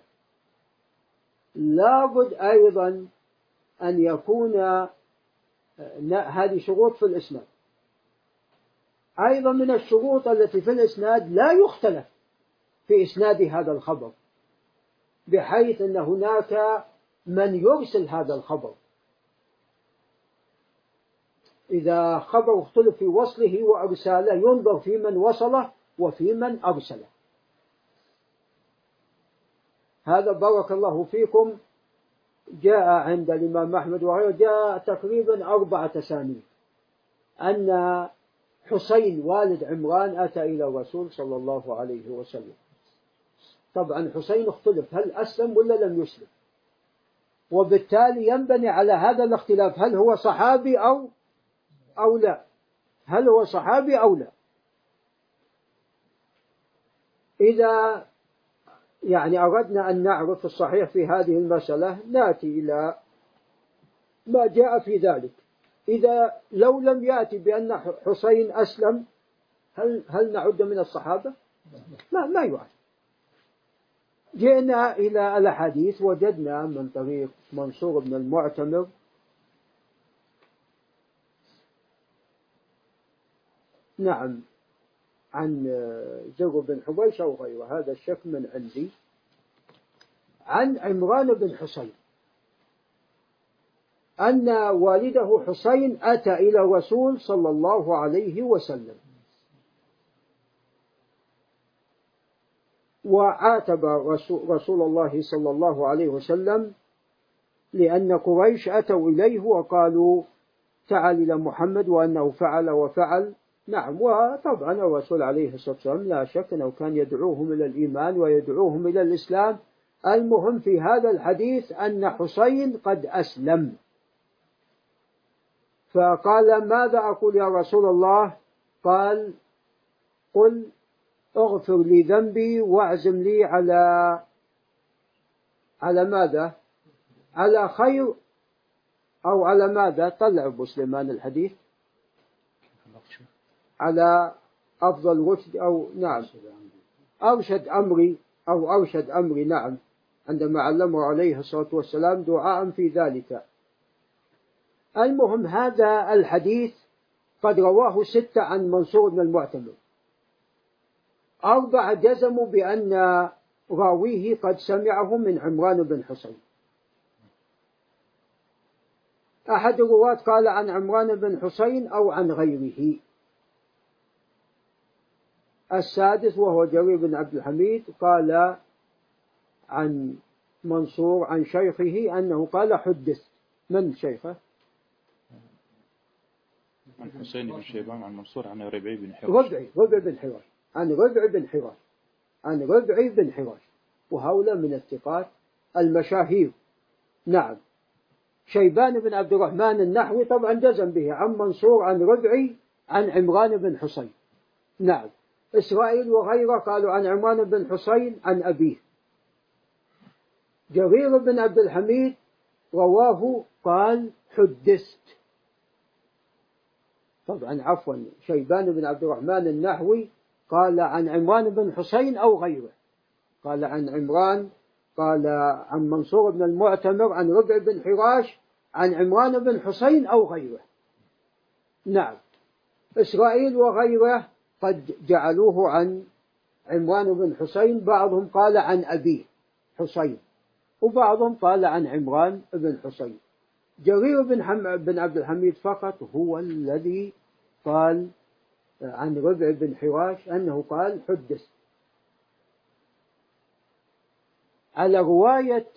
لابد أيضا أن يكون هذه شروط في الإسناد. أيضا من الشروط التي في الإسناد لا يختلف في إسناد هذا الخبر، بحيث أن هناك من يرسل هذا الخبر. إذا خبر اختلف في وصله وأرساله ينظر في من وصله وفي من أرسله. هذا بارك الله فيكم جاء عند الإمام أحمد وغيره، جاء تقريبا 4 أسانيد أن حسين والد عمران أتى إلى الرسول صلى الله عليه وسلم. طبعا حسين اختلف هل أسلم ولا لم يسلم، وبالتالي ينبني على هذا الاختلاف هل هو صحابي أو لا، هل هو صحابي أو لا. إذا يعني أردنا أن نعرف الصحيح في هذه المسألة نأتي إلى ما جاء في ذلك. إذا لو لم يأتي بأن حسين أسلم هل نعد من الصحابة؟ ما يعد. جئنا إلى الحديث وجدنا من طريق منصور بن المعتمر نعم عن زر بن حبيش أو غيره، هذا الشك من عندي، عن عمران بن حسين أن والده حسين أتى إلى الرسول صلى الله عليه وسلم وعاتب رسول الله صلى الله عليه وسلم لأن قريش أتوا إليه وقالوا تعال إلى محمد وأنه فعل وفعل. نعم، وطبعا الرسول عليه الصلاة والسلام لا شك أنه كان يدعوهم إلى الإيمان ويدعوهم إلى الإسلام. المهم في هذا الحديث أن حسين قد أسلم، فقال ماذا أقول يا رسول الله؟ قال قل اغفر لي ذنبي واعزم لي على ماذا؟ على خير أو على ماذا؟ طلع أبو سليمان الحديث على أفضل رشد أو نعم أرشد أمري نعم، عندما علمه عليه الصلاة والسلام دعاء في ذلك. المهم هذا الحديث قد رواه 6 عن منصور بن المعتمر، 4 جزموا بأن راويه قد سمعه من عمران بن حسين. أحد الرواة قال عن عمران بن حسين أو عن غيره. السادس وهو جرير بن عبد الحميد قال عن منصور عن شيخه أنه قال حدث. من شيخه؟ عن حسين بن شيبان عن منصور عن ربعي بن حراش. ربعي بن حراش عن ربعي بن حراش وهؤلاء من الثقات المشاهير. نعم. شيبان بن عبد الرحمن النحوي طبعا جزم به عن منصور عن ربعي عن عمران بن حسين. نعم. إسرائيل وغيره قالوا عن عمران بن حسين عن أبيه. جرير بن عبد الحميد رواه قال حدثت. طبعا عفوا شيبان بن عبد الرحمن النحوي قال عن عمران بن حسين أو غيره. قال عن عمران، قال عن منصور بن المعتمر عن ربع بن حراش عن عمران بن حسين أو غيره. نعم. إسرائيل وغيره قد جعلوه عن عمران بن حسين، بعضهم قال عن أبيه حسين وبعضهم قال عن عمران بن حسين. جرير بن عبد الحميد فقط هو الذي قال عن ربع بن حراش أنه قال حدث. على رواية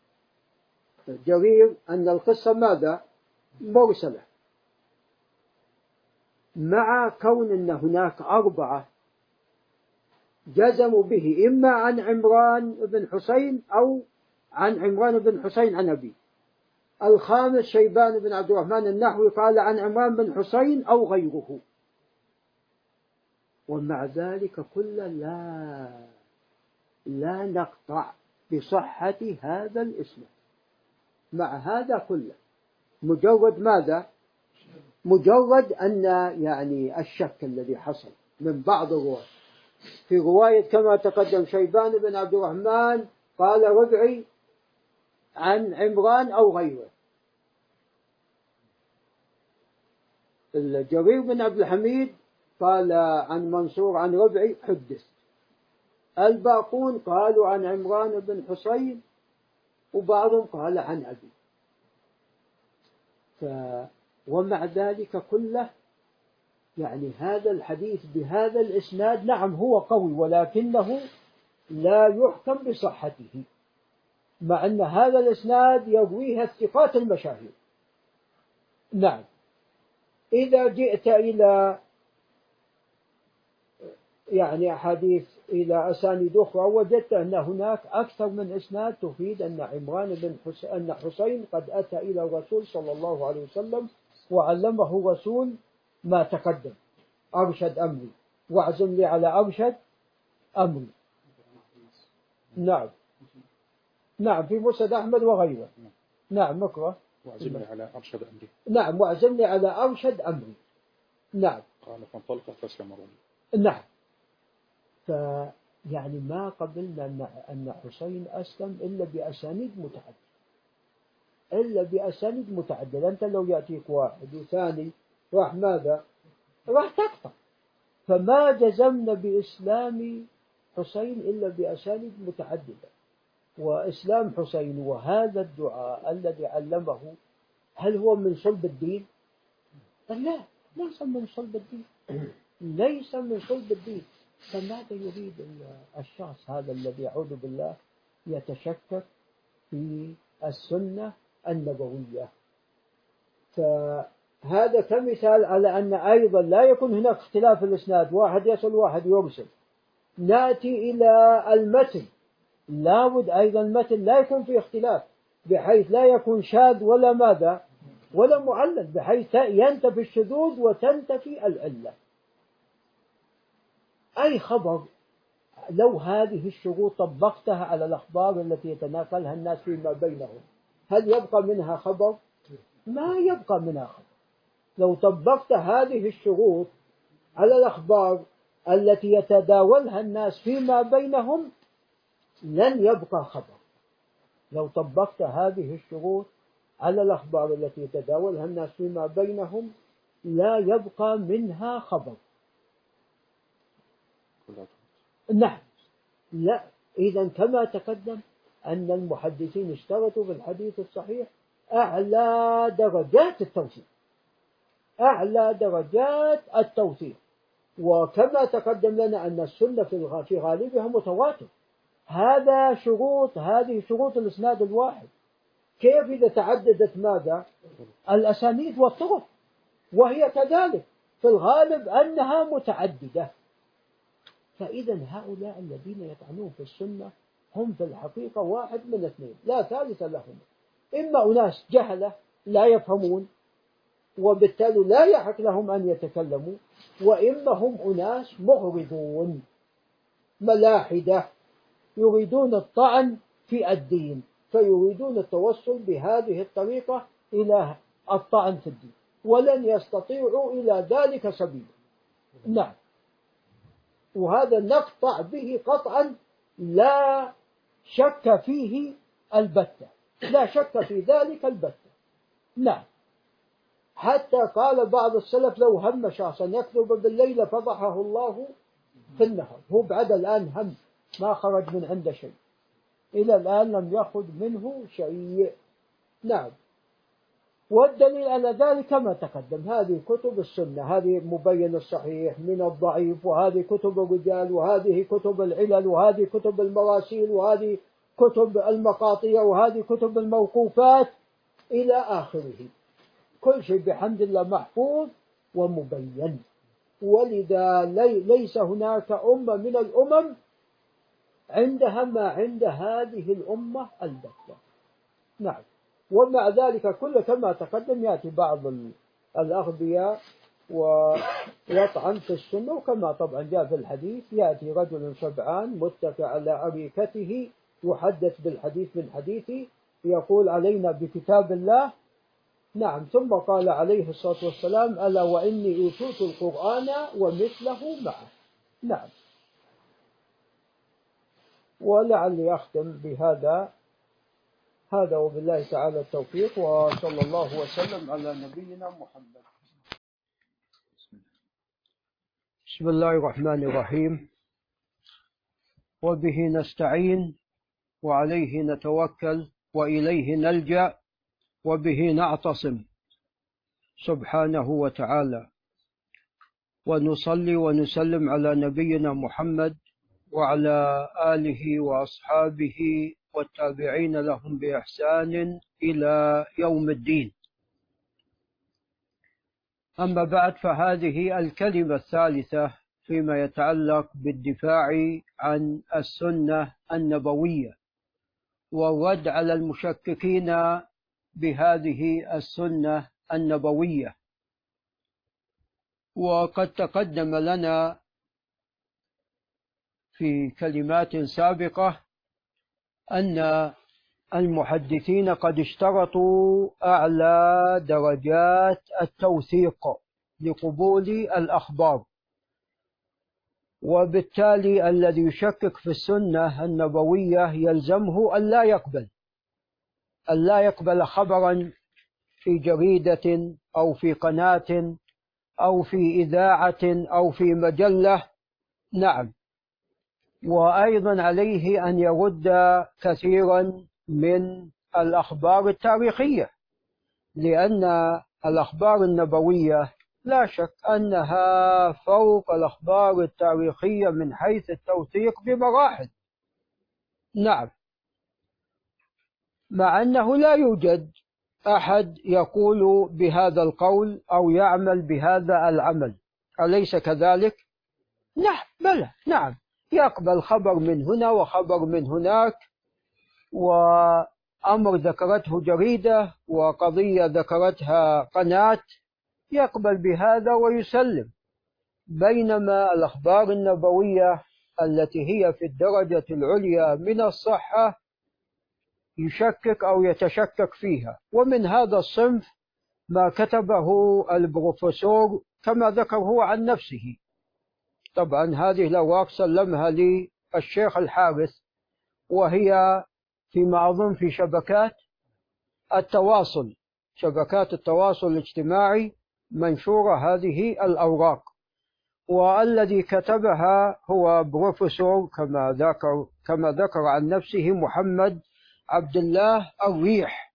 جرير أن القصة ماذا؟ مرسلة، مع كون أن هناك 4 جزموا به إما عن عمران بن حسين أو عن عمران بن حسين عن أبيه. الخامس شيبان بن عبد الرحمن النحوي قال عن عمران بن حسين أو غيره. ومع ذلك كله لا نقطع بصحة هذا الاسم. مع هذا كله مجرد ماذا؟ مجرد أن يعني الشك الذي حصل من بعض الرواة. في رواية كما تقدم شيبان بن عبد الرحمن قال ربعي عن عمران أو غيره. الجرير بن عبد الحميد قال عن منصور عن ربعي حدث. الباقون قالوا عن عمران بن حسين وبعضهم قال عن أبي. ومع ذلك كله يعني هذا الحديث بهذا الإسناد نعم هو قوي ولكنه لا يحكم بصحته، مع أن هذا الإسناد يرويه الثقات المشاهير. نعم. إذا جئت إلى يعني أحاديث إلى أسانيد أخرى وجدت أن هناك أكثر من إسناد تفيد أن عمران بن أن حسين قد أتى إلى الرسول صلى الله عليه وسلم وعلمه الرسول ما تقدم. أرشد أمري واعزم لي على أرشد أمري. نعم. نعم في مسند أحمد وغيره. نعم مكره واعزم لي على أرشد أمري. نعم واعزم لي على أرشد أمري. نعم. قال فانطلق فاستمروا. نعم. فيعني ما قبلنا أن حسين أسلم إلا بأسانيد متعددة. أنت لو يأتيك واحد وثاني راح ماذا؟ راح تقطع. فما جزمنا بإسلام حسين إلا بأسانيد متعددة. وإسلام حسين وهذا الدعاء الذي علمه هل هو من صلب الدين؟ لا، ليس من صلب الدين. ليس من صلب الدين. فماذا يريد الشخص هذا الذي يعوذ بالله يتشكك في السنة النبوية؟ فهذا كمثال على أن أيضا لا يكون هناك اختلاف في الإسناد، واحد يصل واحد يرسل. نأتي إلى المتن، لا بد أيضا المتن لا يكون فيه اختلاف بحيث لا يكون شاذ ولا ماذا ولا معلل، بحيث ينتفي الشذوذ وتنتفي العلة. أي خبر لو هذه الشروط طبقتها على الأخبار التي يتناقلها الناس فيما بينهم هل يبقى منها خبر؟ ما يبقى منها خبر. لو طبقت هذه الشروط على الأخبار التي يتداولها الناس فيما بينهم لن يبقى خبر. لو طبقت هذه الشروط على الأخبار التي يتداولها الناس فيما بينهم لا يبقى منها خبر. نعم. لا. إذن كما تقدم أن المحدثين اشترطوا في الحديث الصحيح أعلى درجات التوثيق. أعلى درجات التوثيق. وكما تقدم لنا أن السنة في غالبها متواتر. هذه شروط الإسناد الواحد. كيف إذا تعددت ماذا؟ الأسانيد والطرق، وهي كذلك في الغالب أنها متعددة. فإذا هؤلاء الذين يطعنون في السنة هم في الحقيقة واحد من اثنين لا ثالث لهم: إما أناس جهلة لا يفهمون وبالتالي لا يحق لهم أن يتكلموا، وإما هم أناس مغرضون ملاحدة يريدون الطعن في الدين، فيريدون التوصل بهذه الطريقة إلى الطعن في الدين، ولن يستطيعوا إلى ذلك سبيلا. نعم، وهذا نقطع به قطعا لا شك فيه البتة، لا شك في ذلك البتة. نعم، حتى قال بعض السلف: لو هم شخصا يكذب بالليل فضحه الله في النهار. هو بعد الآن هم ما خرج من عنده شيء، إلى الآن لم يأخذ منه شيء. نعم، والدليل على ذلك كما تقدم: هذه كتب السنة، هذه مبين الصحيح من الضعيف، وهذه كتب الرجال، وهذه كتب العلل، وهذه كتب المراسيل، وهذه كتب المقاطيع، وهذه كتب الموقوفات إلى آخره. كل شيء بحمد الله محفوظ ومبين. ولذا ليس هناك أمة من الأمم عندها ما عند هذه الأمة البتة. نعم، ومع ذلك كل كما تقدم يأتي بعض الأغبياء ويطعن في السنة، وكما طبعا جاء في الحديث: يأتي رجل شبعان متكئ على أريكته يحدث بالحديث من حديثي، يقول: علينا بكتاب الله. نعم، ثم قال عليه الصلاة والسلام: ألا وإني أوتيت القرآن ومثله معه. نعم، ولعلي أختم بهذا. هذا وبالله تعالى التوفيق، وصلى الله وسلم على نبينا محمد. بسم الله الرحمن الرحيم، وبه نستعين وعليه نتوكل وإليه نلجأ وبه نعتصم سبحانه وتعالى، ونصلي ونسلم على نبينا محمد وعلى آله وأصحابه والتابعين لهم بإحسان إلى يوم الدين. أما بعد، فهذه الكلمة الثالثة فيما يتعلق بالدفاع عن السنة النبوية والرد على المشككين بهذه السنة النبوية. وقد تقدم لنا في كلمات سابقة أن المحدثين قد اشترطوا أعلى درجات التوثيق لقبول الأخبار، وبالتالي الذي يشكك في السنة النبوية يلزمه ألا يقبل خبرا في جريدة أو في قناة أو في إذاعة أو في مجلة. نعم، وأيضا عليه أن يرد كثيرا من الأخبار التاريخية، لأن الأخبار النبوية لا شك أنها فوق الأخبار التاريخية من حيث التوثيق بمراحل. نعم، مع أنه لا يوجد أحد يقول بهذا القول أو يعمل بهذا العمل، أليس كذلك؟ نعم، بلى، نعم، يقبل خبر من هنا وخبر من هناك، وأمر ذكرته جريدة وقضية ذكرتها قناة، يقبل بهذا ويسلم. بينما الأخبار النبوية التي هي في الدرجة العليا من الصحة يشكك أو يتشكك فيها. ومن هذا الصنف ما كتبه البروفيسور كما ذكر هو عن نفسه. طبعا هذه الأوراق سلمها لي الشيخ الحارث، وهي فيما أظن في شبكات التواصل الاجتماعي منشورة هذه الأوراق، والذي كتبها هو بروفيسور كما ذكر عن نفسه محمد عبد الله الريح.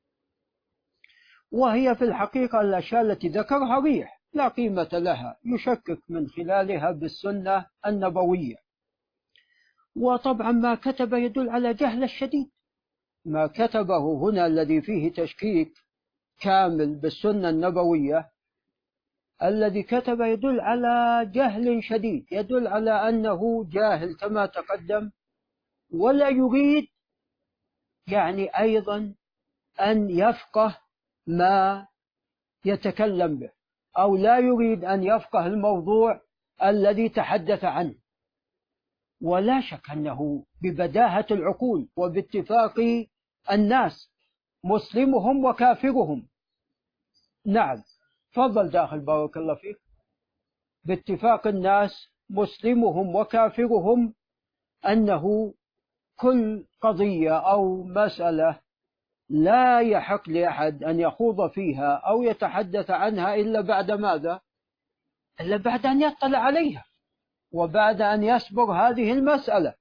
وهي في الحقيقة الأشياء التي ذكرها ريح لا قيمة لها، يشكك من خلالها بالسنة النبوية. وطبعا ما كتب يدل على جهل الشديد. ما كتبه هنا الذي فيه تشكيك كامل بالسنة النبوية، الذي كتب يدل على جهل شديد، يدل على أنه جاهل كما تقدم، ولا يريد يعني أيضا أن يفقه ما يتكلم به، أو لا يريد أن يفقه الموضوع الذي تحدث عنه. ولا شك أنه ببداهة العقول وباتفاق الناس مسلمهم وكافرهم. نعم، تفضل داخل بارك الله فيك. باتفاق الناس مسلمهم وكافرهم أنه كل قضية أو مسألة لا يحق لأحد أن يخوض فيها أو يتحدث عنها إلا بعد ماذا؟ إلا بعد أن يطلع عليها، وبعد أن يسبر هذه المسألة،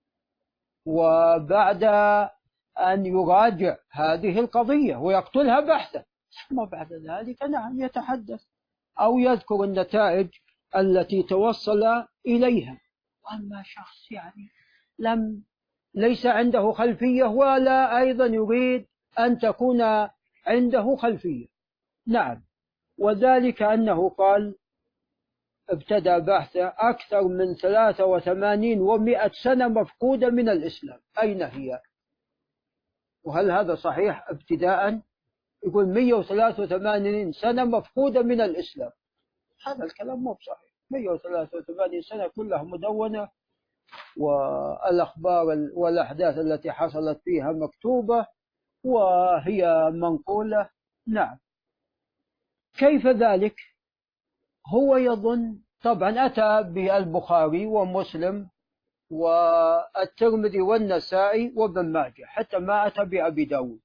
وبعد أن يراجع هذه القضية ويقتلها بحثا، ثم بعد ذلك نعم يتحدث أو يذكر النتائج التي توصل إليها. وأما شخص يعني ليس عنده خلفية ولا أيضا يريد أن تكون عنده خلفية. نعم، وذلك أنه قال ابتدأ بحثه أكثر من 83 سنة مفقودة من الإسلام، أين هي؟ وهل هذا صحيح ابتداء؟ يقول 183 سنة مفقودة من الإسلام، هذا الكلام مو صحيح. 183 سنة كلها مدونة، والأخبار والأحداث التي حصلت فيها مكتوبة وهي منقولة. نعم، كيف ذلك؟ هو يظن، طبعا أتى بالبخاري ومسلم والترمذي والنسائي وابن ماجه، حتى ما أتى بأبي داود،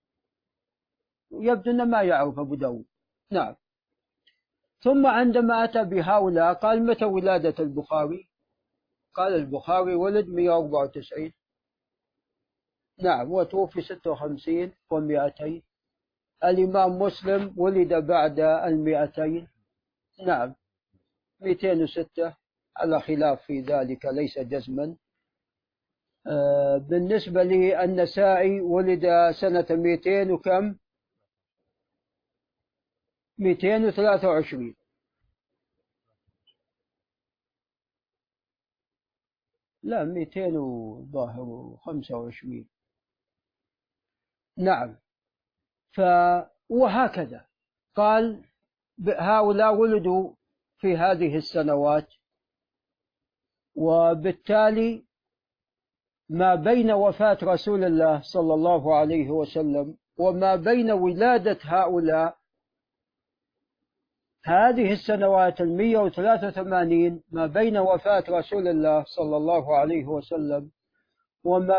يبدو أنه ما يعرف أبو داود. نعم، ثم عندما أتى بهؤلاء قال متى ولادة البخاري؟ قال البخاري ولد 194. نعم، وتوفي 56 و200. الإمام مسلم ولد بعد 200. نعم، 206 على خلاف في ذلك ليس جزما. بالنسبة للنسائي ولد سنة 200 وكم؟ 223. لا 225. نعم، وهكذا قال هؤلاء ولدوا في هذه السنوات، وبالتالي ما بين وفاة رسول الله صلى الله عليه وسلم وما بين ولادة هؤلاء هذه السنوات 183، ما بين وفاة رسول الله صلى الله عليه وسلم وما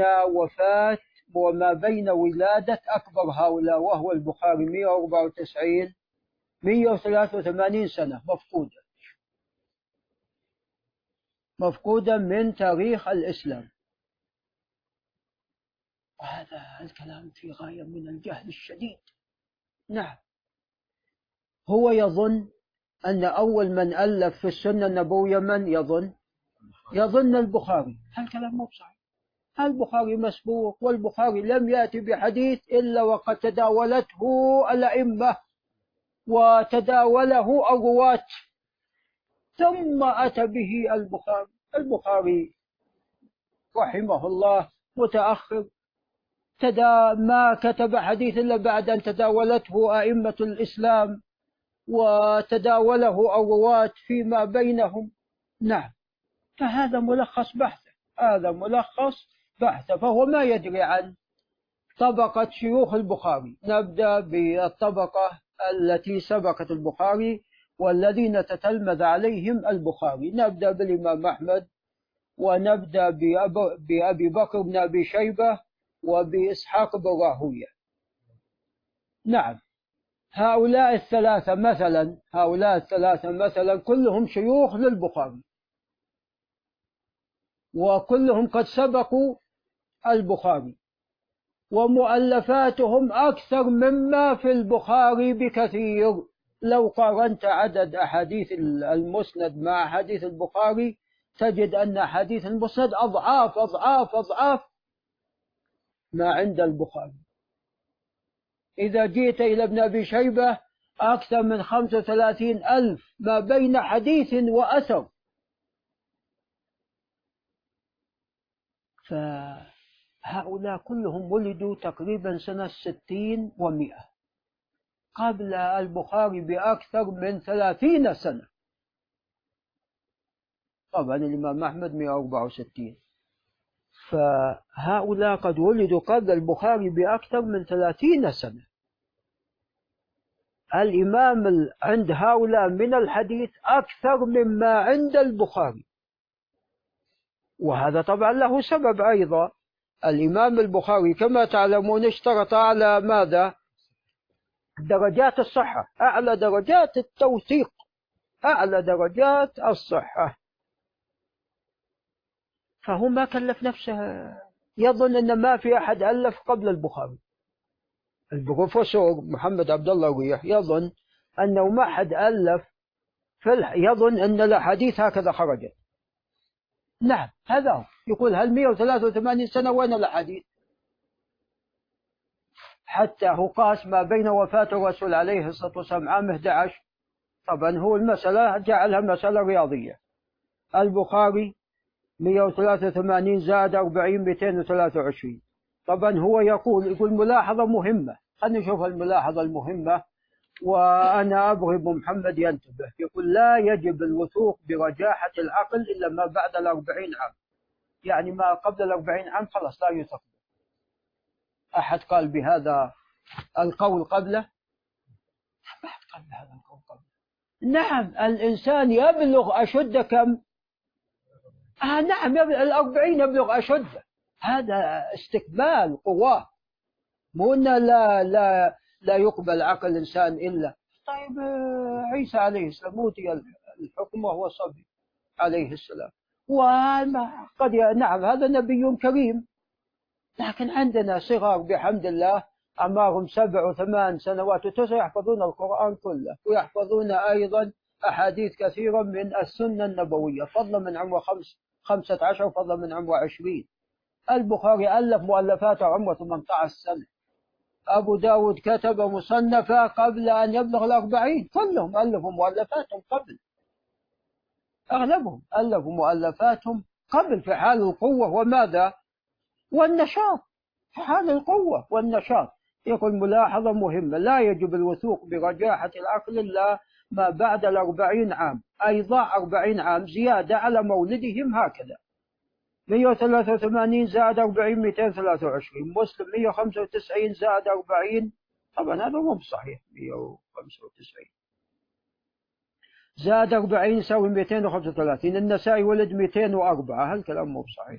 بين ولادة أكبر هؤلاء وهو البخاري 194، 183 سنة مفقودة من تاريخ الإسلام. وهذا الكلام في غاية من الجهل الشديد. نعم، هو يظن أن أول من ألف في السنة النبوية من يظن البخاري. هالكلام مو صحيح. البخاري مسبوق، والبخاري لم يأتي بحديث إلا وقد تداولته الأئمة وتداوله الرواة، ثم أتى به البخاري رحمه الله متأخر، ما كتب حديث إلا بعد أن تداولته أئمة الإسلام وتداوله الرواة فيما بينهم. نعم، فهذا ملخص بحثه، فهو ما يدري عن طبقة شيوخ البخاري. نبدأ بالطبقة التي سبقت البخاري والذين تتلمذ عليهم البخاري. نبدأ بالإمام أحمد، ونبدأ بأبي بكر بن أبي شيبة، وبإسحاق بن راهويه. نعم، هؤلاء الثلاثة مثلا كلهم شيوخ للبخاري، وكلهم قد سبقوا البخاري، ومؤلفاتهم أكثر مما في البخاري بكثير. لو قارنت عدد أحاديث المسند مع أحاديث البخاري تجد أن حديث المسند أضعاف أضعاف أضعاف ما عند البخاري. إذا جئت إلى ابن أبي شيبة أكثر من 35,000 ما بين حديث وأثر. فهؤلاء كلهم ولدوا تقريبا سنة 60 و100 قبل البخاري بأكثر من 30 سنة. طبعا الإمام أحمد 164. فهؤلاء قد ولدوا قبل البخاري بأكثر من 30 سنة. الإمام عند هؤلاء من الحديث أكثر مما عند البخاري، وهذا طبعا له سبب أيضا. الإمام البخاري كما تعلمون اشترط على ماذا؟ درجات الصحة، أعلى درجات التوثيق، أعلى درجات الصحة. فهو ما كلف نفسه يظن أن ما في أحد ألف قبل البخاري. البروفيسور محمد عبد الله الريح يظن أنه ما حد ألف يظن أن الأحاديث هكذا خرجت. نعم هذا هو. يقول هل 183 سنة وين الأحاديث؟ حتى هو قاس ما بين وفاة الرسول عليه الصلاة والسلام عام 11. طبعا هو المسألة جعلها مسألة رياضية. البخاري 183 زائد 40 223. طبعا هو يقول ملاحظة مهمة. خلينا نشوف الملاحظة المهمة وأنا أبغي أبو محمد ينتبه. يقول لا يجب الوثوق برجاحة العقل إلا ما بعد 40 عام. يعني ما قبل 40 عام خلاص لا يثق. أحد قال بهذا القول قبله؟ ما أحد قال بهذا القول قبله. نعم الإنسان يبلغ أشد كم؟ نعم 40 يبلغ أشده. هذا استكمال قواه. مو أن لا يقبل عقل الإنسان إلا. طيب عيسى عليه السلام أوتي الحكم وهو صبي عليه السلام، وقد نعم هذا نبي كريم، لكن عندنا صغار بحمد الله أعمارهم 7 و8 سنوات و9 يحفظون القرآن كله، ويحفظون أيضا أحاديث كثيرة من السنة النبوية، فضلا من عمره 15 وفضلا من عمره 20. البخاري ألف مؤلفاته عمره 18 سنة. أبو داود كتب مصنفة قبل أن يبلغ 40. كلهم ألفوا مؤلفاتهم قبل. أغلبهم ألفوا مؤلفاتهم قبل في حال القوة وماذا؟ والنشاط. في حال القوة والنشاط. يقول ملاحظة مهمة لا يجب الوثوق برجاحة العقل إلا ما بعد 40 عام، أي ضع 40 عام زيادة على مولدهم هكذا. 183 زائد 40 223. مسلم 195 زائد 40. طبعا هذا مو بصحيح. 195 زائد 40 يساوي 235. النسائي ولد 204. هالكلام مو بصحيح.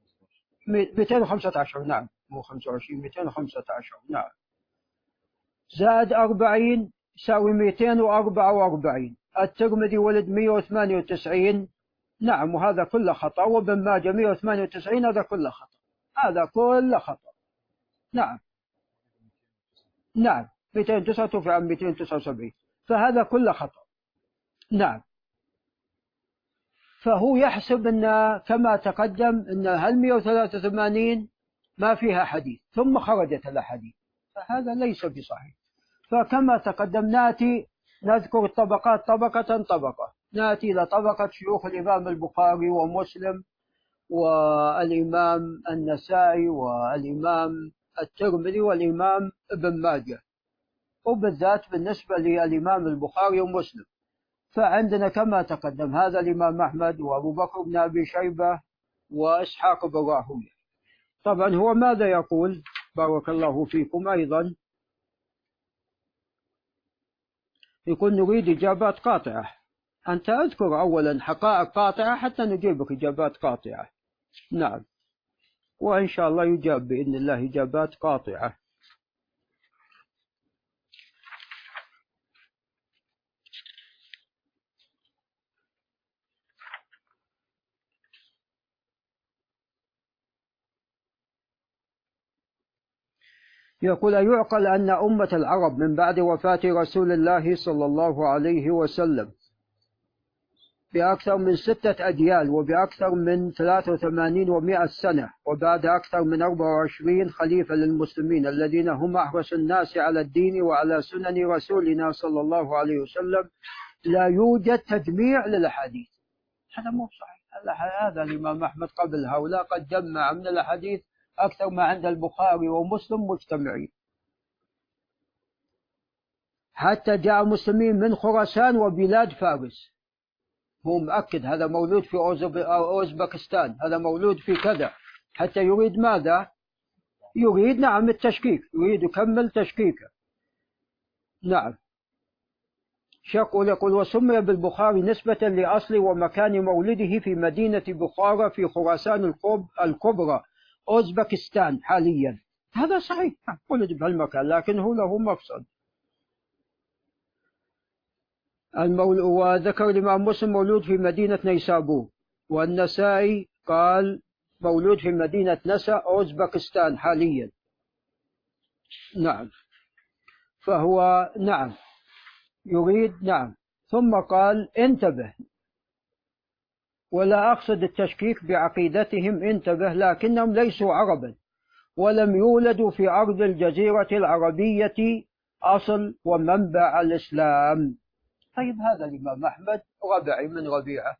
215 نعم مو 25 215 نعم. زائد 40 يساوي 244. الترمذي ولد 198. نعم وهذا كله خطأ. وابن ماجه 198 هذا كله خطأ. هذا كله خطأ. نعم 209 توفي عام 279. فهذا كله خطأ. نعم. فهو يحسب أن كما تقدم أن هل 183 ما فيها حديث ثم خرجت الأحاديث، فهذا ليس بصحيح. فكما تقدم نأتي نذكر الطبقات طبقة طبقة. نأتي إلى طبقة شيوخ الإمام البخاري ومسلم والإمام النسائي والإمام الترمذي والإمام ابن ماجه، وبالذات بالنسبة للإمام البخاري ومسلم فعندنا كما تقدم هذا الإمام أحمد وأبو بكر بن أبي شيبة وإسحاق بن راهويه. طبعا هو ماذا يقول؟ بارك الله فيكم. أيضا يقول نريد إجابات قاطعة. أنت أذكر أولا حقائق قاطعة حتى نجيبك إجابات قاطعة. نعم وإن شاء الله يجاب بإذن الله إجابات قاطعة. يقول أيعقل أن أمة العرب من بعد وفاة رسول الله صلى الله عليه وسلم بأكثر من 6 أجيال وبأكثر من 83 و100 سنة، وبعد أكثر من 24 خليفة للمسلمين الذين هم أحرص الناس على الدين وعلى سنن رسولنا صلى الله عليه وسلم، لا يوجد تجميع للأحاديث. هذا مو صحيح. هذا الإمام أحمد قبل هؤلاء قد جمع من الأحاديث أكثر ما عند البخاري ومسلم مجتمعين، حتى جاء مسلمين من خراسان وبلاد فارس. هو مؤكد هذا مولود في أوزبكستان، هذا مولود في كذا، حتى يريد ماذا؟ يريد نعم التشكيك، يريد يكمل تشكيكه. نعم. يقول وسمي بالبخاري نسبة لأصل ومكان مولده في مدينة بخارى في خراسان الكبرى أوزبكستان حاليا. هذا صحيح، ولد بهالمكان، لكن هو له مقصد. وذكر الإمام مسلم مولود في مدينة نيسابور، والنسائي قال مولود في مدينة نسا أوزبكستان حاليا. نعم. فهو نعم يريد نعم. ثم قال انتبه، ولا أقصد التشكيك بعقيدتهم، انتبه، لكنهم ليسوا عربا ولم يولدوا في أرض الجزيرة العربية أصل ومنبع الإسلام. طيب هذا الإمام أحمد ربعي من ربيعة،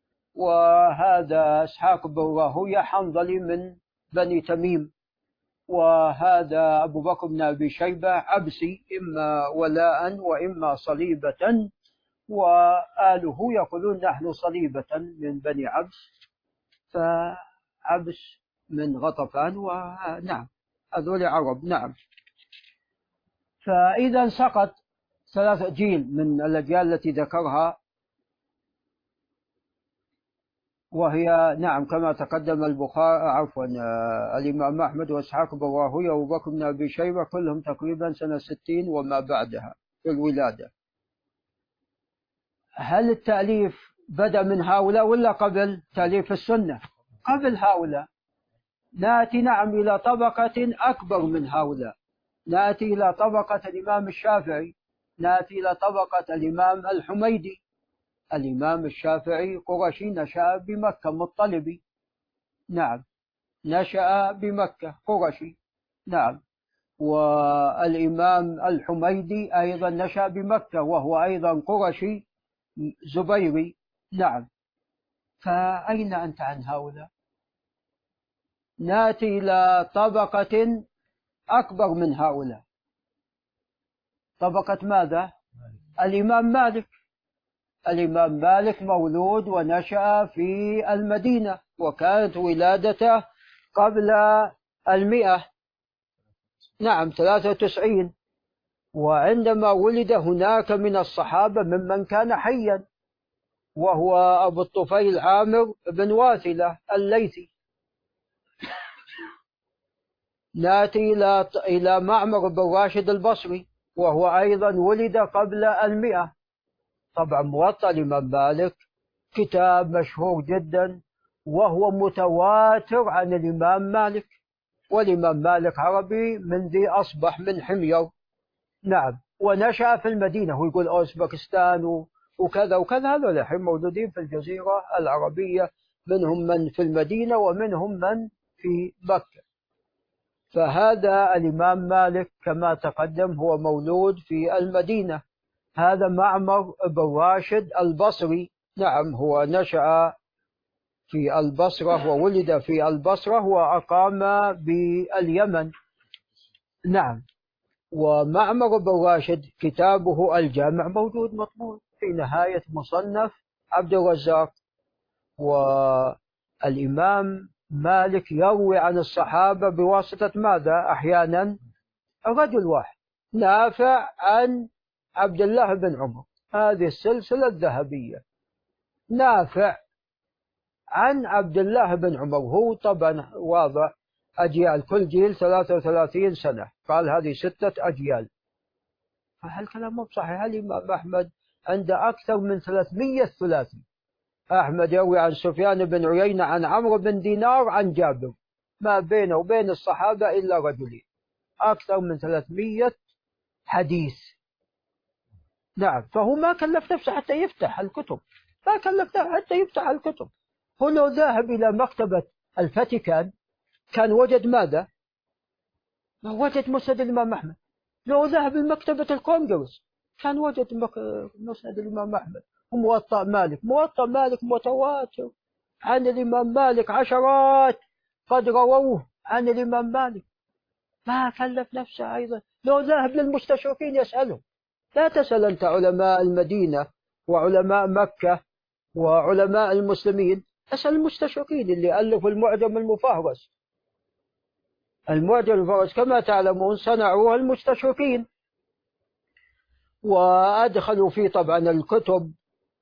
وهذا إسحاق بن راهويه حنظلي من بني تميم، وهذا أبو بكر بن أبي شيبة عبسي إما ولاء وإما صليبة، وآله يقولون نحن صليبة من بني عبس، فعبس من غطفان، ونعم هذول عرب. نعم. فإذا سقط 3 جيل من الأجيال التي ذكرها، وهي نعم كما تقدم البخاري الإمام أحمد وإسحاق بن راهويه وأبو بكر بن أبي شيبة كلهم تقريبا سنة 60 وما بعدها في الولادة. هل التأليف بدأ من هؤلاء ولا قبل تأليف السنة؟ قبل هؤلاء. نأتي نعم إلى طبقة أكبر من هؤلاء، نأتي إلى طبقة الإمام الشافعي، نأتي إلى طبقة الإمام الحميدي. الإمام الشافعي قرشي، نشأ بمكة، مطلبي. نعم، نشأ بمكة، قرشي. نعم. والإمام الحميدي أيضا نشأ بمكة وهو أيضا قرشي زبيري. نعم. فأين أنت عن هؤلاء؟ نأتي إلى طبقة أكبر من هؤلاء. طبقة ماذا؟ الإمام مالك. الإمام مالك مولود ونشأ في المدينة، وكانت ولادته قبل 100. نعم 93. وعندما ولد هناك من الصحابة ممن كان حيا، وهو أبو الطفيل عامر بن واثلة الليثي. نأتي إلى معمر بن راشد البصري، وهو أيضا ولد قبل 100. طبعا موطأ الإمام مالك كتاب مشهور جدا، وهو متواتر عن الإمام مالك، والإمام مالك عربي من ذي أصبح من حمير. نعم. ونشأ في المدينة، هو يقول أوزبكستان وكذا وكذا، هذول الحين موجودين في الجزيرة العربية، منهم من في المدينة ومنهم من في مكة. فهذا الإمام مالك كما تقدم هو مولود في المدينة. هذا معمر بن راشد البصري، نعم هو نشأ في البصرة وولد في البصرة وأقام باليمن. نعم. ومعمر بن راشد كتابه الجامع موجود مطبوع في نهاية مصنف عبد الرزاق. والإمام مالك يروي عن الصحابة بواسطة ماذا؟ أحيانا رجل واحد، نافع عن عبد الله بن عمر، هذه السلسلة الذهبية، نافع عن عبد الله بن عمر. هو طبعا واضع أجيال، كل جيل 33 سنة، قال هذه 6 أجيال. فهل كلامه صحيح؟ الإمام أحمد عنده أكثر من 300 ثلاثي. أحمد يروي عن سفيان بن عيينة عن عمرو بن دينار عن جابر، ما بينه وبين الصحابة إلا رجلين، أكثر من 300 حديث. نعم. فهو ما كلف نفسه حتى يفتح الكتب، ما كلفناه حتى يفتح الكتب. هو لو ذهب إلى مكتبة الفاتيكان كان وجد ماذا؟ وجد مسند الإمام أحمد. لو ذهب لمكتبة الكونغرس كان وجد مسند الإمام أحمد. وموطأ مالك، موطأ مالك متواتر عن الإمام مالك، عشرات قد رووه عن الإمام مالك. ما كلف نفسه أيضا. لو ذهب للمستشرقين يسألهم. لا تسأل أنت علماء المدينة وعلماء مكة وعلماء المسلمين، اسأل المستشرقين اللي ألفوا المعجم المفهرس. المعجم المفهرس كما تعلمون صنعوه المستشرقين، وأدخلوا فيه طبعا الكتب،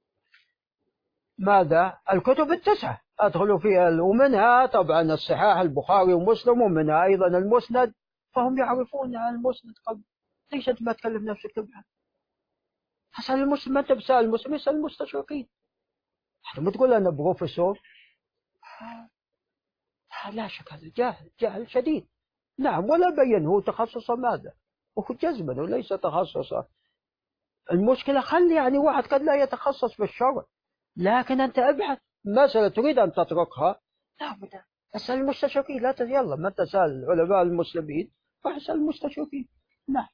ماذا؟ الكتب التسعة أدخلوا فيها، ومنها طبعا الصحاح البخاري ومسلم، ومنها أيضا المسند. فهم يعرفون المسند قبل. ليش أنت ما تكلم نفسك تبحث؟ اسأل المسلم. ما أنت بسأل المسلم، اسأل المستشرقين. ما تقول أنا بروفيسور. لا شك هذا جاهل، جاهل شديد. نعم، ولا بين هو تخصصه ماذا، وهو جزما وليس تخصصه. المشكلة خلي يعني واحد قد لا يتخصص في الشرع، لكن أنت ابحث مسألة تريد أن تتركها، لا بد اسأل المستشرقين. لا يلا ما تسأل علماء المسلمين، روح اسأل المستشرقين. نعم.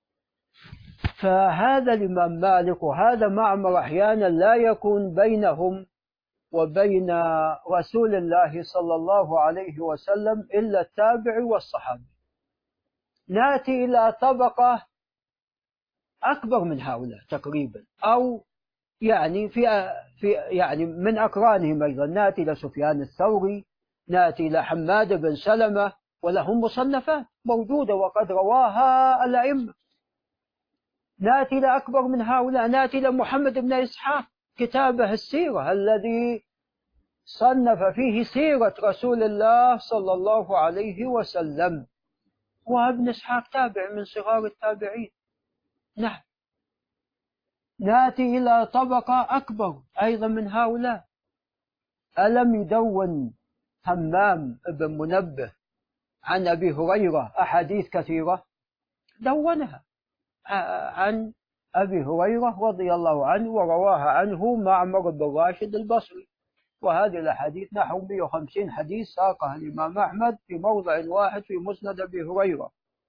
فهذا الإمام مالك وهذا معمر أحيانا لا يكون بينهم وبين رسول الله صلى الله عليه وسلم إلا التابع والصحابي. نأتي إلى طبقة أكبر من هؤلاء تقريبا، أو يعني يعني من أقرانهم أيضا. نأتي إلى سفيان الثوري، نأتي إلى حماد بن سلمة، ولهم مصنفات موجودة وقد رواها الأئمة. نأتي إلى أكبر من هؤلاء، نأتي إلى محمد بن إسحاق كتابه السيرة الذي صنف فيه سيرة رسول الله صلى الله عليه وسلم، وابن إسحاق تابع من صغار التابعين. نعم. نأتي إلى طبقة أكبر أيضا من هؤلاء. ألم يدون همام بن منبه عن أبي هريرة أحاديث كثيرة؟ دونها عن أبي هريرة رضي الله عنه، ورواها عنه معمر بن راشد البصري. وهذه الأحاديث نحو 150 حديث ساقها الإمام أحمد في موضع واحد في مسند أبي هريرة.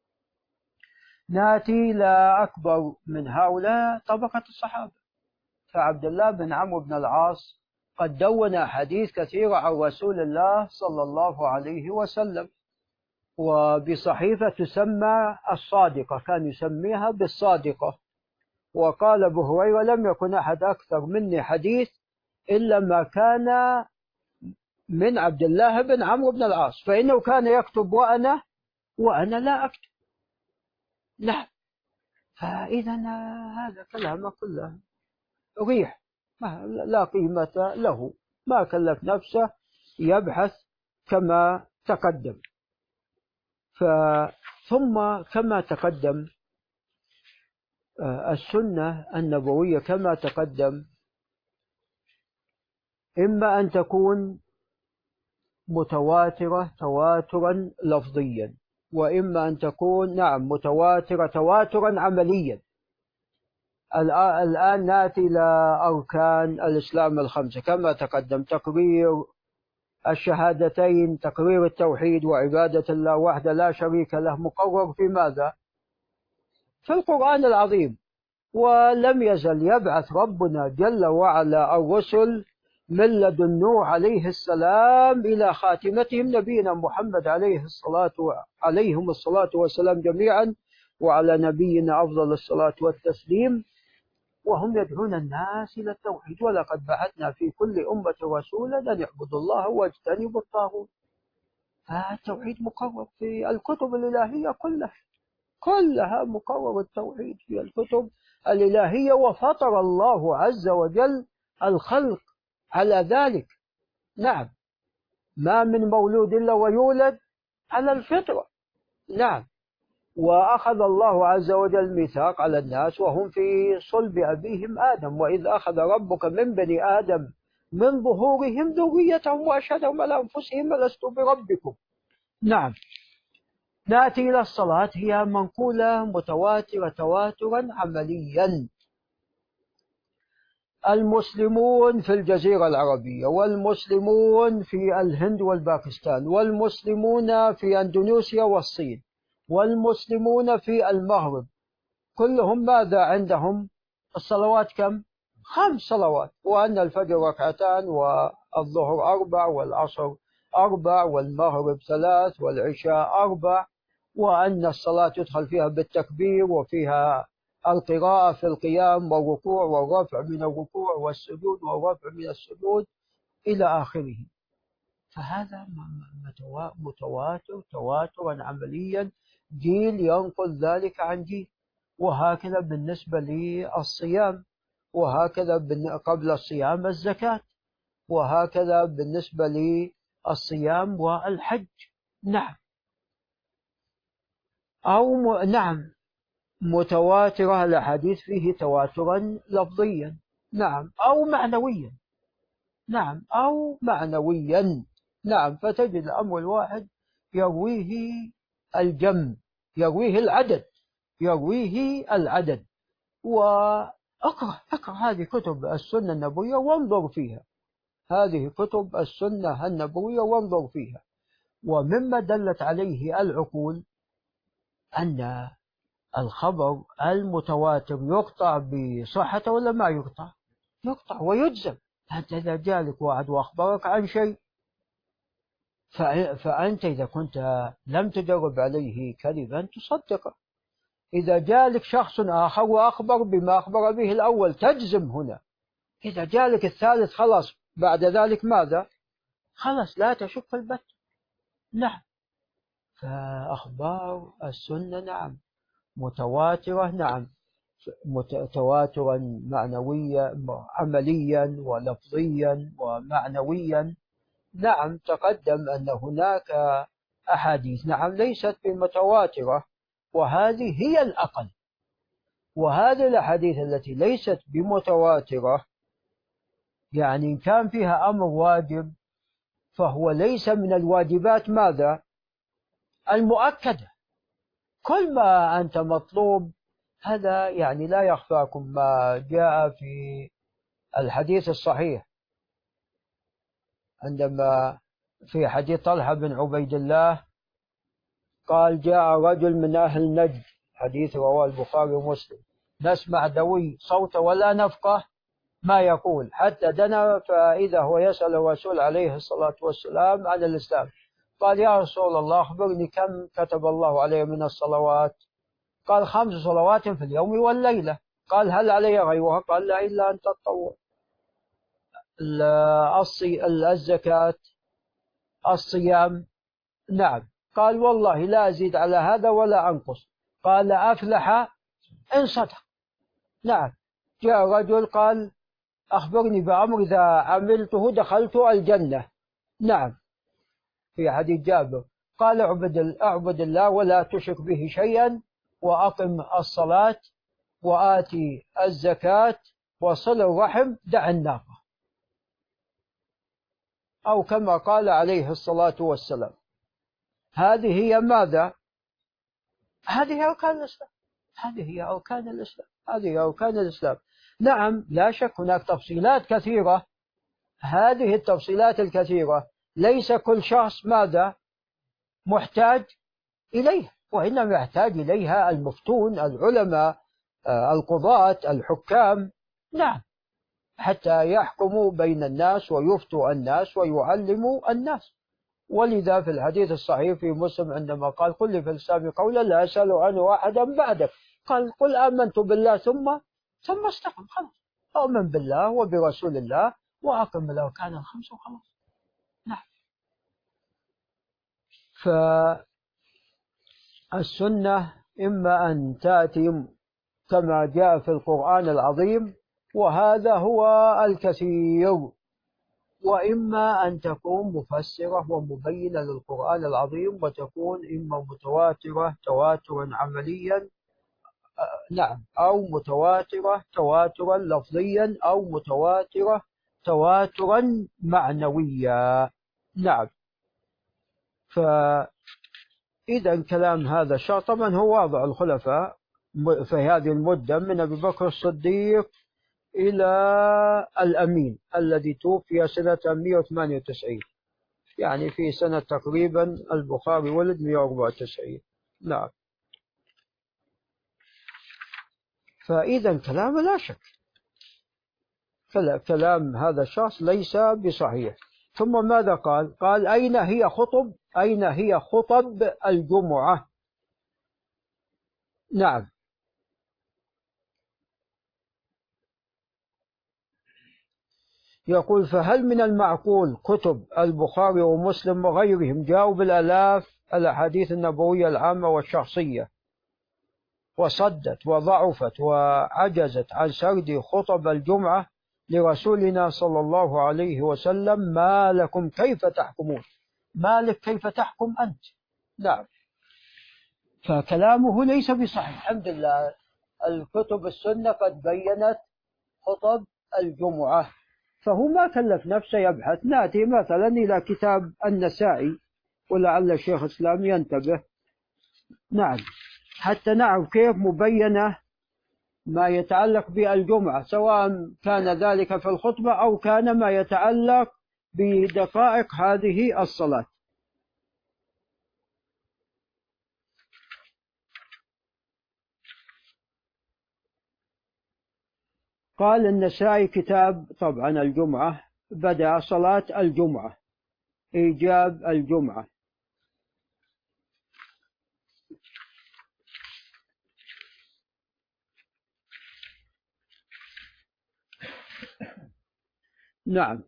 نأتي إلى أكبر من هؤلاء طبقة الصحابة. فعبد الله بن عمرو بن العاص قد دون أحاديث كثيرة عن رسول الله صلى الله عليه وسلم، وبصحيفة تسمى الصادقة، كان يسميها بالصادقة. وقال أبو هريرة: لم يكن أحد أكثر مني حديث إلا ما كان من عبد الله بن عمرو بن العاص، فإنه كان يكتب وأنا لا أكتب. نعم. فإذا هذا كلام كله ريح، لا قيمة له، ما كلف نفسه يبحث كما تقدم. ثم كما تقدم السنة النبوية كما تقدم إما أن تكون متواترة تواترا لفظيا، وإما أن تكون متواترة تواترا عمليا. الآن نأتي إلى أركان الإسلام الخمسة كما تقدم: تقرير الشهادتين، تقرير التوحيد وعبادة الله وحده لا شريك له، مقرر في ماذا؟ في القرآن العظيم. ولم يزل يبعث ربنا جل وعلا الرسل من لدن نوح عليه السلام إلى خاتمتهم نبينا محمد عليهم الصلاة والسلام جميعا، وعلى نبينا أفضل الصلاة والتسليم، وهم يدعون الناس إلى التوحيد. ولقد بعثنا في كل أمة رسولا أن يعبدوا الله واجتنبوا الطاغوت. فالتوحيد مقرر في الكتب الإلهية كلها مقرر التوحيد في الكتب الإلهية، وفطر الله عز وجل الخلق على ذلك. نعم، ما من مولود إلا ويولد على الفطرة. نعم. وأخذ الله عز وجل ميثاق على الناس وهم في صلب أبيهم آدم: وإذ أخذ ربك من بني آدم من ظهورهم ذريتهم وأشهدهم على أنفسهم ألست بربكم. نعم. نأتي إلى الصلاة، هي منقولة متواترة تواترا عمليا. المسلمون في الجزيرة العربية، والمسلمون في الهند والباكستان، والمسلمون في أندونيسيا والصين، والمسلمون في المغرب، كلهم ماذا عندهم؟ الصلوات كم؟ 5 صلوات، وأن الفجر 2 والظهر 4 والعصر 4 والمغرب 3 والعشاء 4، وأن الصلاة يدخل فيها بالتكبير وفيها القراءة في القيام والركوع والرفع من الركوع والسجود والرفع من السجود إلى آخره. فهذا متواتر تواترا عمليا، جيل ينقل ذلك عن جيل. وهكذا بالنسبة للصيام، وهكذا قبل الصيام الزكاة، وهكذا بالنسبة للصيام والحج. نعم. نعم، متواترة الأحاديث فيه تواترا لفظيا، نعم، أو معنويا، نعم، أو معنويا، نعم. فتجد الأمر الواحد يرويه الجم، يرويه العدد. اقرأ هذه كتب السنة النبوية وانظر فيها، هذه كتب السنة النبوية وانظر فيها. ومما دلت عليه العقول أن الخبر المتواتر يقطع بصحته ولا ما يقطع؟ يقطع ويجزم. حتى إذا جاء واحد وأخبرك عن شيء، فأنت إذا كنت لم تجرب عليه كذبا تصدقه. إذا جاء شخص آخر وأخبر بما أخبر به الأول تجزم هنا. إذا جاء الثالث خلاص، بعد ذلك ماذا؟ خلاص لا تشك البت. نعم. فأخبار السنة نعم متواترة، نعم، تواترا معنويا عمليا ولفظيا ومعنويا. نعم، تقدم أن هناك أحاديث نعم ليست بمتواترة، وهذه هي الأقل. وهذه الأحاديث التي ليست بمتواترة يعني إن كان فيها أمر واجب فهو ليس من الواجبات ماذا؟ المؤكدة. كل ما أنت مطلوب، هذا يعني لا يخفاكم ما جاء في الحديث الصحيح عندما في حديث طلحة بن عبيد الله قال جاء رجل من أهل نجد، حديث رواه البخاري ومسلم، نسمع دوي صوته ولا نفقه ما يقول، حتى دنا فإذا هو يسأل الرسول عليه الصلاة والسلام عن الإسلام. قال يا رسول الله أخبرني كم كتب الله عليه من الصلوات؟ قال 5 صلوات في اليوم والليلة. قال هل علي غيرها؟ قال لا إلا أن تطوع. الزكاة، الصيام، نعم. قال والله لا أزيد على هذا ولا أنقص. قال أفلح إن صدق. نعم. جاء رجل قال أخبرني بأمر إذا عملته دخلت الجنة. نعم، في حديث جابر قال أعبد الله ولا تشرك به شيئا، وأقم الصلاة، وآتي الزكاة، وصل الرحم، دع الناقة، أو كما قال عليه الصلاة والسلام. هذه هي ماذا؟ هذه هي أركان الإسلام، هذه هي أركان الإسلام، هذه هي أركان الإسلام. نعم، لا شك هناك تفصيلات كثيرة، هذه التفصيلات الكثيرة ليس كل شخص ماذا؟ محتاج إليها، وإنما يحتاج إليها المفتون، العلماء، القضاة، الحكام، نعم، حتى يحكموا بين الناس ويفتوا الناس ويعلموا الناس. ولذا في الحديث الصحيح في مسلم عندما قال قل لي في الإسلام قولا لا أسأل عنه أحدا بعدك، قال قل آمنت بالله ثم استقم. خلاص، أؤمن بالله وبرسول الله وأقم الأركان الخمس وخلاص. نعم. فالسنة إما أن تأتي كما جاء في القرآن العظيم وهذا هو الكثير، وإما أن تكون مفسرة ومبينة للقرآن العظيم وتكون إما متواترة تواترا عمليا، نعم، أو متواترة تواترا لفظيا، أو متواترة تواترا معنويا. نعم. فإذا كلام هذا الشرع طبعا هو واضع. الخلفاء في هذه المدة من أبي بكر الصديق إلى الأمين الذي توفي سنة 198، يعني في سنة تقريبا البخاري ولد 194. نعم. فإذا كلام لا شك كلام هذا الشخص ليس بصحيح. ثم ماذا قال؟ قال أين هي خطب الجمعة؟ نعم. يقول فهل من المعقول كتب البخاري ومسلم وغيرهم جاءوا بالآلاف الأحاديث النبوية العامة والشخصية وصدت وضعفت وعجزت عن سرد خطب الجمعة لرسولنا صلى الله عليه وسلم، ما لكم كيف تحكمون؟ ما لك كيف تحكم أنت؟ نعم. فكلامه ليس بصحيح. الحمد لله الكتب السنة قد بينت خطب الجمعة، فهو ما كلف نفسه يبحث. نأتي مثلا إلى كتاب النسائي ولعل الشيخ الإسلام ينتبه، نعم، حتى نعرف كيف مبينة ما يتعلق بالجمعة، سواء كان ذلك في الخطبة أو كان ما يتعلق بدقائق هذه الصلاة. قال النسائي كتاب طبعا الجمعة، بدأ صلاة الجمعة، إيجاب الجمعة. نعم.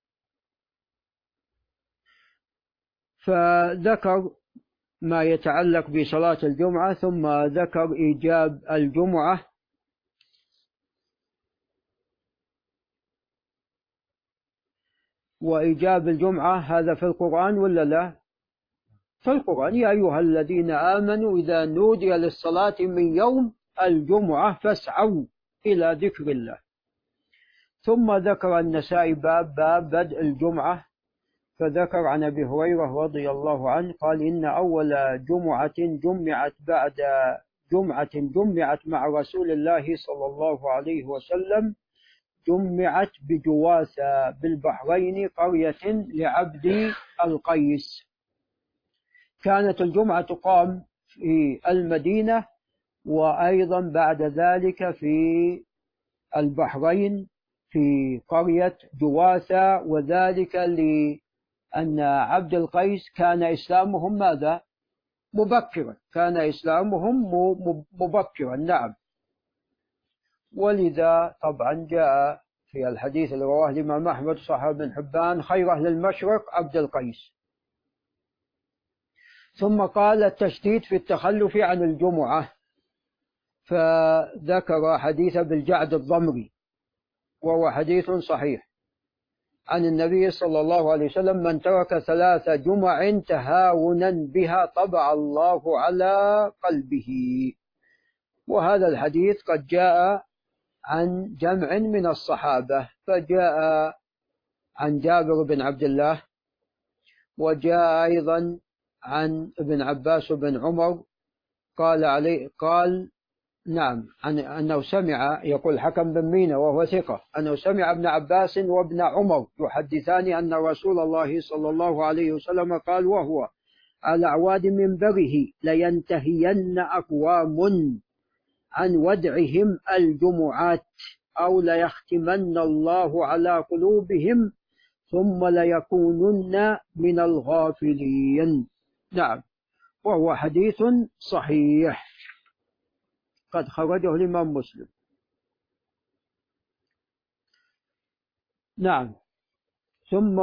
فذكر ما يتعلق بصلاة الجمعة، ثم ذكر إيجاب الجمعة. وإيجاب الجمعة هذا في القرآن ولا لا؟ في القرآن: يا أيها الذين آمنوا إذا نودي للصلاة من يوم الجمعة فاسعوا إلى ذكر الله. ثم ذكر النسائي باب بدء الجمعة، فذكر عن أبي هريرة رضي الله عنه قال: إن أول جمعة جمعت بعد جمعة جمعت مع رسول الله صلى الله عليه وسلم جمعت بجواثة بالبحرين قرية لعبد القيس. كانت الجمعة تقام في المدينة وأيضا بعد ذلك في البحرين في قرية جواثة، وذلك لأن عبد القيس كان إسلامهم ماذا؟ مبكرا، كان إسلامهم مبكرا. نعم. ولذا طبعا جاء في الحديث اللي رواه الإمام أحمد صحيح بن حبان: خير أهل المشرق عبد القيس. ثم قال التشديد في التخلف عن الجمعة، فذكر حديث بالجعد الضمري وهو حديث صحيح عن النبي صلى الله عليه وسلم: من ترك 3 جمع تهاونا بها طبع الله على قلبه. وهذا الحديث قد جاء عن جمع من الصحابة، فجاء عن جابر بن عبد الله، وجاء أيضا عن ابن عباس بن عمر قال نعم أنه سمع، يقول حكم بن مينة وهو ثقة، أنه سمع ابن عباس وابن عمر يحدثان أن رسول الله صلى الله عليه وسلم قال وهو على أعواد منبره: لينتهين أقوام عن ودعهم الجمعات أو ليختمن الله على قلوبهم ثم ليكونن من الغافلين. نعم. وهو حديث صحيح قد خرجه الإمام مسلم. نعم. ثم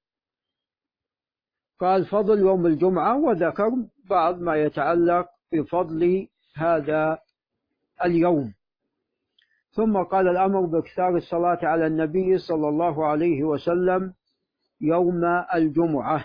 قال فضل يوم الجمعة، وذكر بعض ما يتعلق بفضل هذا اليوم. ثم قال الأمر باكثار الصلاة على النبي صلى الله عليه وسلم يوم الجمعة.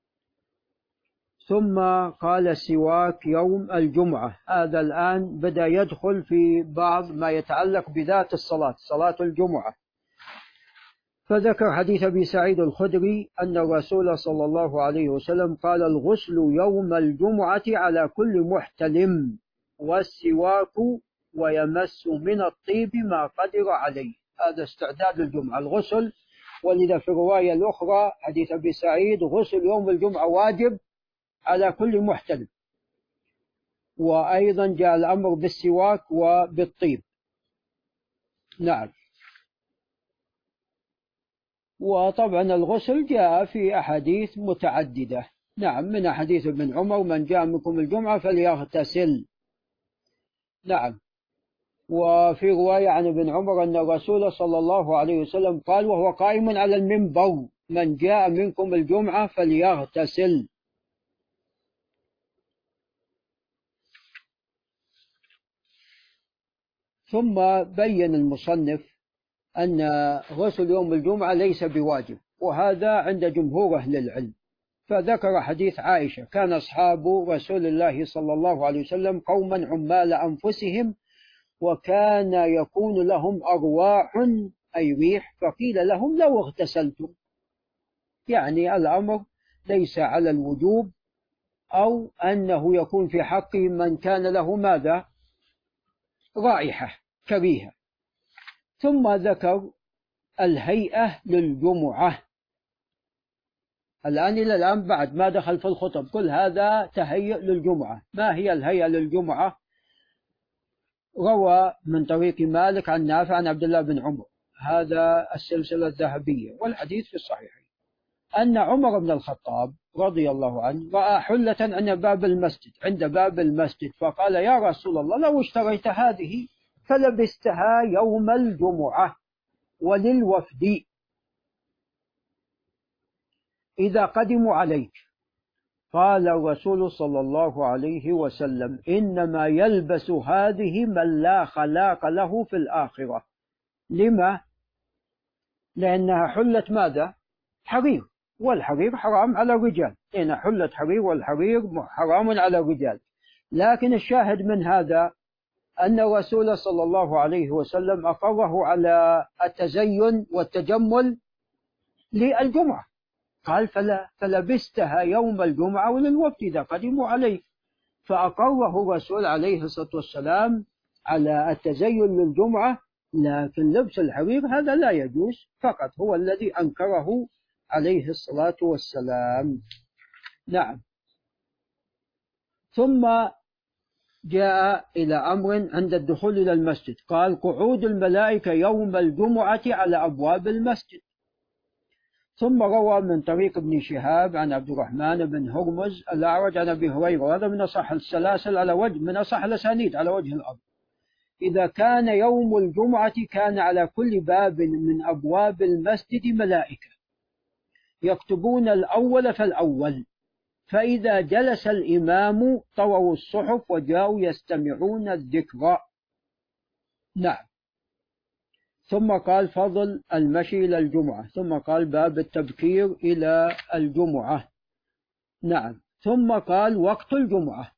ثم قال السواك يوم الجمعة. هذا الآن بدأ يدخل في بعض ما يتعلق بذات الصلاة، صلاة الجمعة. فذكر حديث أبي سعيد الخدري أن الرسول صلى الله عليه وسلم قال: الغسل يوم الجمعة على كل محتلم، والسواك ويمس من الطيب ما قدر عليه. هذا استعداد الجمعة الغسل. ولذا في الرواية الأخرى حديث أبي سعيد غسل يوم الجمعة واجب على كل محتلم. وأيضا جاء الأمر بالسواك وبالطيب. نعم. وطبعا الغسل جاء في أحاديث متعددة. نعم، من أحاديث ابن عمر من جاء منكم الجمعة فليغتسل. نعم. وفي رواية عن ابن عمر أن الرسول صلى الله عليه وسلم قال وهو قائم على المنبر من جاء منكم الجمعة فليغتسل. ثم بين المصنف أن غسل يوم الجمعة ليس بواجب، وهذا عند جمهور أهل العلم. فذكر حديث عائشة كان أصحاب رسول الله صلى الله عليه وسلم قوما عمال أنفسهم وكان يكون لهم أرواح أي ريح فقيل لهم لو اغتسلتم. يعني الأمر ليس على الوجوب أو أنه يكون في حق من كان له ماذا؟ رائحة كريهة. ثم ذكر الهيئة للجمعة. الآن إلى الآن بعد ما دخل في الخطب كل هذا تهيئ للجمعة. ما هي الهيئة للجمعة؟ روى من طريق مالك عن نافع عن عبد الله بن عمر، هذا السلسلة الذهبية والحديث في الصحيحين، أن عمر بن الخطاب رضي الله عنه رأى حلة عند باب المسجد فقال يا رسول الله لو اشتريت هذه فلبستها يوم الجمعة وللوفد إذا قدموا عليك. قال الرسول صلى الله عليه وسلم إنما يلبس هذه من لا خلاق له في الآخرة. لما؟ لأنها حلة ماذا؟ حرير، والحرير حرام على الرجال، لأن حلة حرير والحرير حرام على الرجال. لكن الشاهد من هذا أن الرسول صلى الله عليه وسلم أقره على التزين والتجمل للجمعة. قال فلبستها يوم الجمعة وللوفد إذا قدموا عليك. فأقره الرسول عليه الصلاة والسلام على التزين للجمعة، لكن لبس الحرير هذا لا يجوز، فقط هو الذي أنكره عليه الصلاة والسلام. نعم. ثم جاء إلى أمر عند الدخول إلى المسجد، قال قعود الملائكة يوم الجمعة على أبواب المسجد. ثم روى من طريق ابن شهاب عن عبد الرحمن بن هرمز الأعرج عن أبي هريرة، وهذا من أصح السلاسل على وجه من أصح الأسانيد على وجه الأرض، إذا كان يوم الجمعة كان على كل باب من أبواب المسجد ملائكة يكتبون الأول فالأول، فإذا جلس الإمام طووا الصحف وجاءوا يستمعون الذكر. نعم. ثم قال فضل المشي إلى الجمعة، ثم قال باب التبكير إلى الجمعة. نعم. ثم قال وقت الجمعة.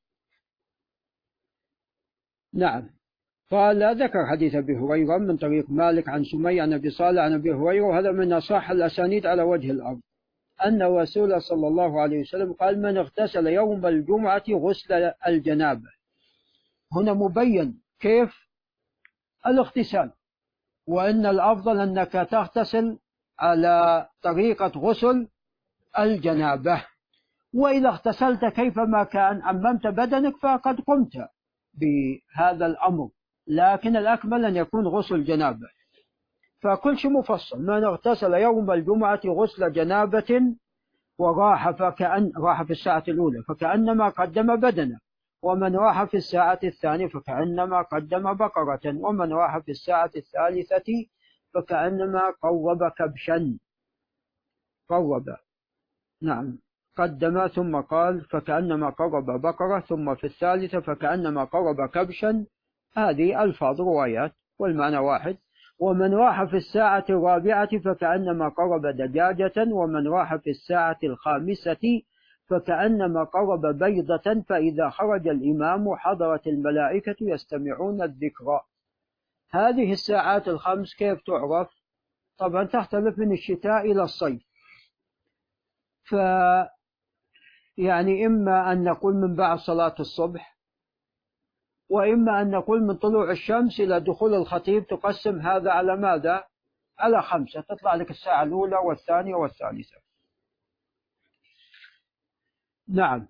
نعم. قال ذكر حديث أبي هريرة من طريق مالك عن سمي عن أبي صالح عن أبي هريرة، وهذا من أصح الأسانيد على وجه الأرض، أن الرسول صلى الله عليه وسلم قال من اغتسل يوم الجمعة غسل الجنابة. هنا مبين كيف الاغتسال، وإن الأفضل أنك تغتسل على طريقة غسل الجنابة. وإذا اغتسلت كيفما كان عممت بدنك فقد قمت بهذا الأمر، لكن الأكمل أن يكون غسل جنابة. فكل شيء مفصل. من اغتسل يوم الجمعة غسل جنابة وراح راح في الساعة الأولى فكأنما قدم بدنه، ومن راح في الساعة الثانية فكأنما قدم بقرة، ومن راح في الساعة الثالثة فكأنما قرب كبشا. قرب، نعم، قدم ثم قال فكأنما قرب بقرة، ثم في الثالثة فكأنما قرب كبشا. هذه ألفاظ روايات والمعنى واحد. ومن راح في الساعة الرابعة فكأنما قرب دجاجة، ومن راح في الساعة الخامسة فكأنما قرب بيضة، فإذا خرج الإمام حضرت الملائكة يستمعون الذكر. هذه الساعات الخمس كيف تعرف؟ طبعا تختلف من الشتاء إلى الصيف، يعني إما أن نقول من بعد صلاة الصبح وإما أن نقول من طلوع الشمس إلى دخول الخطيب، تقسم هذا على ماذا؟ على 5، تطلع لك الساعة الأولى والثانية والثالثة. نعم.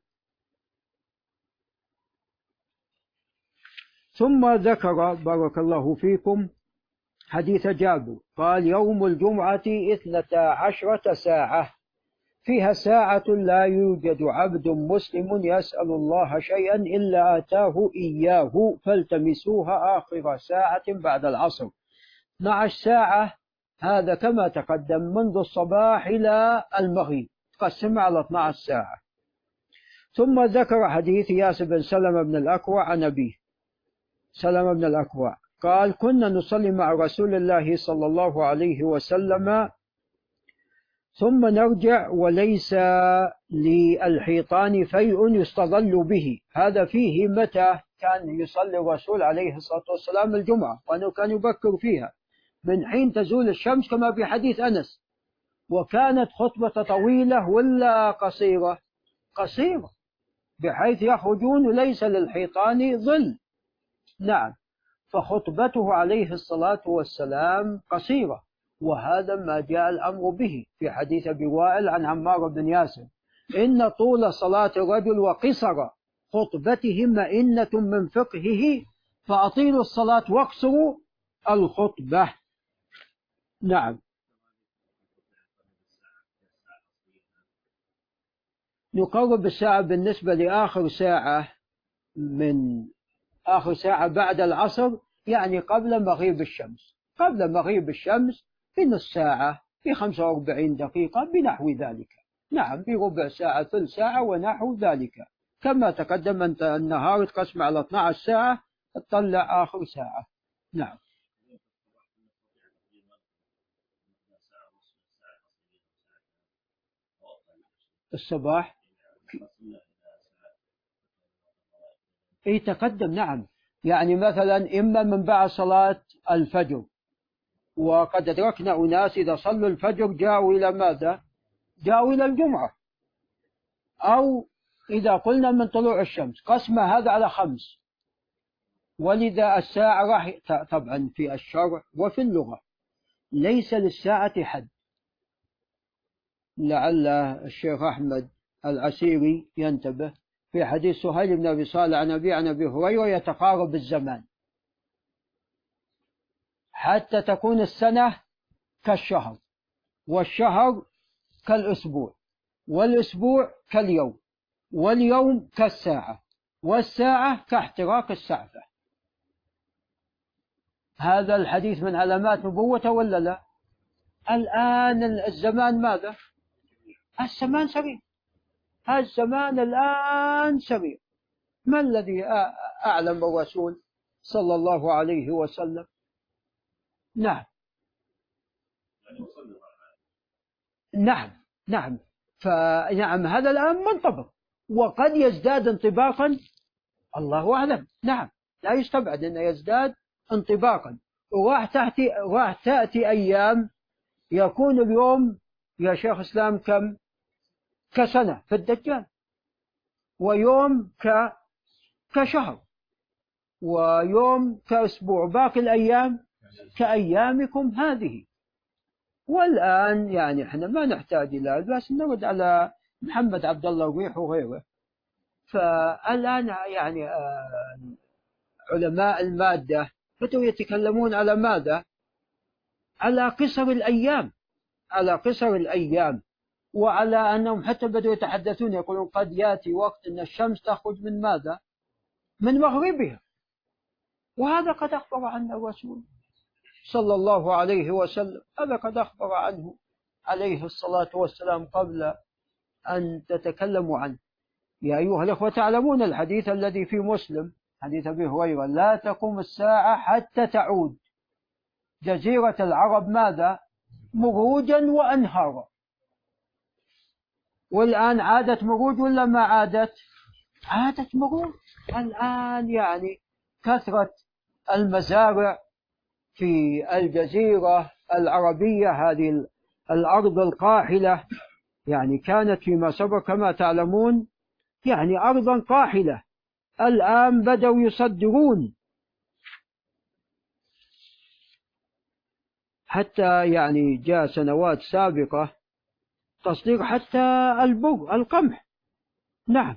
ثم ذكر بارك الله فيكم حديث جابر قال: يوم الجمعة 12 ساعة، فيها ساعة لا يوجد عبد مسلم يسأل الله شيئا إلا آتاه إياه، فالتمسوها آخر ساعة بعد العصر. 12 ساعة هذا كما تقدم منذ الصباح إلى المغرب، تقسم على 12 ساعة. ثم ذكر حديث ياس بن سلمة بن الأكوع عن أبيه سلمة بن الأكوع قال: كنا نصلي مع رسول الله صلى الله عليه وسلم ثم نرجع وليس للحيطان فيء يستظل به. هذا فيه متى كان يصلي الرسول عليه الصلاة والسلام الجمعة، وأنه كان يبكر فيها من حين تزول الشمس كما في حديث أنس. وكانت خطبة طويلة ولا قصيرة؟ قصيرة، بحيث يخرجون وليس للحيطان ظل. نعم، فخطبته عليه الصلاة والسلام قصيرة، وهذا ما جاء الأمر به في حديث أبي وائل عن عمار بن ياسر: إن طول صلاة الرجل وقصر خطبته مئنة من فقهه، فأطيلوا الصلاة واقصروا الخطبة. نعم. نقرب الساعة بالنسبة لآخر ساعة، من آخر ساعة بعد العصر، يعني قبل مغيب الشمس، قبل مغيب الشمس بنص ساعة، ب45 دقيقة بنحو ذلك. نعم، بربع ساعة، ثلث ساعة ونحو ذلك. كما تقدم أنت النهار يتقسم على 12 ساعة، تطلع آخر ساعة. نعم. الصباح تقدم. نعم، يعني مثلا إما من بعد صلاة الفجر، وقد أدركنا أناس إذا صلوا الفجر جاءوا إلى ماذا؟ جاءوا إلى الجمعة. أو إذا قلنا من طلوع الشمس، قسم هذا على 5. ولذا الساعة راح طبعا في الشرع وفي اللغة ليس للساعة حد. لعل الشيخ أحمد العسيري ينتبه في حديث سهيل بن أبي صالح عن أبي هريرة: يتقارب الزمان حتى تكون السنة كالشهر، والشهر كالأسبوع، والأسبوع كاليوم، واليوم كالساعة، والساعة كاحتراق السعفة. هذا الحديث من علامات نبوته ولا لا؟ الآن الزمان ماذا؟ الزمان سريع، الزمان الآن سريع. ما الذي أعلم الرسول صلى الله عليه وسلم؟ نعم. نعم. نعم. فنعم، هذا الآن منطبق، وقد يزداد انطباقا، الله أعلم. نعم، لا يستبعد أن يزداد انطباقا. وراح تأتي أيام يكون اليوم يا شيخ إسلام كم؟ كسنة في الدجال، ويوم كشهر، ويوم كأسبوع، باقي الأيام كأيامكم هذه. والآن يعني احنا ما نحتاج إلى بس نرد على محمد عبد الله الريح وغيره. فالآن يعني علماء المادة بدأوا يتكلمون على ماذا؟ على قصر الأيام، على قصر الأيام، وعلى أنهم حتى بدأوا يتحدثون يقولون قد يأتي وقت أن الشمس تخرج من ماذا؟ من مغربها. وهذا قد أخبر عنه الرسول صلى الله عليه وسلم، هذا قد أخبر عنه عليه الصلاة والسلام قبل أن تتكلموا عنه. يا أيها الأخوة، تعلمون الحديث الذي في مسلم حديث أبي هريرة: لا تقوم الساعة حتى تعود جزيرة العرب ماذا؟ مروجا وأنهارا. والآن عادت مروج ولا ما عادت؟ عادت مروج. الآن يعني كثرة المزارع في الجزيرة العربية، هذه الأرض القاحلة، يعني كانت فيما سبق كما تعلمون يعني أرضا قاحلة، الآن بدأوا يصدرون، حتى يعني جاء سنوات سابقة تصدير حتى البر القمح. نعم.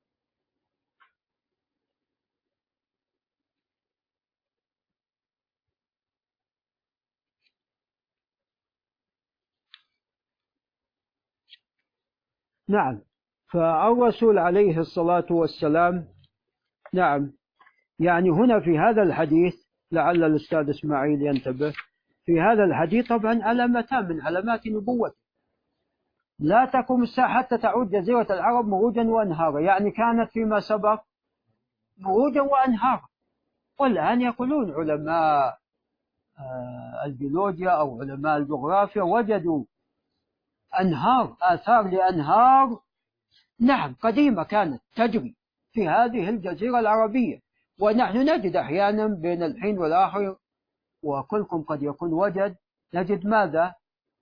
نعم. فالرسول عليه الصلاة والسلام نعم يعني هنا في هذا الحديث، لعل الأستاذ إسماعيل ينتبه، في هذا الحديث طبعا علامتان من علامات نبوته: لا تقوم الساعة حتى تعود جزيرة العرب مروجا وأنهارا، يعني كانت فيما سبق مروجا وأنهارا. والآن يقولون علماء الجيولوجيا أو علماء الجغرافيا وجدوا أنهار، آثار لأنهار نعم قديمة كانت تجري في هذه الجزيرة العربية. ونحن نجد أحيانا بين الحين والآخر، وكلكم قد يكون وجد، نجد ماذا؟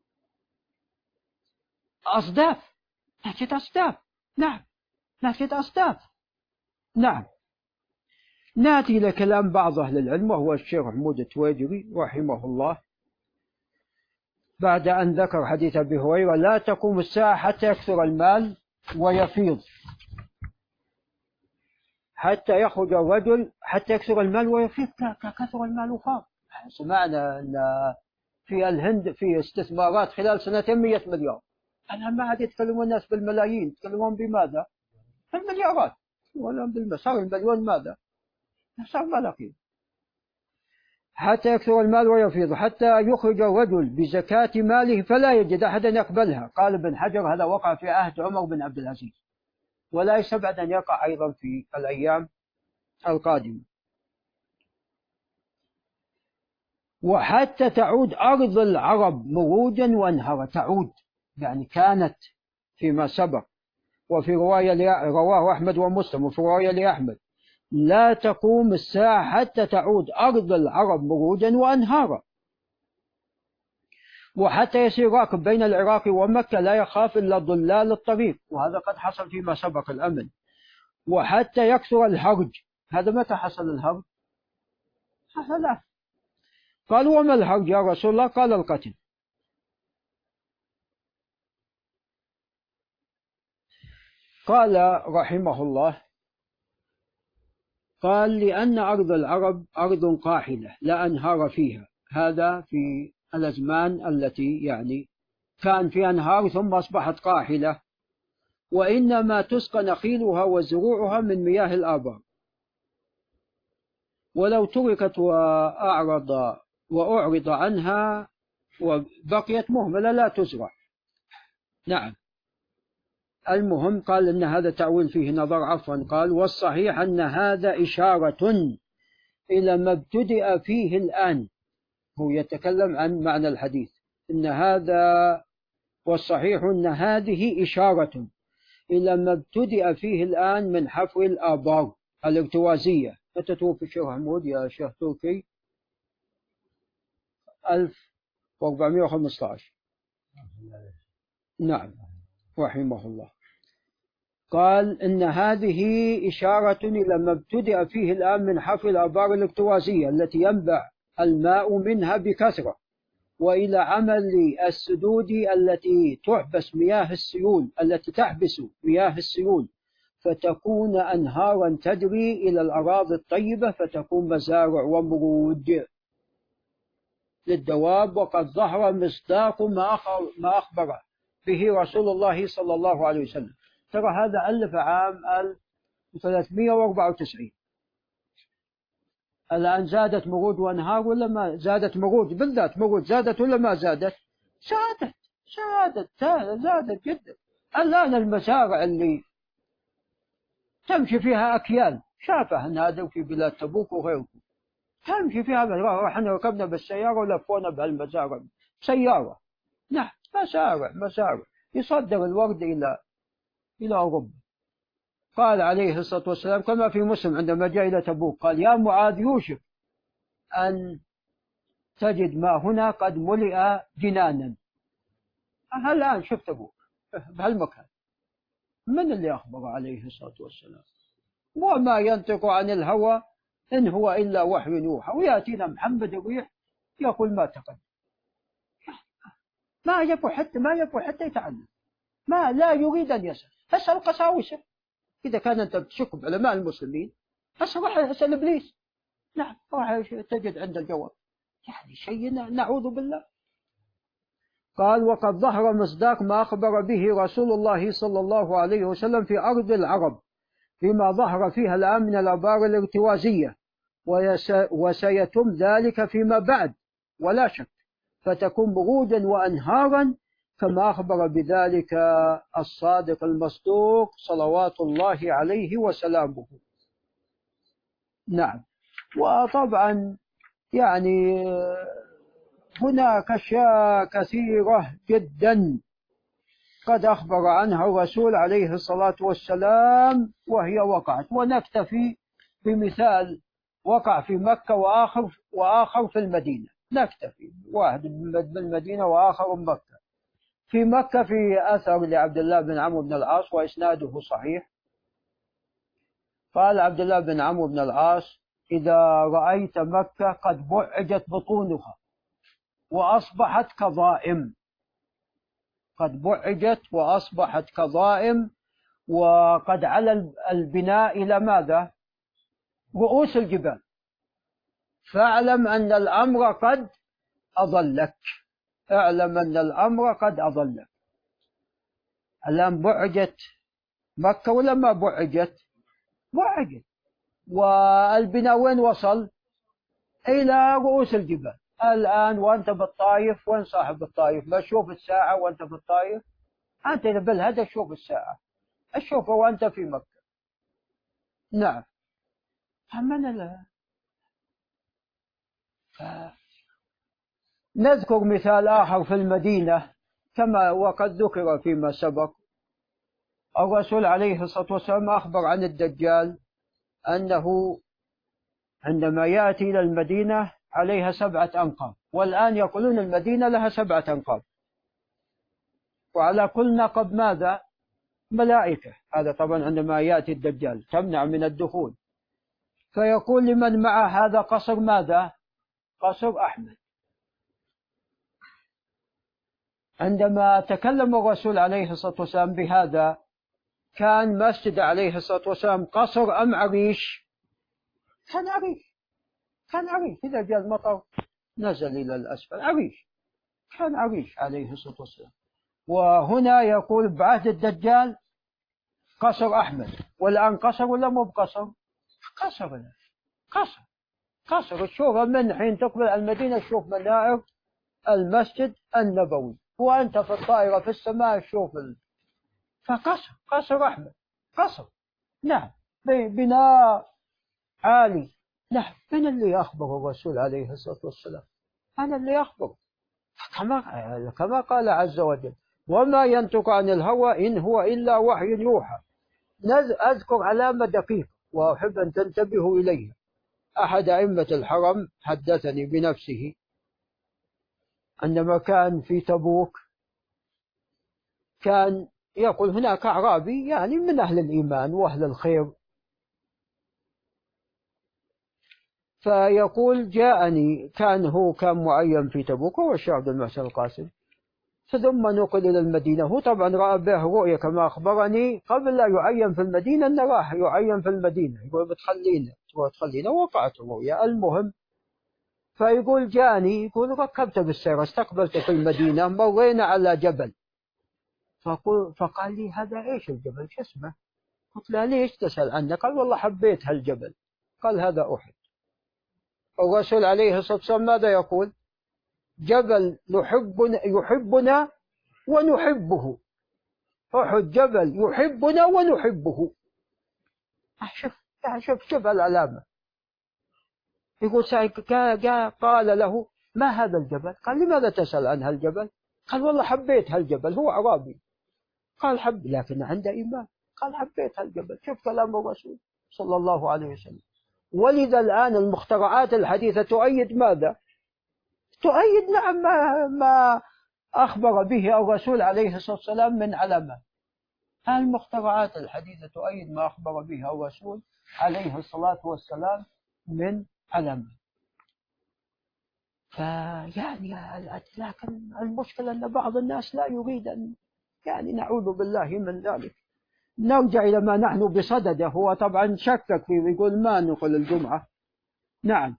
أصداف، نجد أصداف. نعم نجد أصداف. نعم. نأتي إلى كلام بعض أهل العلم وهو الشيخ محمود التويجري رحمه الله، بعد أن ذكر حديث أبي هريرة: لا تقوم الساعة حتى يكثر المال ويفيض، حتى يخرج الرجل حتى يكثر المال ويفيض كثر المال وفاض. سمعنا أن في الهند في استثمارات خلال سنتين 100 مليار. أنا ما عاد يتكلمون الناس بالملايين، يتكلمون بماذا؟ بالمليارات، ولا صار المليون ماذا؟ صار ملايين. حتى يكثر المال ويفيض، حتى يخرج الرجل بزكاة ماله فلا يجد أحدا يقبلها. قال ابن حجر: هذا وقع في عهد عمر بن عبد العزيز، ولا يستبعد أن يقع أيضا في الأيام القادمة. وحتى تعود أرض العرب مروجا وانهرا، تعود يعني كانت فيما سبق. وفي رواية رواه أحمد ومسلم، وفي رواية لأحمد: لا تقوم الساعة حتى تعود أرض العرب مروجا وأنهارا، وحتى يسير راكب بين العراق ومكة لا يخاف إلا ضلال الطريق، وهذا قد حصل فيما سبق الأمن. وحتى يكثر الهرج، هذا متى حصل الهرج؟ لا. قالوا: وما الهرج يا رسول الله؟ قال: القتل. قال رحمه الله: قال: لأن أرض العرب أرض قاحلة لا أنهار فيها. هذا في الأزمان التي يعني كان في أنهار ثم أصبحت قاحلة، وإنما تسقى نخيلها وزروعها من مياه الآبار، ولو تركت وأعرض عنها وبقيت مهملة لا تزرع. نعم. المهم قال إن هذا تأويل فيه نظر. عفوا. قال: والصحيح أن هذا إشارة إلى ما ابتدأ فيه الآن. هو يتكلم عن معنى الحديث إن هذا، والصحيح أن هذه إشارة إلى ما ابتدأ فيه الآن من حفر الآبار الارتوازية. متى توفي الشيخ محمود يا شيخ تركي؟ 1415. نعم رحمه الله. قال إن هذه إشارة إلى ما ابتدأ فيه الآن من حفر الآبار الارتوازية التي ينبع الماء منها بكثرة، وإلى عمل السدود التي تحبس مياه السيول، التي تحبس مياه السيول، فتكون أنهارا تجري إلى الأراضي الطيبة، فتكون مزارع ومرود للدواب. وقد ظهر مصداق ما أخبر به رسول الله صلى الله عليه وسلم. ترى هذا ألف عام 1394. الآن زادت مروج وأنهار ولا ما زادت؟ مروج بالذات، مروج زادت ولا ما زادت؟ زادت جدا. الآن المزارع اللي تمشي فيها أكيال، شافه أن هذا في بلاد تبوك وغيركم، تمشي فيها، احنا ركبنا بالسيارة ولفونا بهالمزارع سيارة. نعم مسارع يصدر الورد إلى أوروبا. قال عليه الصلاة والسلام كما في مسلم عندما جاء إلى تبوك: قال: يا معاذ، يوشك أن تجد ما هنا قد ملئ جنانا. الآن شفت تبوك بهالمكان. من اللي أخبر عليه الصلاة والسلام؟ وما ينطق عن الهوى إن هو إلا وحي يوحى. ويأتينا محمد الريح يقول ما تقدم، ما يبغى حتى يتعلم، ما لا يريد أن يسأل. اسأل قساوسة إذا كان أنت بتشك بعلماء المسلمين، اسأل إبليس، نعم راح تجد عند الجواب. يعني شيء نعوذ بالله. قال وقد ظهر مصداق ما أخبر به رسول الله صلى الله عليه وسلم في أرض العرب فيما ظهر فيها الآن من الآبار الارتوازية، وسيتم ذلك فيما بعد ولا شك، فتكون برودا وأنهارا كما أخبر بذلك الصادق المصدوق صلوات الله عليه وسلامه. نعم. وطبعا يعني هناك أشياء كثيرة جدا قد أخبر عنها الرسول عليه الصلاة والسلام وهي وقعت، ونكتفي بمثال وقع في مكة وآخر في المدينة. نكتفي واحد بالمدينة وآخر مكة. في مكة في أثر لعبد الله بن عمرو بن العاص وإسناده صحيح، قال عبد الله بن عمرو بن العاص إذا رأيت مكة قد بعجت بطونها وأصبحت كظائم، قد بعجت وأصبحت كظائم، وقد على البناء إلى ماذا؟ رؤوس الجبال، فاعلم أن الأمر قد أضلك، اعلم أن الأمر قد أضلك. الآن بعجت مكة ولا ما بعجت؟ بعجت، والبناء وين وصل؟ إلى رؤوس الجبال. الآن وأنت بالطائف، وين صاحب الطائف؟ ما تشوف الساعة وأنت بالطائف؟ أنت بالهدى شوف الساعة، أشوفها وأنت في مكة. نعم. نذكر مثال آخر في المدينة كما وقد ذكر فيما سبق. الرسول عليه الصلاة والسلام أخبر عن الدجال أنه عندما يأتي إلى المدينة عليها 7 أنقاب، والآن يقولون المدينة لها 7 أنقاب، وعلى كل نقب ماذا؟ ملائكة. هذا طبعا عندما يأتي الدجال تمنع من الدخول، فيقول لمن مع هذا قصر ماذا؟ قصر أحمد. عندما تكلم الرسول عليه الصلاة والسلام بهذا كان مسجد عليه الصلاة والسلام قصر أم عريش؟ كان عريش، كان عريش. إذا جاء المطر نزل إلى الأسفل، عريش، كان عريش عليه الصلاة والسلام. وهنا يقول بعهد الدجال قصر أحمد، والآن قصر ولا مو بقصر؟ قصر، قصر، قصر. تشوف من حين تقبل المدينة تشوف منائر المسجد النبوي، وأنت في الطائرة في السماء تشوف فقصر، قصر أحمد، قصر. نعم، بناء عالي. نعم. من اللي أخبر الرسول عليه الصلاة والسلام؟ أنا اللي أخبر، كما قال عز وجل وما ينطق عن الهوى إن هو إلا وحي يوحى. أذكر علامة دقيقة وأحب أن تنتبهوا إليها. أحد أئمة الحرم حدثني بنفسه عندما كان في تبوك، كان يقول هناك أعرابي يعني من أهل الإيمان وأهل الخير، فيقول جاءني، كان معين في تبوك، هو الشيخ عبد المحسن القاسم، ثم نقل إلى المدينة. هو طبعا رأى به رؤية كما أخبرني قبل لا يعين في المدينة، أنه راح يعين في المدينة، يقول بتخلينا، وقعت الرؤية. المهم فيقول جاني، يقول ركبت بالسيارة استقبلت في المدينة، مرينا على جبل، فقال لي هذا إيش الجبل شو اسمه؟ قلت له ليش تسأل عنه؟ قال والله حبيت هالجبل. قال هذا أحد. الرسول عليه الصلاة والسلام ماذا يقول؟ جبل يحبنا ونحبه، أحد جبل يحبنا ونحبه. شوف العلامة. يقول قال له ما هذا الجبل؟ قال لماذا تسأل عن هالجبل؟ قال والله حبيت هالجبل، هو أعرابي. قال حب لكن عنده إيمان. قال حبيت هالجبل. شوف كلام الرسول صلى الله عليه وسلم. ولذا الآن المخترعات الحديثة تؤيد ماذا؟ تؤيد نعم ما أخبر به الرسول عليه الصلاة والسلام من علامات. المخترعات الحديثة تؤيد ما أخبر به الرسول عليه الصلاة والسلام من علامات. فيعني لكن المشكلة أن بعض الناس لا يريد أن يعني نعوذ بالله من ذلك. نرجع إلى ما نحن بصدده. هو طبعا شكك فيه ويقول ما نقل الجمعة. نعم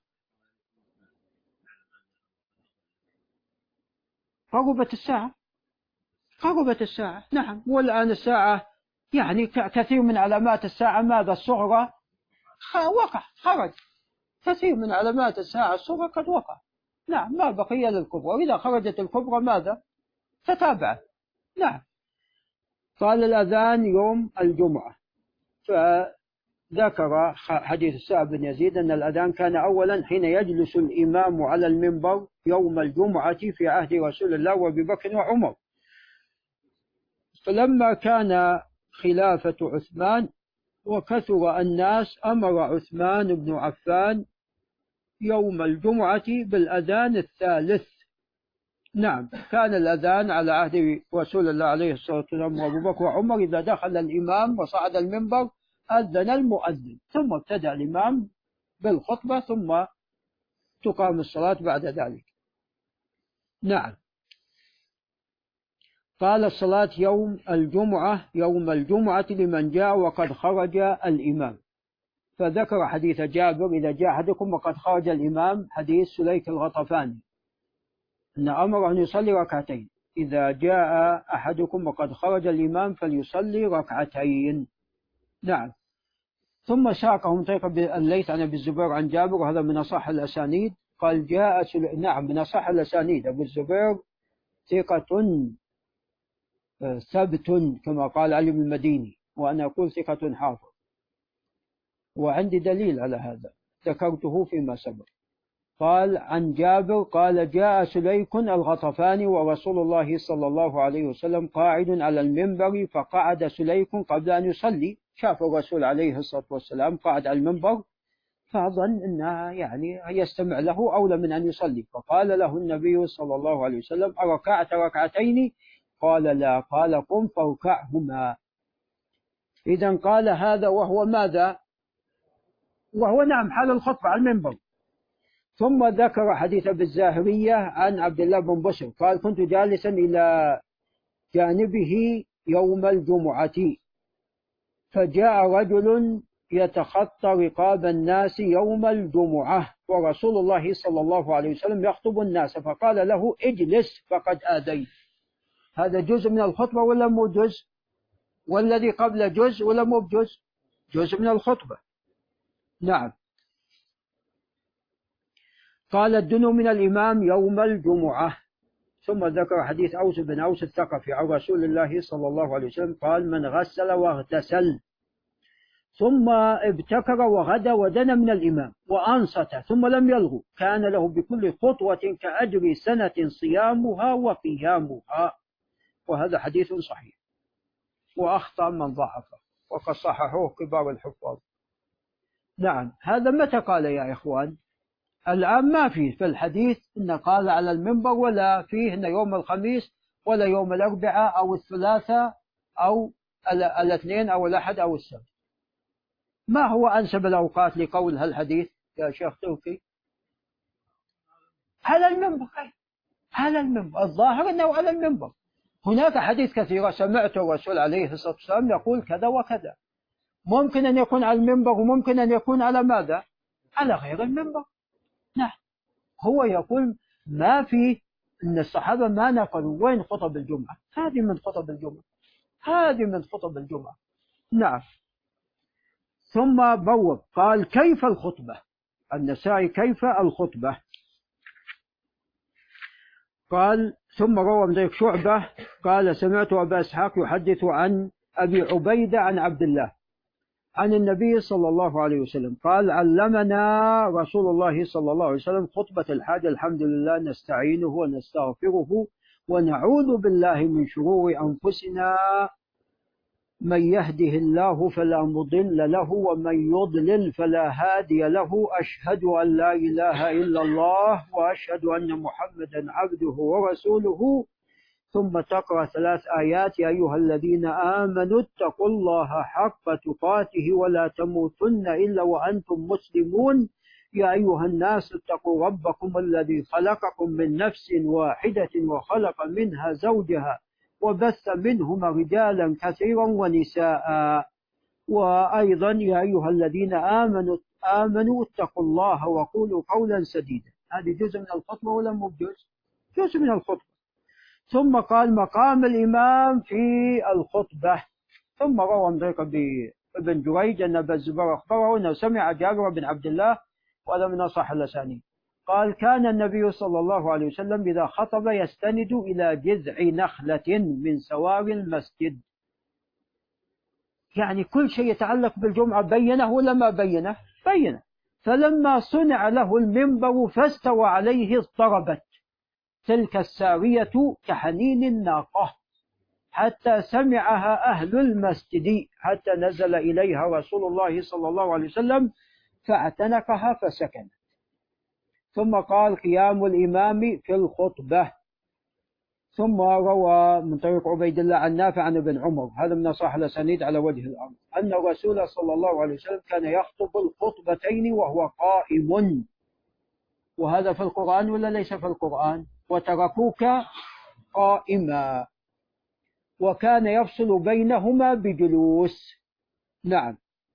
قربت الساعة، قربت الساعة. نعم والآن الساعة يعني كثير من علامات الساعة ماذا الصغرى وقع خرج. كثير من علامات الساعة الصغرى قد وقع. نعم ما بقي للكبرى، وإذا خرجت الكبرى ماذا تتابع. نعم. قال الأذان يوم الجمعة، فذكر حديث سعد بن يزيد أن الأذان كان أولا حين يجلس الإمام على المنبر يوم الجمعة في عهد رسول الله وأبي بكر وعمر. فلما كان خلافة عثمان وكثر الناس أمر عثمان بن عفان يوم الجمعة بالأذان الثالث. نعم كان الأذان على عهد رسول الله عليه الصلاة والسلام وأبو بكر وعمر إذا دخل الإمام وصعد المنبر أذن المؤذن، ثم ابتدأ الإمام بالخطبة ثم تقام الصلاة بعد ذلك. نعم. قال الصلاة يوم الجمعة لمن جاء وقد خرج الإمام. فذكر حديث جابر إذا جاء أحدكم وقد خرج الإمام، حديث سليك الغطفاني أن أمر أن يصلي ركعتين. إذا جاء أحدكم وقد خرج الإمام فليصلي ركعتين. نعم. ثم ساقهم طريق الليث عن أبي الزبير عن جابر، وهذا من أصح الأسانيد. قال نعم من أصح الأسانيد. أبو الزبير ثقة ثبت كما قال علي بن المديني، وأنا أقول ثقة حافظ، وعندي دليل على هذا ذكرته فيما سبق. قال عن جابر قال جاء سليك الغطفاني ورسول الله صلى الله عليه وسلم قاعد على المنبر، فقعد سليك قبل أن يصلي. شاف الرسول عليه الصلاة والسلام قاعد على المنبر فظن أنه يعني يستمع له أولى من أن يصلي، فقال له النبي صلى الله عليه وسلم أركعت ركعتين؟ قال لا. قال قم فاركعهما. إذن قال هذا وهو ماذا؟ وهو نعم حال الخطبة على المنبر. ثم ذكر حديث أبي الزاهرية عن عبد الله بن بشر قال كنت جالسا إلى جانبه يوم الجمعة فجاء رجل يتخطى رقاب الناس يوم الجمعة ورسول الله صلى الله عليه وسلم يخطب الناس، فقال له اجلس فقد آذيت. هذا جزء من الخطبة ولا مو جزء؟ والذي قبل جزء ولا مو بجزء؟ جزء من الخطبة. نعم. قال ادنوا من الإمام يوم الجمعة. ثم ذكر حديث أوس بن أوس الثقفي عن رسول الله صلى الله عليه وسلم قال من غسل واغتسل ثم ابتكر وغدا ودنا من الإمام وأنصت ثم لم يلغو كان له بكل خطوة كأجر سنة صيامها وقيامها. وهذا حديث صحيح، وأخطأ من ضعفه وقد صححوه كبار الحفاظ. نعم. هذا متى قال يا إخوان؟ الآن ما فيه في الحديث إن قال على المنبر، ولا فيه إن يوم الخميس ولا يوم الأربعاء أو الثلاثاء أو الاثنين أو الأحد أو السبت. ما هو أنسب الأوقات لقول هالحديث يا شيخ توفي؟ على المنبر. على المنبر، الظاهر أنه على المنبر. هناك حديث كثيرة سمعت الرسول عليه الصلاة والسلام يقول كذا وكذا، ممكن أن يكون على المنبر وممكن أن يكون على ماذا؟ على غير المنبر. نعم. هو يقول ما في أن الصحابة ما نقلوا وين خطب الجمعة، هذه من خطب الجمعة، هذه من خطب الجمعة. نعم. ثم بوب قال كيف الخطبة؟ النسائي كيف الخطبة؟ قال ثم روى من ذلك شعبة قال سمعت أبا إسحاق يحدث عن أبي عبيدة عن عبد الله عن النبي صلى الله عليه وسلم قال علمنا رسول الله صلى الله عليه وسلم خطبة الحاجة الحمد لله نستعينه ونستغفره ونعوذ بالله من شرور أنفسنا من يهده الله فلا مضل له ومن يضلل فلا هادي له أشهد أن لا إله إلا الله وأشهد أن محمدا عبده ورسوله ثم تقرأ 3 آيات: يا أيها الذين آمنوا اتقوا الله حق تقاته ولا تموتن إلا وأنتم مسلمون، يا أيها الناس اتقوا ربكم الذي خلقكم من نفس واحدة وخلق منها زوجها وبث منهما رجالا كثيرا ونساء. وأيضا: يا أيها الذين آمنوا اتقوا الله وقولوا قولا سديدا. هذه جزء من الخطبة ولا مو جزء من الخطبة. ثم قال: مقام الإمام في الخطبة. ثم روى من طريق ابن جريج أن أبا الزبير أخبره أنه سمع جابر بن عبد الله، وهذا من أصح الأسانيد، قال: كان النبي صلى الله عليه وسلم إذا خطب يستند إلى جذع نخلة من سوار المسجد. يعني كل شيء يتعلق بالجمعة بينه ولا ما بينه؟ بينه. فلما صنع له المنبر فاستوى عليه اضطربت تلك السارية كحنين الناقة حتى سمعها أهل المسجد، حتى نزل إليها رسول الله صلى الله عليه وسلم فاعتنقها فسكنت. ثم قال: قيام الإمام في الخطبة. ثم روى من طريق عبيد الله عن نافع عن ابن عمر، هذا من أصح الأسانيد على وجه الأرض، أن الرسول صلى الله عليه وسلم كان يخطب الخطبتين وهو قائم. وهذا في القرآن ولا ليس في القرآن؟ وتركوك قائما. وكان يفصل بينهما بجلوس. نعم.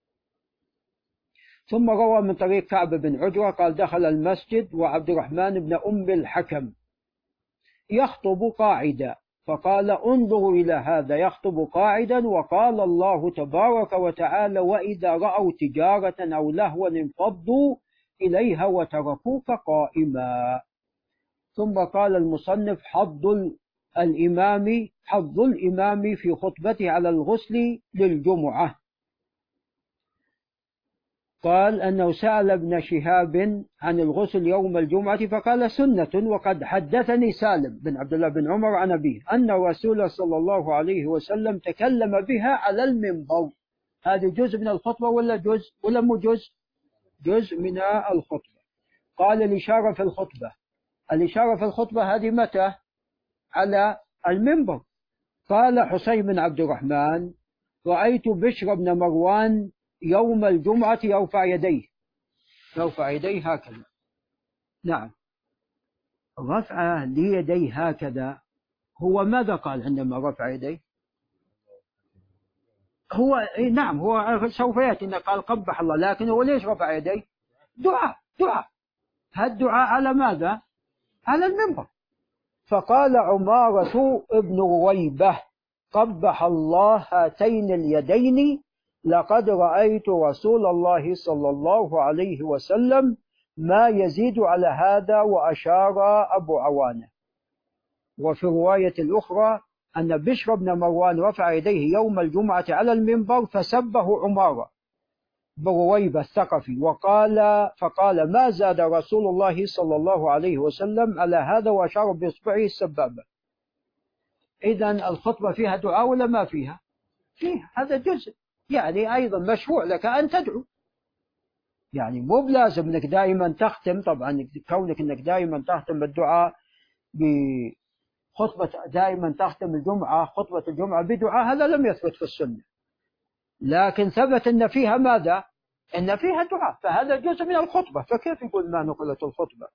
ثم روى من طريق كعب بن عجرة قال: دخل المسجد وعبد الرحمن بن أم الحكم يخطب قاعدا، فقال: انظروا إلى هذا يخطب قاعدا، وقال الله تبارك وتعالى: وإذا رأوا تجارة أو لهوا انفضوا إليها وتركوك قائما. ثم قال المصنف: حض الإمام في خطبته على الغسل للجمعة. قال أنه سأل ابن شهاب عن الغسل يوم الجمعة فقال: سنة. وقد حدثني سالم بن عبد الله بن عمر عن أبيه أن الرسول صلى الله عليه وسلم تكلم بها على المنبر. هذا جزء من الخطبة ولا مو جزء من الخطبة. قال: الإشارة في الخطبة. الإشارة في الخطبة هذه متى؟ على المنبر. قال حسين بن عبد الرحمن: رأيت بشر بن مروان يوم الجمعة يرفع يديه هكذا. نعم. رفع ليديه هكذا، هو ماذا قال عندما رفع يديه؟ نعم، هو سوف يأتي أنه قال قبح الله، لكن هو ليش رفع يديه؟ دعاء. هالدعاء على ماذا؟ على المنبر. فقال عمارة ابن رويبة: قبح الله هاتين اليدين، لقد رأيت رسول الله صلى الله عليه وسلم ما يزيد على هذا، وأشار أبو عوانة. وفي الرواية الأخرى أن بشر بن مروان رفع يديه يوم الجمعة على المنبر فسبه عمارة بن رويبة الثقفي فقال: ما زاد رسول الله صلى الله عليه وسلم على هذا، وأشار بإصبعه السبابة. إذن الخطبة فيها دعاء ولا ما فيها؟ فيها. هذا جزء، يعني أيضا مشروع لك أن تدعو، يعني مو بلازم أنك دائما تختم. طبعا كونك أنك دائما تختم الدعاء بخطبة، دائما تختم خطبة الجمعة بدعاء، هذا لم يثبت في السنة، لكن ثبت أن فيها ماذا؟ أن فيها دعاء، فهذا جزء من الخطبة، فكيف يقول ما نقلت الخطبة؟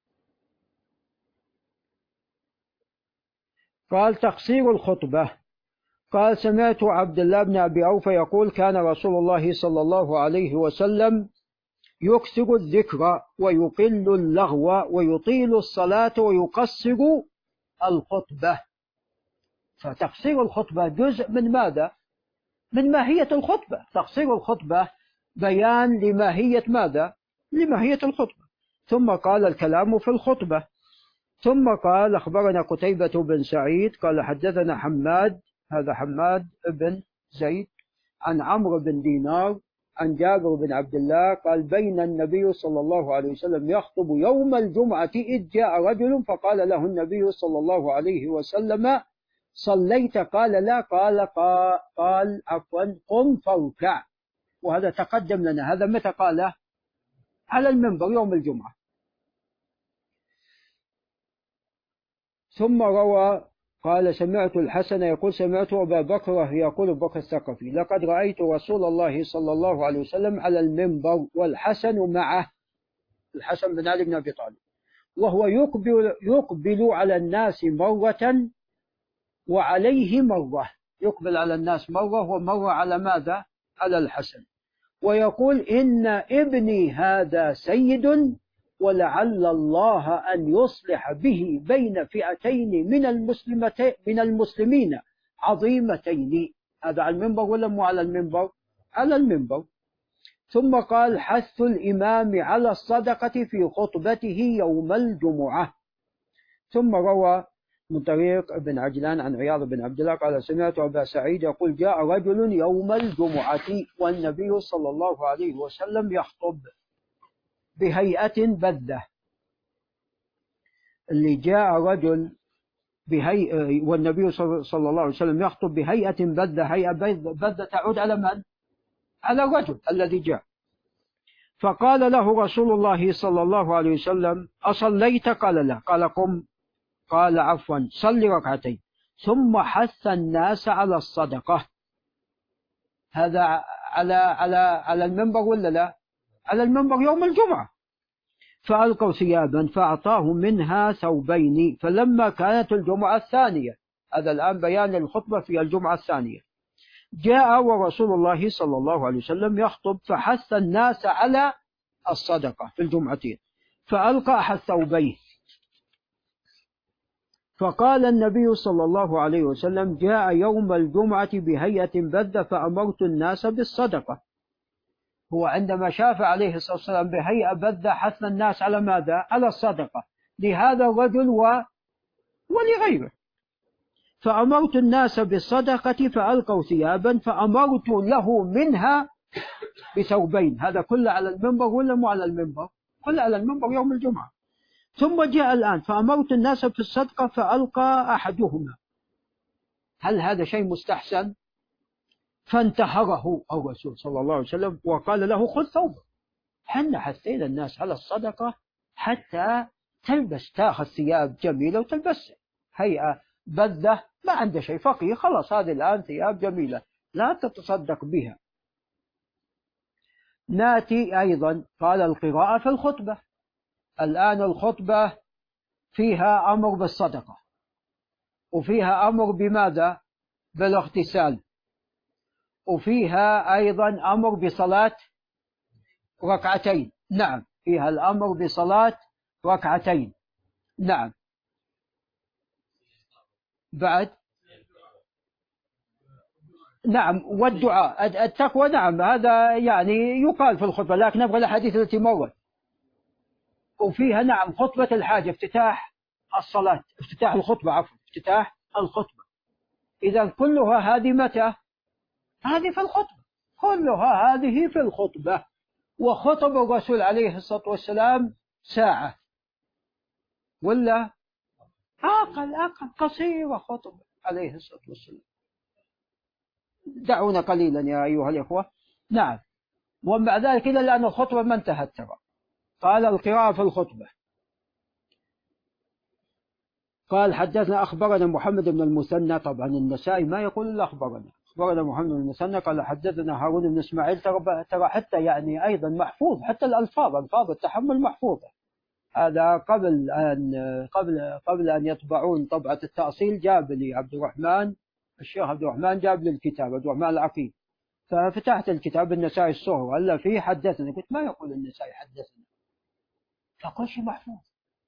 قال: تقصير الخطبة. قال: سمعت عبد الله بن أبي أوفى يقول: كان رسول الله صلى الله عليه وسلم يكثر الذكر ويقل اللغو ويطيل الصلاة ويقصر الخطبة. فتقصير الخطبة جزء من ماذا؟ من ماهية الخطبة. تقصير الخطبة بيان لماهية ماذا؟ لماهية الخطبة. ثم قال: الكلام في الخطبة. ثم قال: أخبرنا قتيبة بن سعيد قال: حدثنا حماد، هذا حماد بن زيد، عن عمرو بن دينار عن جابر بن عبد الله قال: بين النبي صلى الله عليه وسلم يخطب يوم الجمعة إذ جاء رجل فقال له النبي صلى الله عليه وسلم: صليت؟ قال: لا. قال عفوا قم فاركع. وهذا تقدم لنا. هذا متى قاله؟ على المنبر يوم الجمعة. ثم روى قال سمعت الحسن يقول سمعت أبا بكر يقول أبو بكر الثقفي لقد رأيت رسول الله صلى الله عليه وسلم على المنبر والحسن معه، الحسن بن علي بن أبي طالب، وهو يقبل على الناس مرة وعليه مرة، يقبل على الناس مرة ومرة على ماذا؟ على الحسن، ويقول إن ابني هذا سيد ولعل الله أن يصلح به بين فئتين من المسلمين عظيمتين. هذا على المنبر ولا مو على المنبر؟ على المنبر. ثم قال حث الإمام على الصدقة في خطبته يوم الجمعة. ثم روى من طريق ابن عجلان عن عياض بن عبد الله قال سمعت أبا سعيد يقول جاء رجل يوم الجمعة والنبي صلى الله عليه وسلم يخطب بهيئة بذة. اللي جاء رجل والنبي صلى الله عليه وسلم يخطب بهيئة بذة، هيئة بذة تعود على من؟ على الرجل الذي جاء. فقال له رسول الله صلى الله عليه وسلم أصليت؟ قال لا. قال قم. قال عفوا صل ركعتين. ثم حث الناس على الصدقة. هذا على المنبر ولا لا؟ على المنبر يوم الجمعة. فألقوا ثيابا فأعطاهم منها ثوبين. فلما كانت الجمعة الثانية، هذا الآن بيان الخطبة في الجمعة الثانية، جاء ورسول الله صلى الله عليه وسلم يخطب فحث الناس على الصدقة في الجمعتين، فألقى أحد ثوبيه. فقال النبي صلى الله عليه وسلم جاء يوم الجمعة بهيئة بذة فأمرت الناس بالصدقة. هو عندما شاف عليه الصلاة والسلام بهيئة بذة حث الناس على ماذا؟ على الصدقة لهذا الرجل ولغيره. فأمرت الناس بالصدقة فألقوا ثيابا فأمرت له منها بثوبين. هذا كله على المنبر ولا مو على المنبر؟ كله على المنبر يوم الجمعة. ثم جاء الآن فأمرت الناس بالصدقة فألقى أحدهما. هل هذا شيء مستحسن؟ فانتحره الرسول صلى الله عليه وسلم وقال له خذ ثوبه. حنا حثينا الناس على الصدقة حتى تلبس، تاخذ ثياب جميلة وتلبسها. هيئة بذة ما عنده شيء، فقير خلاص هذه الآن ثياب جميلة لا تتصدق بها. ناتي أيضا قال القراءة في الخطبة. الآن الخطبة فيها أمر بالصدقة وفيها أمر بماذا؟ بالاغتسال، وفيها أيضا أمر بصلاة ركعتين. نعم فيها الأمر بصلاة ركعتين. نعم بعد نعم والدعاء التقوى. نعم هذا يعني يقال في الخطبة لكن نبغى الأحاديث التي مرت. وفيها نعم خطبة الحاجة، افتتاح الصلاة، افتتاح الخطبة عفوا، افتتاح الخطبة. إذا كلها هذه متى؟ هذه في الخطبة، كلها هذه في الخطبة. وخطب الرسول عليه الصلاة والسلام ساعة ولا أقل قصيرة خطبة عليه الصلاة والسلام. دعونا قليلا يا أيها الإخوة. نعم ومع ذلك إلا لأن الخطبة ما انتهت ترى. قال القراءة في الخطبة. قال حدثنا أخبرنا محمد بن المثنى، طبعا النسائي ما يقول إلا أخبرنا محمد بن المثنى قال حدثنا هارون بن إسماعيل. ترى حتى يعني أيضا محفوظ، حتى الألفاظ التحمل محفوظة. هذا قبل أن يطبعون طبعة التأصيل جاب لي الشيخ عبد الرحمن جاب لي الكتاب عبد الرحمن العقيل، ففتحت الكتاب النسائي الصغر هلا فيه حدثنا، قلت ما يقول النسائي حدثنا، فكل شيء محفوظ،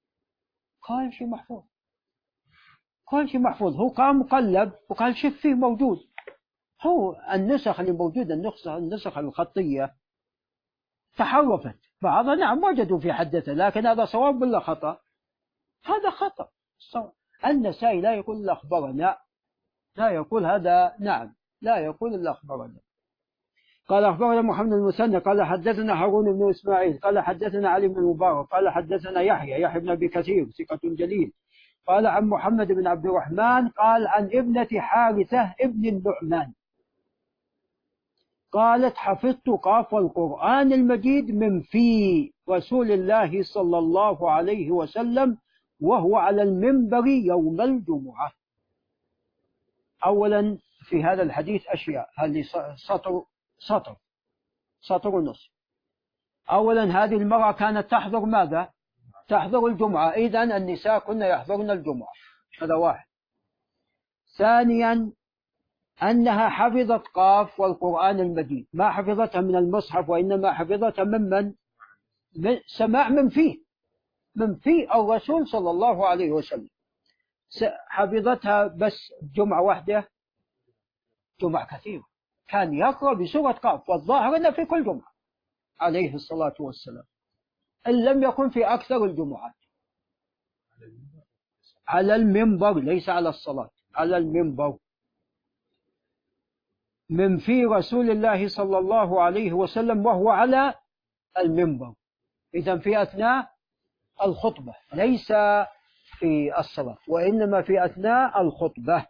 كل شيء محفوظ. هو قام مقلب وقال شوف فيه موجود. هو النسخ اللي موجودة النسخ الخطية تحرفت بعضها. نعم وجدوا في حدثه لكن هذا صواب ولا خطأ؟ هذا خطأ. النسائي لا يقول إلا أخبرنا، لا يقول هذا. نعم لا يقول إلا أخبرنا. قال أخبرنا محمد المثنى قال حدثنا هارون بن إسماعيل قال حدثنا علي بن المبارك قال حدثنا يحيى بن أبي كثير ثقة جليل قال عن محمد بن عبد الرحمن قال عن ابنة حارثة ابن النعمان قالت حفظت قاف القرآن المجيد من في رسول الله صلى الله عليه وسلم وهو على المنبر يوم الجمعة. أولا في هذا الحديث أشياء، هذه سطر ونصف. أولا هذه المرأة كانت تحضر ماذا؟ تحضر الجمعة، إذن النساء كنا يحضرن الجمعة، هذا واحد. ثانيا أنها حفظت قاف والقرآن المجيد، ما حفظتها من المصحف وإنما حفظتها من سماع من فيه الرسول صلى الله عليه وسلم. حفظتها بس جمعة واحدة، جمعة كثيرة كان يقرأ بسورة قاف، والظاهر أنه في كل جمعة عليه الصلاة والسلام، إن لم يكن في أكثر الجمعات. على المنبر، ليس على الصلاة، على المنبر من في رسول الله صلى الله عليه وسلم وهو على المنبر، إذن في أثناء الخطبة، ليس في الصلاة وإنما في أثناء الخطبة.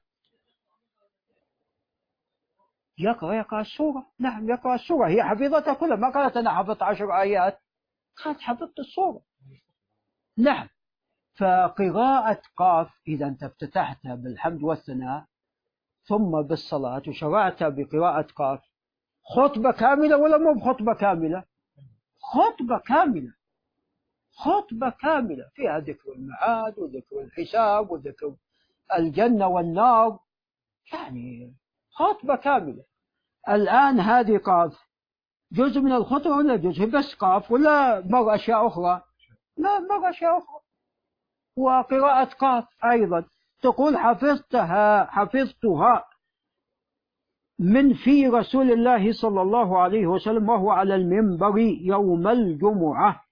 يقرأ السورة، نعم يقرأ السورة، هي حفظتها كلها، ما قالت أنا حفظت 10 آيات، قالت حفظت السورة. نعم. فقراءة قاف إذا أنت افتتحتها بالحمد والثناء ثم بالصلاة وشرعت بقراءة قاف، خطبة كاملة ولا مو بخطبة كاملة؟ خطبة كاملة، خطبة كاملة فيها ذكر المعاد وذكر الحساب وذكر الجنة والنار، يعني خطبة كاملة. الآن هذه قاف جزء من الخطبة ولا جزء بس قاف، ولا مر أشياء أخرى؟ لا، مر أشياء أخرى. وقراءة قاف أيضا تقول حفظتها من في رسول الله صلى الله عليه وسلم وهو على المنبر يوم الجمعة.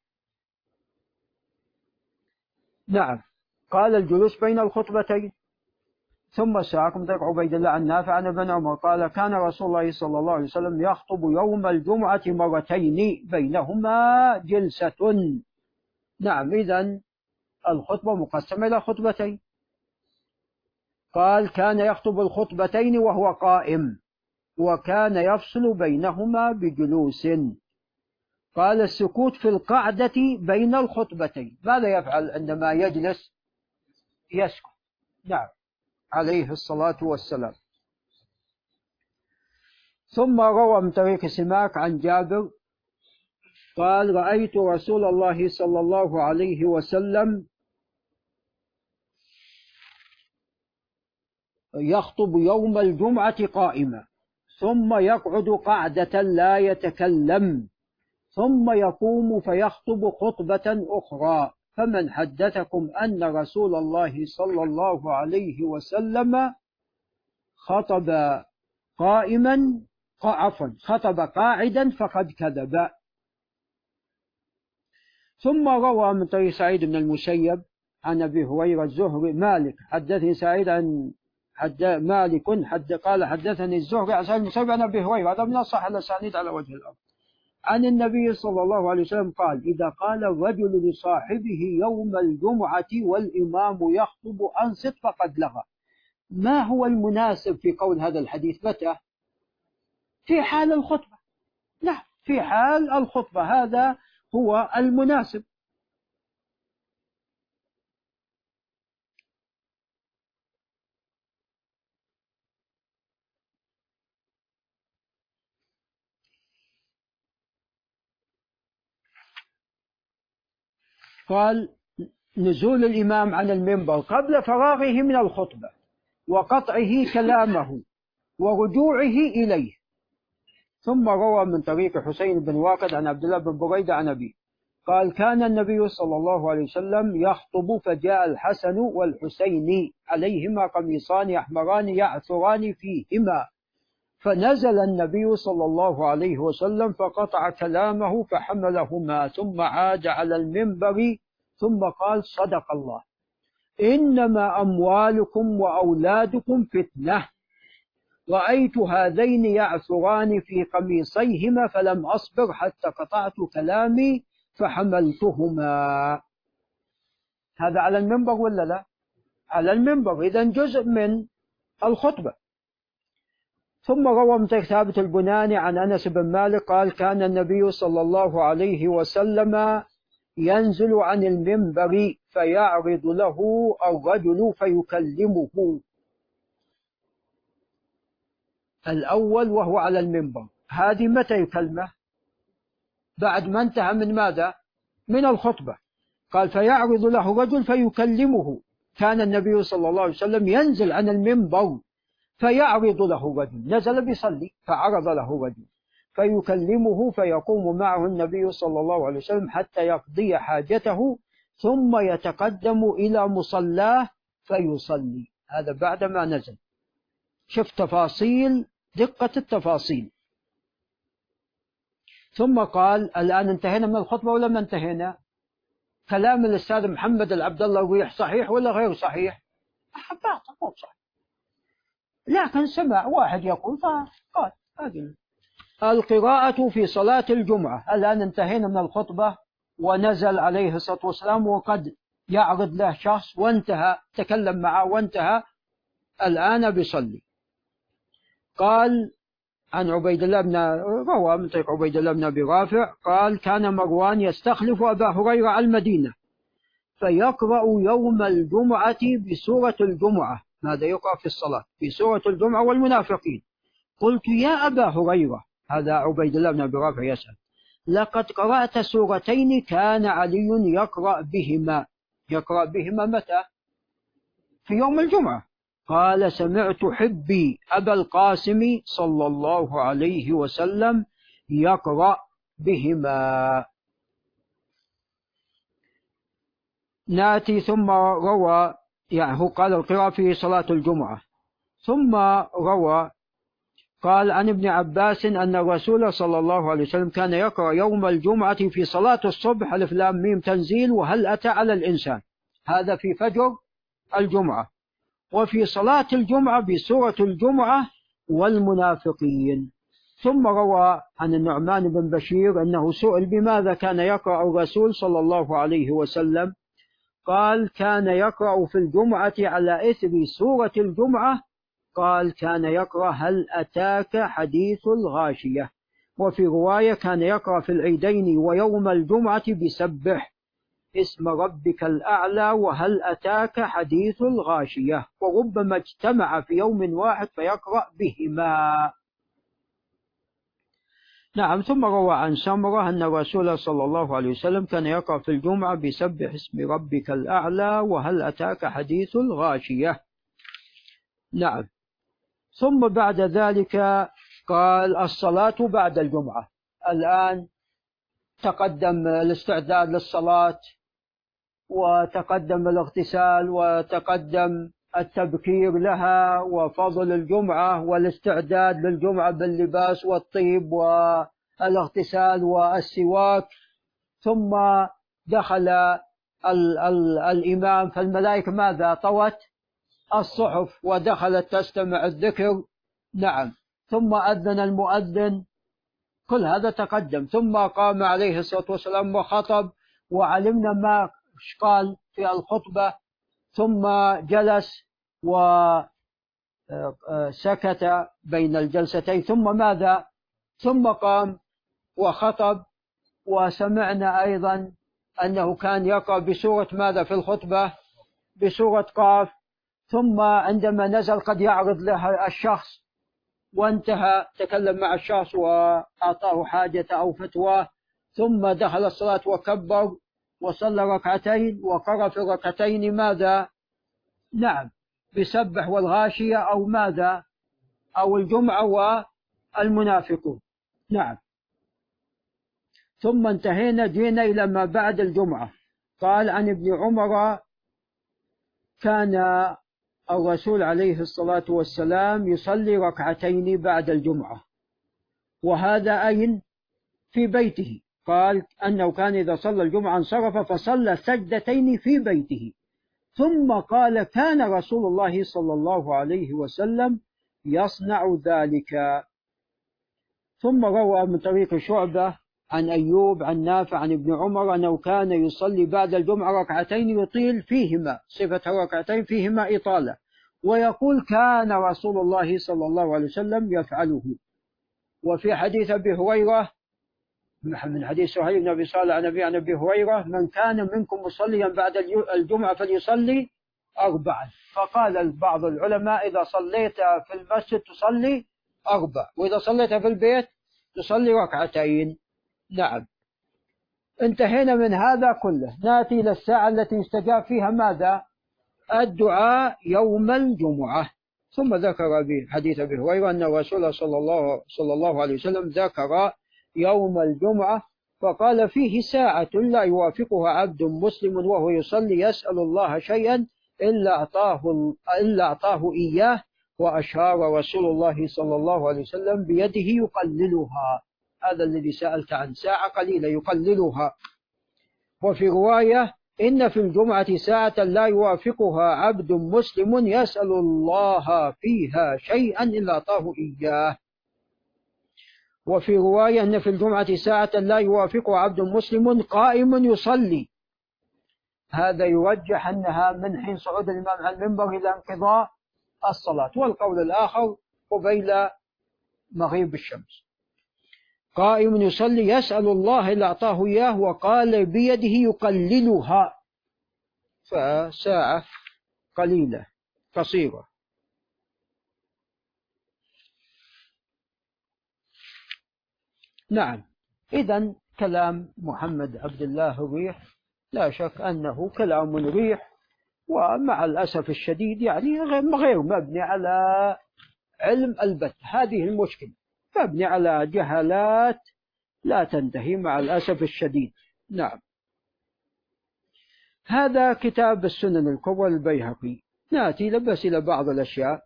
نعم. قال الجلوس بين الخطبتين. ثم ساق من طريق عبيد الله عن نافع عن ابن عمر قال كان رسول الله صلى الله عليه وسلم يخطب يوم الجمعة مرتين بينهما جلسة. نعم، إذن الخطبة مقسمة إلى خطبتين. قال كان يخطب الخطبتين وهو قائم، وكان يفصل بينهما بجلوس. قال السكوت في القعدة بين الخطبتين، ماذا يفعل عندما يجلس؟ يسكت. نعم، عليه الصلاة والسلام. ثم روى من طريق سماك عن جابر قال رأيت رسول الله صلى الله عليه وسلم يخطب يوم الجمعة قائما، ثم يقعد قعدة لا يتكلم، ثم يقوم فيخطب خطبة أخرى. فمن حدثكم أن رسول الله صلى الله عليه وسلم خطب قائما خطب قاعدا فقد كذب. ثم روى من طريق سعيد بن المسيب عن أبي هريرة الزهري مالك حدثني سعيد عن مالك قال حدثني الزهري عن سعيد المسيب عن أبي هريرة، هذا من أصح الأسانيد على وجه الأرض، عن النبي صلى الله عليه وسلم قال إذا قال الرجل لصاحبه يوم الجمعة والإمام يخطب أنصت فقد لغى. ما هو المناسب في قول هذا الحديث؟ متى؟ في حال الخطبة. نعم، في حال الخطبة، هذا هو المناسب. قال نزول الإمام عن المنبر قبل فراغه من الخطبة وقطعه كلامه ورجوعه إليه. ثم روى من طريق حسين بن واقد عن عبد الله بن بريدة عن أبيه قال كان النبي صلى الله عليه وسلم يخطب فجاء الحسن والحسين عليهما قميصان أحمران يعثران فيهما، فنزل النبي صلى الله عليه وسلم فقطع كلامه فحملهما ثم عاد على المنبر ثم قال صدق الله إنما أموالكم وأولادكم فتنة، رأيت هذين يعثران في قميصيهما فلم أصبر حتى قطعت كلامي فحملتهما. هذا على المنبر ولا لا؟ على المنبر، إذن جزء من الخطبة. ثم روى من ثابت البناني عن أنس بن مالك قال كان النبي صلى الله عليه وسلم ينزل عن المنبر فيعرض له الرجل فيكلمه. الأول وهو على المنبر. هذه متى يكلمه؟ بعد ما انتهى من ماذا؟ من الخطبة. قال فيعرض له رجل فيكلمه. كان النبي صلى الله عليه وسلم ينزل عن المنبر فيعرض له رجل، نزل بيصلي فعرض له رجل فيكلمه فيقوم معه النبي صلى الله عليه وسلم حتى يقضي حاجته ثم يتقدم إلى مصلاه فيصلي. هذا بعدما نزل. شوف تفاصيل، دقة التفاصيل. ثم قال الآن انتهينا من الخطبة ولا ما انتهينا؟ كلام الأستاذ محمد العبد الله الريح صحيح ولا غير صحيح؟ باطل مو صحيح، لكن سمع واحد يقول فقال هذه. القراءة في صلاة الجمعة. الآن انتهينا من الخطبة ونزل عليه الصلاة والسلام وقد يعرض له شخص وانتهى، تكلم معه وانتهى، الآن بيصلي. قال عن عبيد الله بن روى من طريق عبيد الله بن أبي رافع قال كان مروان يستخلف أبا هريرة على المدينة فيقرأ يوم الجمعة بسورة الجمعة. ماذا يقرأ في الصلاة؟ بسورة الجمعة والمنافقين. قلت يا أبا هريرة، هذا عبيد الله بن أبي رافع يسأل، لقد قرأت سورتين كان علي يقرأ بهما متى؟ في يوم الجمعة. قال سمعت حبي أبا القاسم صلى الله عليه وسلم يقرأ بهما. ناتي ثم روى، يعني هو قال القراءة في صلاة الجمعة، ثم روى قال عن ابن عباس أن الرسول صلى الله عليه وسلم كان يقرأ يوم الجمعة في صلاة الصبح ألف لام ميم تنزيل وهل أتى على الإنسان، هذا في فجر الجمعة، وفي صلاة الجمعة بسورة الجمعة والمنافقين. ثم روى عن النعمان بن بشير أنه سئل بماذا كان يقرأ الرسول صلى الله عليه وسلم، قال كان يقرأ في الجمعة على إثر سورة الجمعة، قال كان يقرأ هل أتاك حديث الغاشية. وفي رواية كان يقرأ في العيدين ويوم الجمعة بسبح اسم ربك الأعلى وهل أتاك حديث الغاشية، وربما اجتمع في يوم واحد فيقرأ بهما. نعم. ثم روى عن سمرة أن الرسول صلى الله عليه وسلم كان يقرأ في الجمعة بسبح اسم ربك الأعلى وهل أتاك حديث الغاشية. نعم. ثم بعد ذلك قال الصلاة بعد الجمعة. الآن تقدم الاستعداد للصلاة وتقدم الاغتسال وتقدم التبكير لها وفضل الجمعة والاستعداد للجمعة باللباس والطيب والاغتسال والسواك. ثم دخل الإمام فالملائكة ماذا؟ طوت الصحف ودخلت تستمع الذكر. نعم. ثم أذن المؤذن، كل هذا تقدم. ثم قام عليه الصلاة والسلام وخطب وعلمنا ما قال في الخطبة، ثم جلس وسكت بين الجلستين، ثم ماذا؟ ثم قام وخطب. وسمعنا أيضا أنه كان يقرأ بسورة ماذا في الخطبة؟ بسورة قاف. ثم عندما نزل قد يعرض له الشخص وانتهى، تكلم مع الشخص وأعطاه حاجة أو فتوى، ثم دخل الصلاة وكبر وصلى ركعتين وقرأ في الركعتين ماذا؟ نعم بسبح والغاشية أو ماذا؟ أو الجمعة والمنافقون. نعم. ثم انتهينا جينا إلى ما بعد الجمعة. قال عن ابن عمر كان الرسول عليه الصلاة والسلام يصلي ركعتين بعد الجمعة، وهذا أين؟ في بيته. قال أنه كان إذا صلى الجمعة انصرف فصلى سجدتين في بيته، ثم قال كان رسول الله صلى الله عليه وسلم يصنع ذلك. ثم روى من طريق شعبة عن أيوب عن نافع عن ابن عمر أنه كان يصلي بعد الجمعة ركعتين يطيل فيهما، صفة ركعتين فيهما إطالة، ويقول كان رسول الله صلى الله عليه وسلم يفعله. وفي حديث أبي هريرة من حديث سهيل بن أبي صالح عن أبي هريرة من كان منكم مصليا بعد الجمعة فليصلي 4. فقال بعض العلماء إذا صليت في المسجد تصلي 4، وإذا صليتها في البيت تصلي ركعتين. نعم. انتهينا من هذا كله، نأتي إلى الساعة التي يستجاب فيها ماذا؟ الدعاء يوم الجمعة. ثم ذكر بحديث أبي هريرة أن الرسول صلى الله عليه وسلم ذكر يوم الجمعة فقال فيه ساعة لا يوافقها عبد مسلم وهو يصلي يسأل الله شيئا إلا أعطاه إياه، وأشار رسول الله صلى الله عليه وسلم بيده يقللها. هذا الذي سألت عن ساعة قليلة يقللها. وفي رواية إن في الجمعة ساعة لا يوافقها عبد مسلم يسأل الله فيها شيئا إلا أعطاه إياه. وفي رواية أن في الجمعة ساعة لا يوافقها عبد مسلم قائم يصلي. هذا يرجح أنها من حين صعود الإمام على المنبر إلى انقضاء الصلاة، والقول الآخر قبيل مغيب الشمس. قائم يصلي يسأل الله إلا أعطاه إياه، وقال بيده يقللها، فساعة قليلة قصيرة. نعم. إذن كلام محمد عبد الله الريح لا شك أنه كلام ريح، ومع الأسف الشديد يعني غير مبني على علم البت. هذه المشكلة، مبني على جهالات لا تنتهي مع الأسف الشديد. نعم. هذا كتاب السنن الكبرى للبيهقي. نأتي بس إلى بعض الأشياء.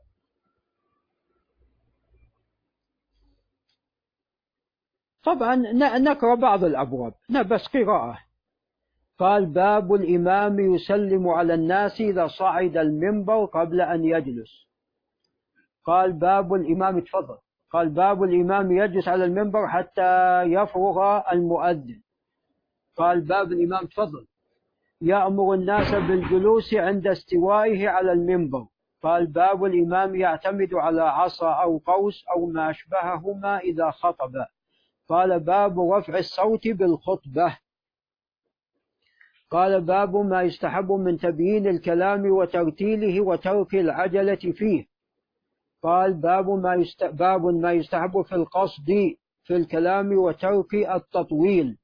طبعا نقرأ بعض الأبواب بس قراءة. قال باب الإمام يسلم على الناس إذا صعد المنبر قبل أن يجلس. قال باب الإمام تفضل. قال باب الإمام يجلس على المنبر حتى يفرغ المؤذن. قال باب الإمام تفضل يأمر الناس بالجلوس عند استوائه على المنبر. قال باب الإمام يعتمد على عصا أو قوس أو ما أشبههما إذا خطب. قال باب رفع الصوت بالخطبة. قال باب ما يستحب من تبيين الكلام وترتيله وترك العجلة فيه. قال باب ما يستحب في القصد في الكلام وترك التطويل.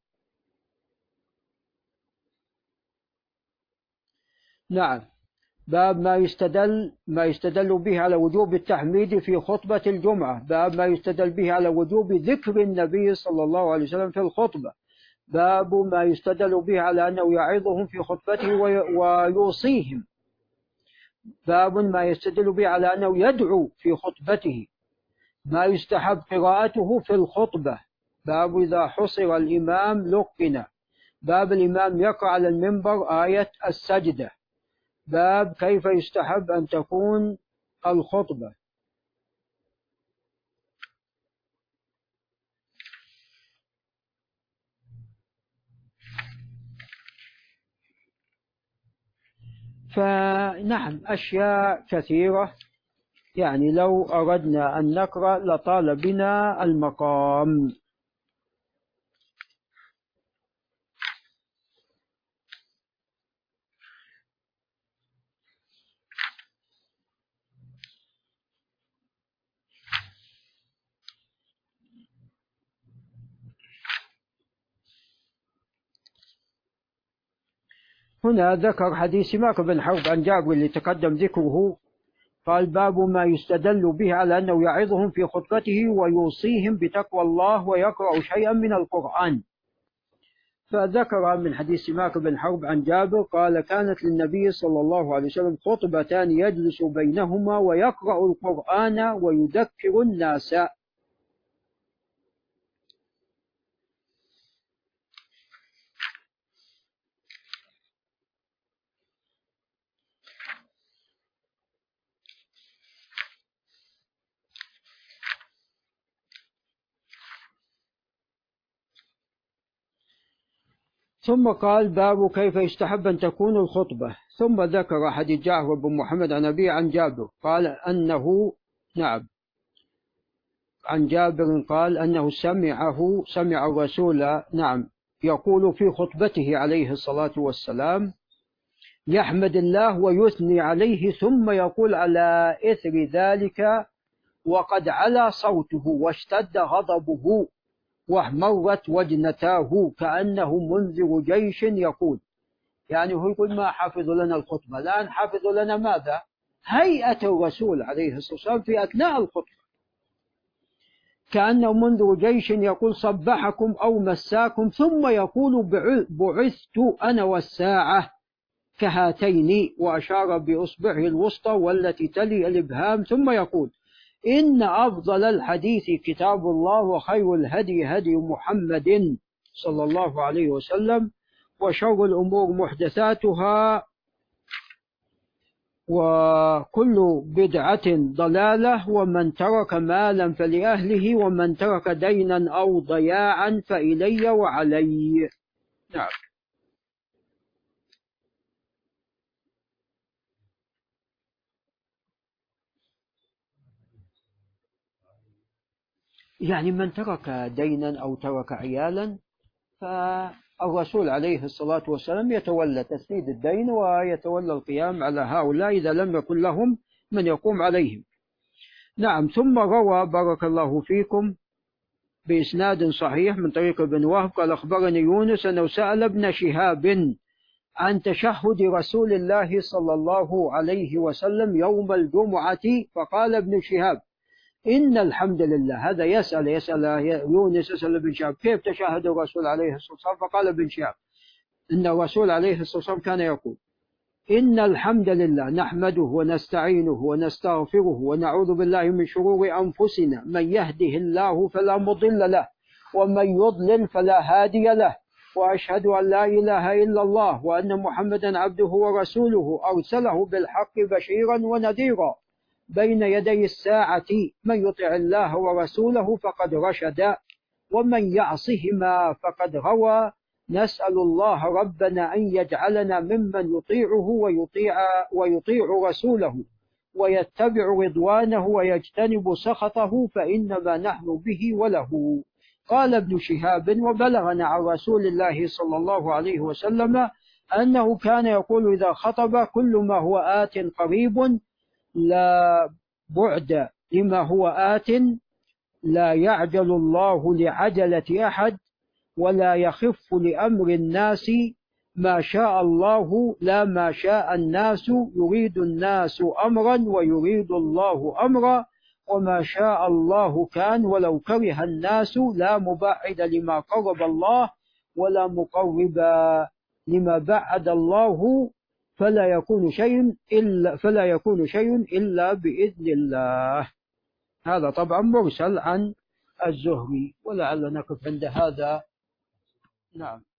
نعم. باب ما يستدل به على وجوب التحميد في خطبة الجمعة. باب ما يستدل به على وجوب ذكر النبي صلى الله عليه وسلم في الخطبة. باب ما يستدل به على أنه يعظهم في خطبته ويوصيهم. باب ما يستدل به على أنه يدعو في خطبته. ما يستحب قراءته في الخطبة. باب إذا حصر الإمام لقن. باب الإمام يقرأ على المنبر آية السجدة. باب كيف يستحب أن تكون الخطبة. فنعم أشياء كثيرة، يعني لو أردنا أن نقرأ لطال بنا المقام. هنا ذكر حديث سماك بن حرب عن جابر اللي تقدم ذكره. قال باب ما يستدل به على أنه يعظهم في خطبته ويوصيهم بتقوى الله ويقرأ شيئا من القرآن. فذكر من حديث سماك بن حرب عن جابر قال كانت للنبي صلى الله عليه وسلم خطبتان يجلس بينهما ويقرأ القرآن ويذكر الناس. ثم قال باب كيف يستحب أن تكون الخطبة. ثم ذكر حديث جعفر بن محمد عن أبي عن جابر قال أنه عن جابر قال أنه سمع الرسول يقول في خطبته عليه الصلاة والسلام يحمد الله ويثني عليه ثم يقول على إثر ذلك وقد علا صوته واشتد غضبه واحمرت وجنتاه كأنه منذر جيش يقول، يعني هو يقول ما حفظوا لنا الخطبة، الآن حفظوا لنا ماذا؟ هيئة الرسول عليه الصلاة والسلام في أثناء الخطبة، كأنه منذر جيش يقول صبحكم أو مساكم، ثم يقول بعثت أنا والساعة كهاتين، وأشار بإصبعه الوسطى والتي تلي الإبهام، ثم يقول إن أفضل الحديث كتاب الله وخير الهدي هدي محمد صلى الله عليه وسلم وشر الأمور محدثاتها وكل بدعة ضلالة ومن ترك مالا فلأهله ومن ترك دينا أو ضياعا فإلي وعلي. نعم. يعني من ترك دينا أو ترك عيالا فالرسول عليه الصلاة والسلام يتولى تسديد الدين ويتولى القيام على هؤلاء إذا لم يكن لهم من يقوم عليهم. نعم. ثم روى بارك الله فيكم بإسناد صحيح من طريق ابن وهب قال أخبرني يونس أنه سأل ابن شهاب عن تشهد رسول الله صلى الله عليه وسلم يوم الجمعة، فقال ابن شهاب إن الحمد لله. هذا يسأل يونس يسأل ابن شهاب كيف تشهد الرسول عليه الصلاة والسلام، فقال ابن شهاب إن الرسول عليه الصلاة والسلام كان يقول إن الحمد لله نحمده ونستعينه ونستغفره ونعوذ بالله من شرور أنفسنا، من يهده الله فلا مضل له ومن يضلل فلا هادي له، وأشهد أن لا إله إلا الله وأن محمدا عبده ورسوله أرسله بالحق بشيرا ونذيرا بين يدي الساعة، من يطع الله ورسوله فقد رشد ومن يعصهما فقد غوى، نسأل الله ربنا أن يجعلنا ممن يطيعه ويطيع رسوله ويتبع رضوانه ويجتنب سخطه فإنما نحن به وله. قال ابن شهاب وبلغنا عن رسول الله صلى الله عليه وسلم أنه كان يقول إذا خطب كل ما هو آت قريب لا بعد لما هو آت، لا يعجل الله لعجلة أحد ولا يخف لأمر الناس، ما شاء الله لا ما شاء الناس، يريد الناس أمرا ويريد الله أمرا، وما شاء الله كان ولو كره الناس، لا مبعد لما قرب الله ولا مقرب لما بعد الله، فلا يكون شيء إلا بإذن الله. هذا طبعا مرسل عن الزهري، ولعل نقف عند هذا. نعم.